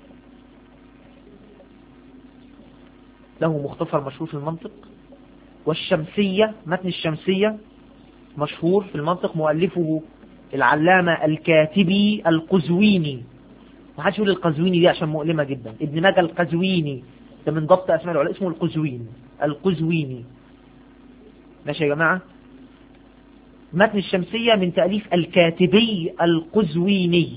له مختصر مشهور في المنطق. والشمسية، متن الشمسية مشهور في المنطق، مؤلفه العلامة الكاتبي القزويني. ما حدش يقول القزويني دي عشان مؤلمة جدا، ابن ماجه القزويني ده من ضبط أسماء العلماء، اسمه القزويني القزويني. ماشي يا جماعة؟ متن الشمسية من تأليف الكاتبي القزويني،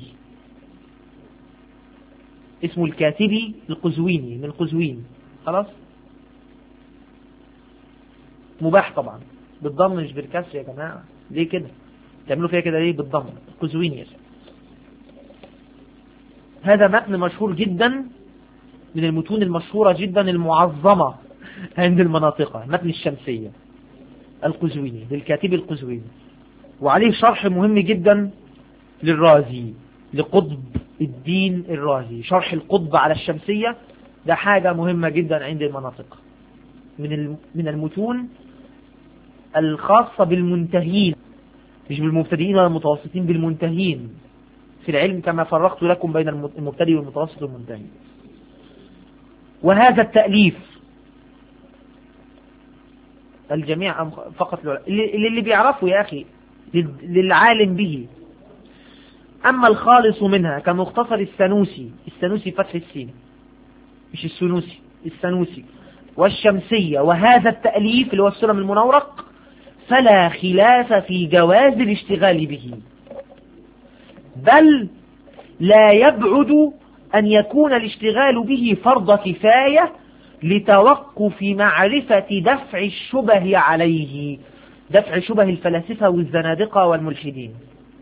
اسمه الكاتبي القزويني من القزوين. خلاص؟ مباح طبعا بالضم مش بالكسر يا جماعة. ليه كده؟ تعملوا فيها كده ليه بالضم؟ القزويني. هذا متن مشهور جدا، من المتون المشهورة جدا المعظمة عند المناطقة، متن الشمسية القزويني للكاتب القزويني. وعليه شرح مهم جدا للرازي، لقطب الدين الرازي. شرح القطب على الشمسية ده حاجة مهمة جدا عند المناطق، من من المتون الخاصة بالمنتهين، مش بالمبتدئين ولا المتوسطين، بالمنتهين في العلم، كما فرقت لكم بين المبتدئ والمتوسط والمنتهي. وهذا التأليف الجميع فقط اللي, اللي بيعرفوا يا أخي، للعالم به. أما الخالص منها كمختصر السنوسي، السنوسي فتح السين مش السنوسي، السنوسي. والشمسية وهذا التأليف اللي هو السلم المنورق، فلا خلاف في جواز الاشتغال به، بل لا يبعد أن يكون الاشتغال به فرض كفاية لتوقف معرفة دفع الشبه عليه، دفع شبه الفلاسفة والزنادقة والملحدين.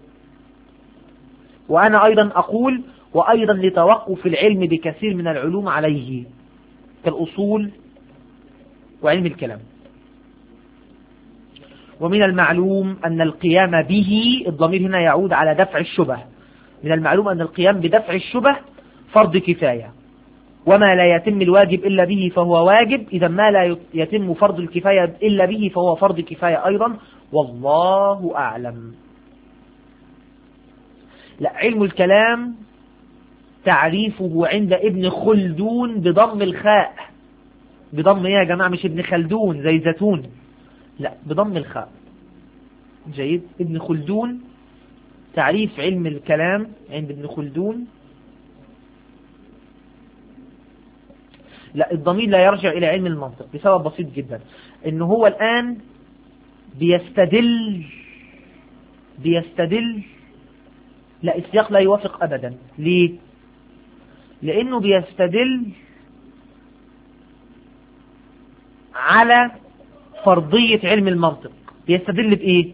وأنا أيضا أقول وأيضا لتوقف العلم بكثير من العلوم عليه كالأصول وعلم الكلام. ومن المعلوم أن القيام به، الضمير هنا يعود على دفع الشبه، من المعلوم أن القيام بدفع الشبه فرض كفاية، وما لا يتم الواجب إلا به فهو واجب، إذا ما لا يتم فرض الكفاية إلا به فهو فرض كفاية أيضا، والله أعلم. لا، علم الكلام تعريفه عند ابن خلدون بضم الخاء، بضم ايه يا جماعة؟ مش ابن خلدون زي زيتون، لا بضم الخاء. جيد. ابن خلدون تعريف علم الكلام عند ابن خلدون لا، الضمير لا يرجع إلى علم المنطق بسبب بسيط جدا، إنه هو الآن بيستدل بيستدل لا، السياق لا يوافق أبدا. ليه؟ لأنه بيستدل على فرضية علم المنطق. بيستدل بإيه؟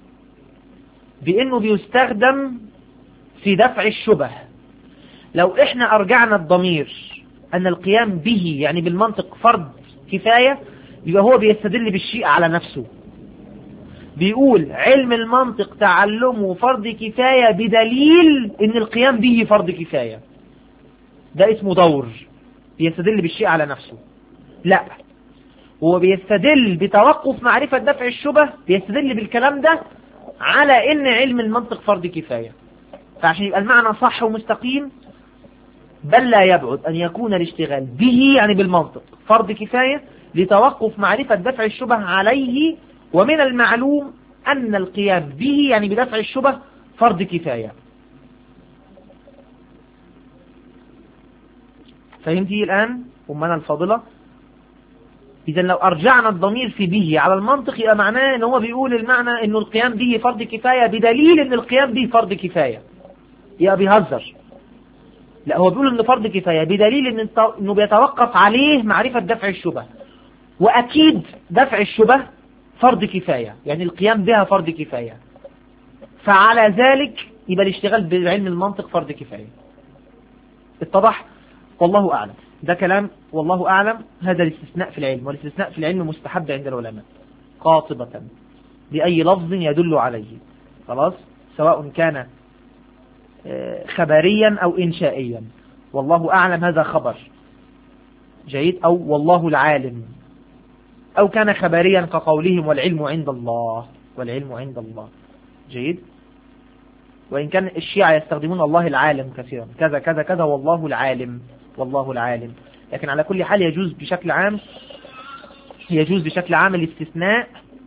بأنه بيستخدم في دفع الشبه. لو إحنا أرجعنا الضمير أن القيام به يعني بالمنطق فرض كفاية، يبقى هو بيستدل بالشيء على نفسه، بيقول علم المنطق تعلمه فرض كفاية بدليل ان القيام به فرض كفاية. ده اسمه دور، بيستدل بالشيء على نفسه. لا، هو بيستدل بتوقف معرفة دفع الشبه، بيستدل بالكلام ده على ان علم المنطق فرض كفاية. فعشان يبقى المعنى صح ومستقيم، بل لا يبعد ان يكون الاشتغال به يعني بالمنطق فرض كفاية لتوقف معرفة دفع الشبه عليه، ومن المعلوم أن القيام به يعني بدفع الشبه فرض كفاية. فهمتي الآن أمنا الفاضلة؟ إذن لو أرجعنا الضمير في به على المنطق، يبقى معناه أنه هو بيقول المعنى أنه القيام به فرض كفاية بدليل أن القيام به فرض كفاية. يبقى بيهزر. لا، هو بيقول أنه فرض كفاية بدليل أنه بيتوقف عليه معرفة دفع الشبه، وأكيد دفع الشبه فرض كفاية، يعني القيام بها فرض كفاية، فعلى ذلك يبقى الاشتغال بعلم المنطق فرض كفاية. اتضح؟ والله أعلم. ده كلام والله أعلم. هذا الاستثناء في العلم، والاستثناء في العلم مستحب عند العلماء قاطبة بأي لفظ يدل عليه، خلاص، سواء كان خبريا أو إنشائيا. والله أعلم هذا خبر جيد، أو والله العالم، أو كان خبريا كقولهم والعلم عند الله، والعلم عند الله جيد. وإن كان الشيعة يستخدمون الله العالم كثيرا، كذا كذا كذا والله العالم، والله العالم. لكن على كل حال يجوز بشكل عام، يجوز بشكل عام الاستثناء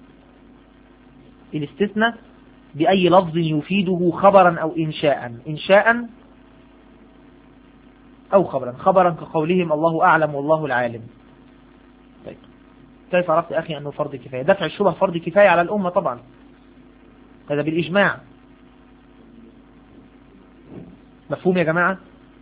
الاستثناء بأي لفظ يفيده خبرا أو إنشاء، إنشاء أو خبرا، خبرا كقولهم الله أعلم والله العالم. طيب، كيف عرفت أخي أنه فرض كفاية؟ دفع الشبه فرض كفاية على الأمة طبعا، هذا بالإجماع. مفهوم يا جماعة؟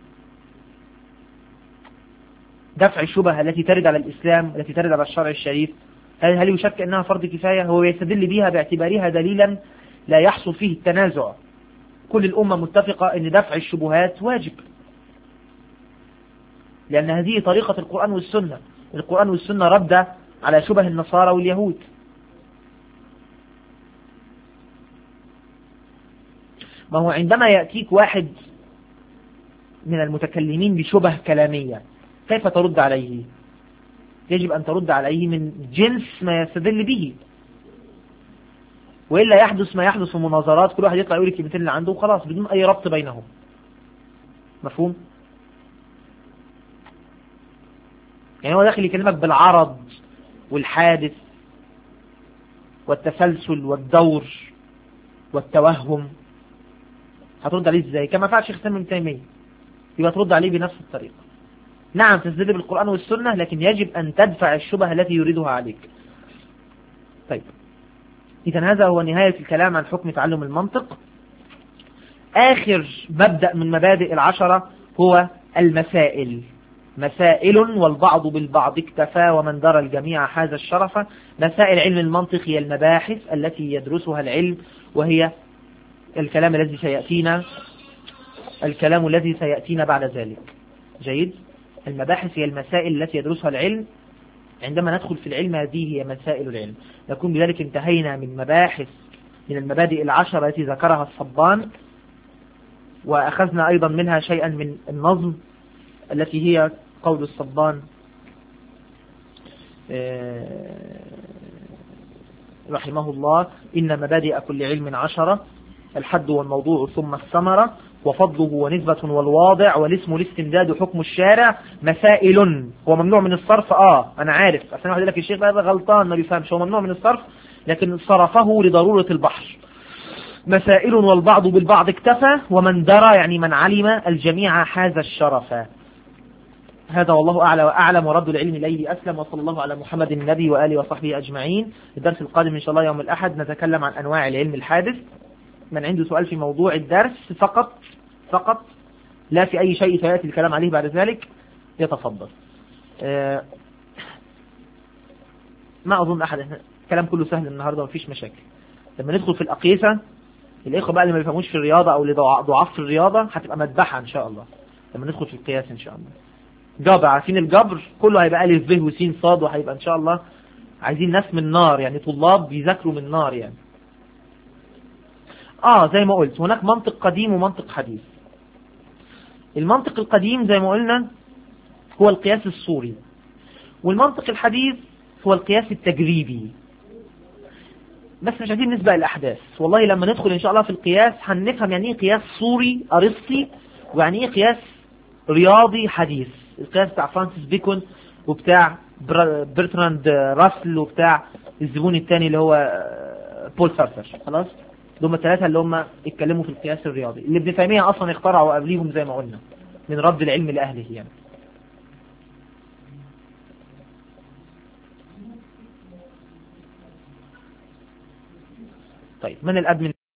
دفع الشبه التي ترد على الإسلام، التي ترد على الشرع الشريف، هل هل يشك أنها فرض كفاية؟ هو يستدل بها باعتبارها دليلا لا يحصل فيه التنازع. كل الأمة متفقة أن دفع الشبهات واجب، لأن هذه طريقة القرآن والسنة. القرآن والسنة رد على شبه النصارى واليهود. ما هو عندما يأتيك واحد من المتكلمين بشبه كلامية، كيف ترد عليه؟ يجب أن ترد عليه من جنس ما يستدل به، وإلا يحدث ما يحدث في المناظرات، كل واحد يطلع يقول الكلمتين اللي عنده وخلاص بدون أي ربط بينهم. مفهوم؟ يعني هو داخل يكلمك بالعرض والحادث والتسلسل والدور والتوهم، هترد عليه ازاي؟ كما فعل شيخ الإسلام ابن تيمية، يبقى ترد عليه بنفس الطريقة. نعم تستدل بالقرآن والسنة، لكن يجب أن تدفع الشبهة التي يريدها عليك. طيب، إذن هذا هو نهاية الكلام عن حكم تعلم المنطق. آخر مبدأ من مبادئ العشرة هو المسائل. مسائل والبعض بالبعض اكتفى ومن درى الجميع حاز الشرف. مسائل علم المنطق هي المباحث التي يدرسها العلم، وهي الكلام الذي سيأتينا الكلام الذي سيأتينا بعد ذلك. جيد. المباحث هي المسائل التي يدرسها العلم. عندما ندخل في العلم هذه هي مسائل العلم. نكون بذلك انتهينا من مباحث من المبادئ العشرة التي ذكرها الصبان، وأخذنا أيضا منها شيئا من النظم التي هي قول الصبان رحمه الله: إن مبادئ كل علم عشرة، الحد والموضوع ثم الثمرة، وفضله ونسبة والواضع، والاسم الاستمداد حكم الشارع. مسائل هو ممنوع من الصرف. اه انا عارف، عشان واحد يقول لك الشيخ ده غلطان ما بيفهمش، هو ممنوع من الصرف لكن صرفه لضرورة البحر. مسائل والبعض بالبعض اكتفى ومن درى يعني من علم الجميع حاز الشرف. هذا والله أعلى وأعلم، ورد العلم إليه أسلم، وصلى الله على محمد النبي وآله وصحبه أجمعين. الدرس القادم إن شاء الله يوم الأحد نتكلم عن أنواع العلم الحادث. من عنده سؤال في موضوع الدرس فقط فقط لا في أي شيء سيأتي الكلام عليه بعد ذلك يتفضل. أه ما أظن أحد، الكلام كله سهل النهاردة ومفيش مشاكل. لما ندخل في الأقيسة، الإخوة بقى اللي ما بيفهموش في الرياضة أو اللي ضعاف في الرياضة هتبقى مذبحة إن شاء الله لما ندخل في القياس إن شاء الله. جبر، عارفين الجبر كله هيبقى ألف ب وسين صاد، وهيبقى إن شاء الله عايزين ناس من نار، يعني طلاب بيذاكروا من نار يعني. آه زي ما قلت هناك منطق قديم ومنطق حديث. المنطق القديم زي ما قلنا هو القياس الصوري، والمنطق الحديث هو القياس التجريبي. بس مش عايزين نسبق الأحداث، والله لما ندخل إن شاء الله في القياس هنفهم يعني إيه قياس صوري أرسطي، ويعني إيه قياس رياضي حديث. القياس بتاع فرانسيس بيكون وبتاع برتراند راسل وبتاع الزبون الثاني اللي هو بول سارتر. خلاص دول الثلاثة اللي هم اتكلموا في القياس الرياضي، اللي ابن تيمية أصلا اخترعوا قبليهم زي ما قلنا من رد العلم لأهله يعني. طيب من الأدمن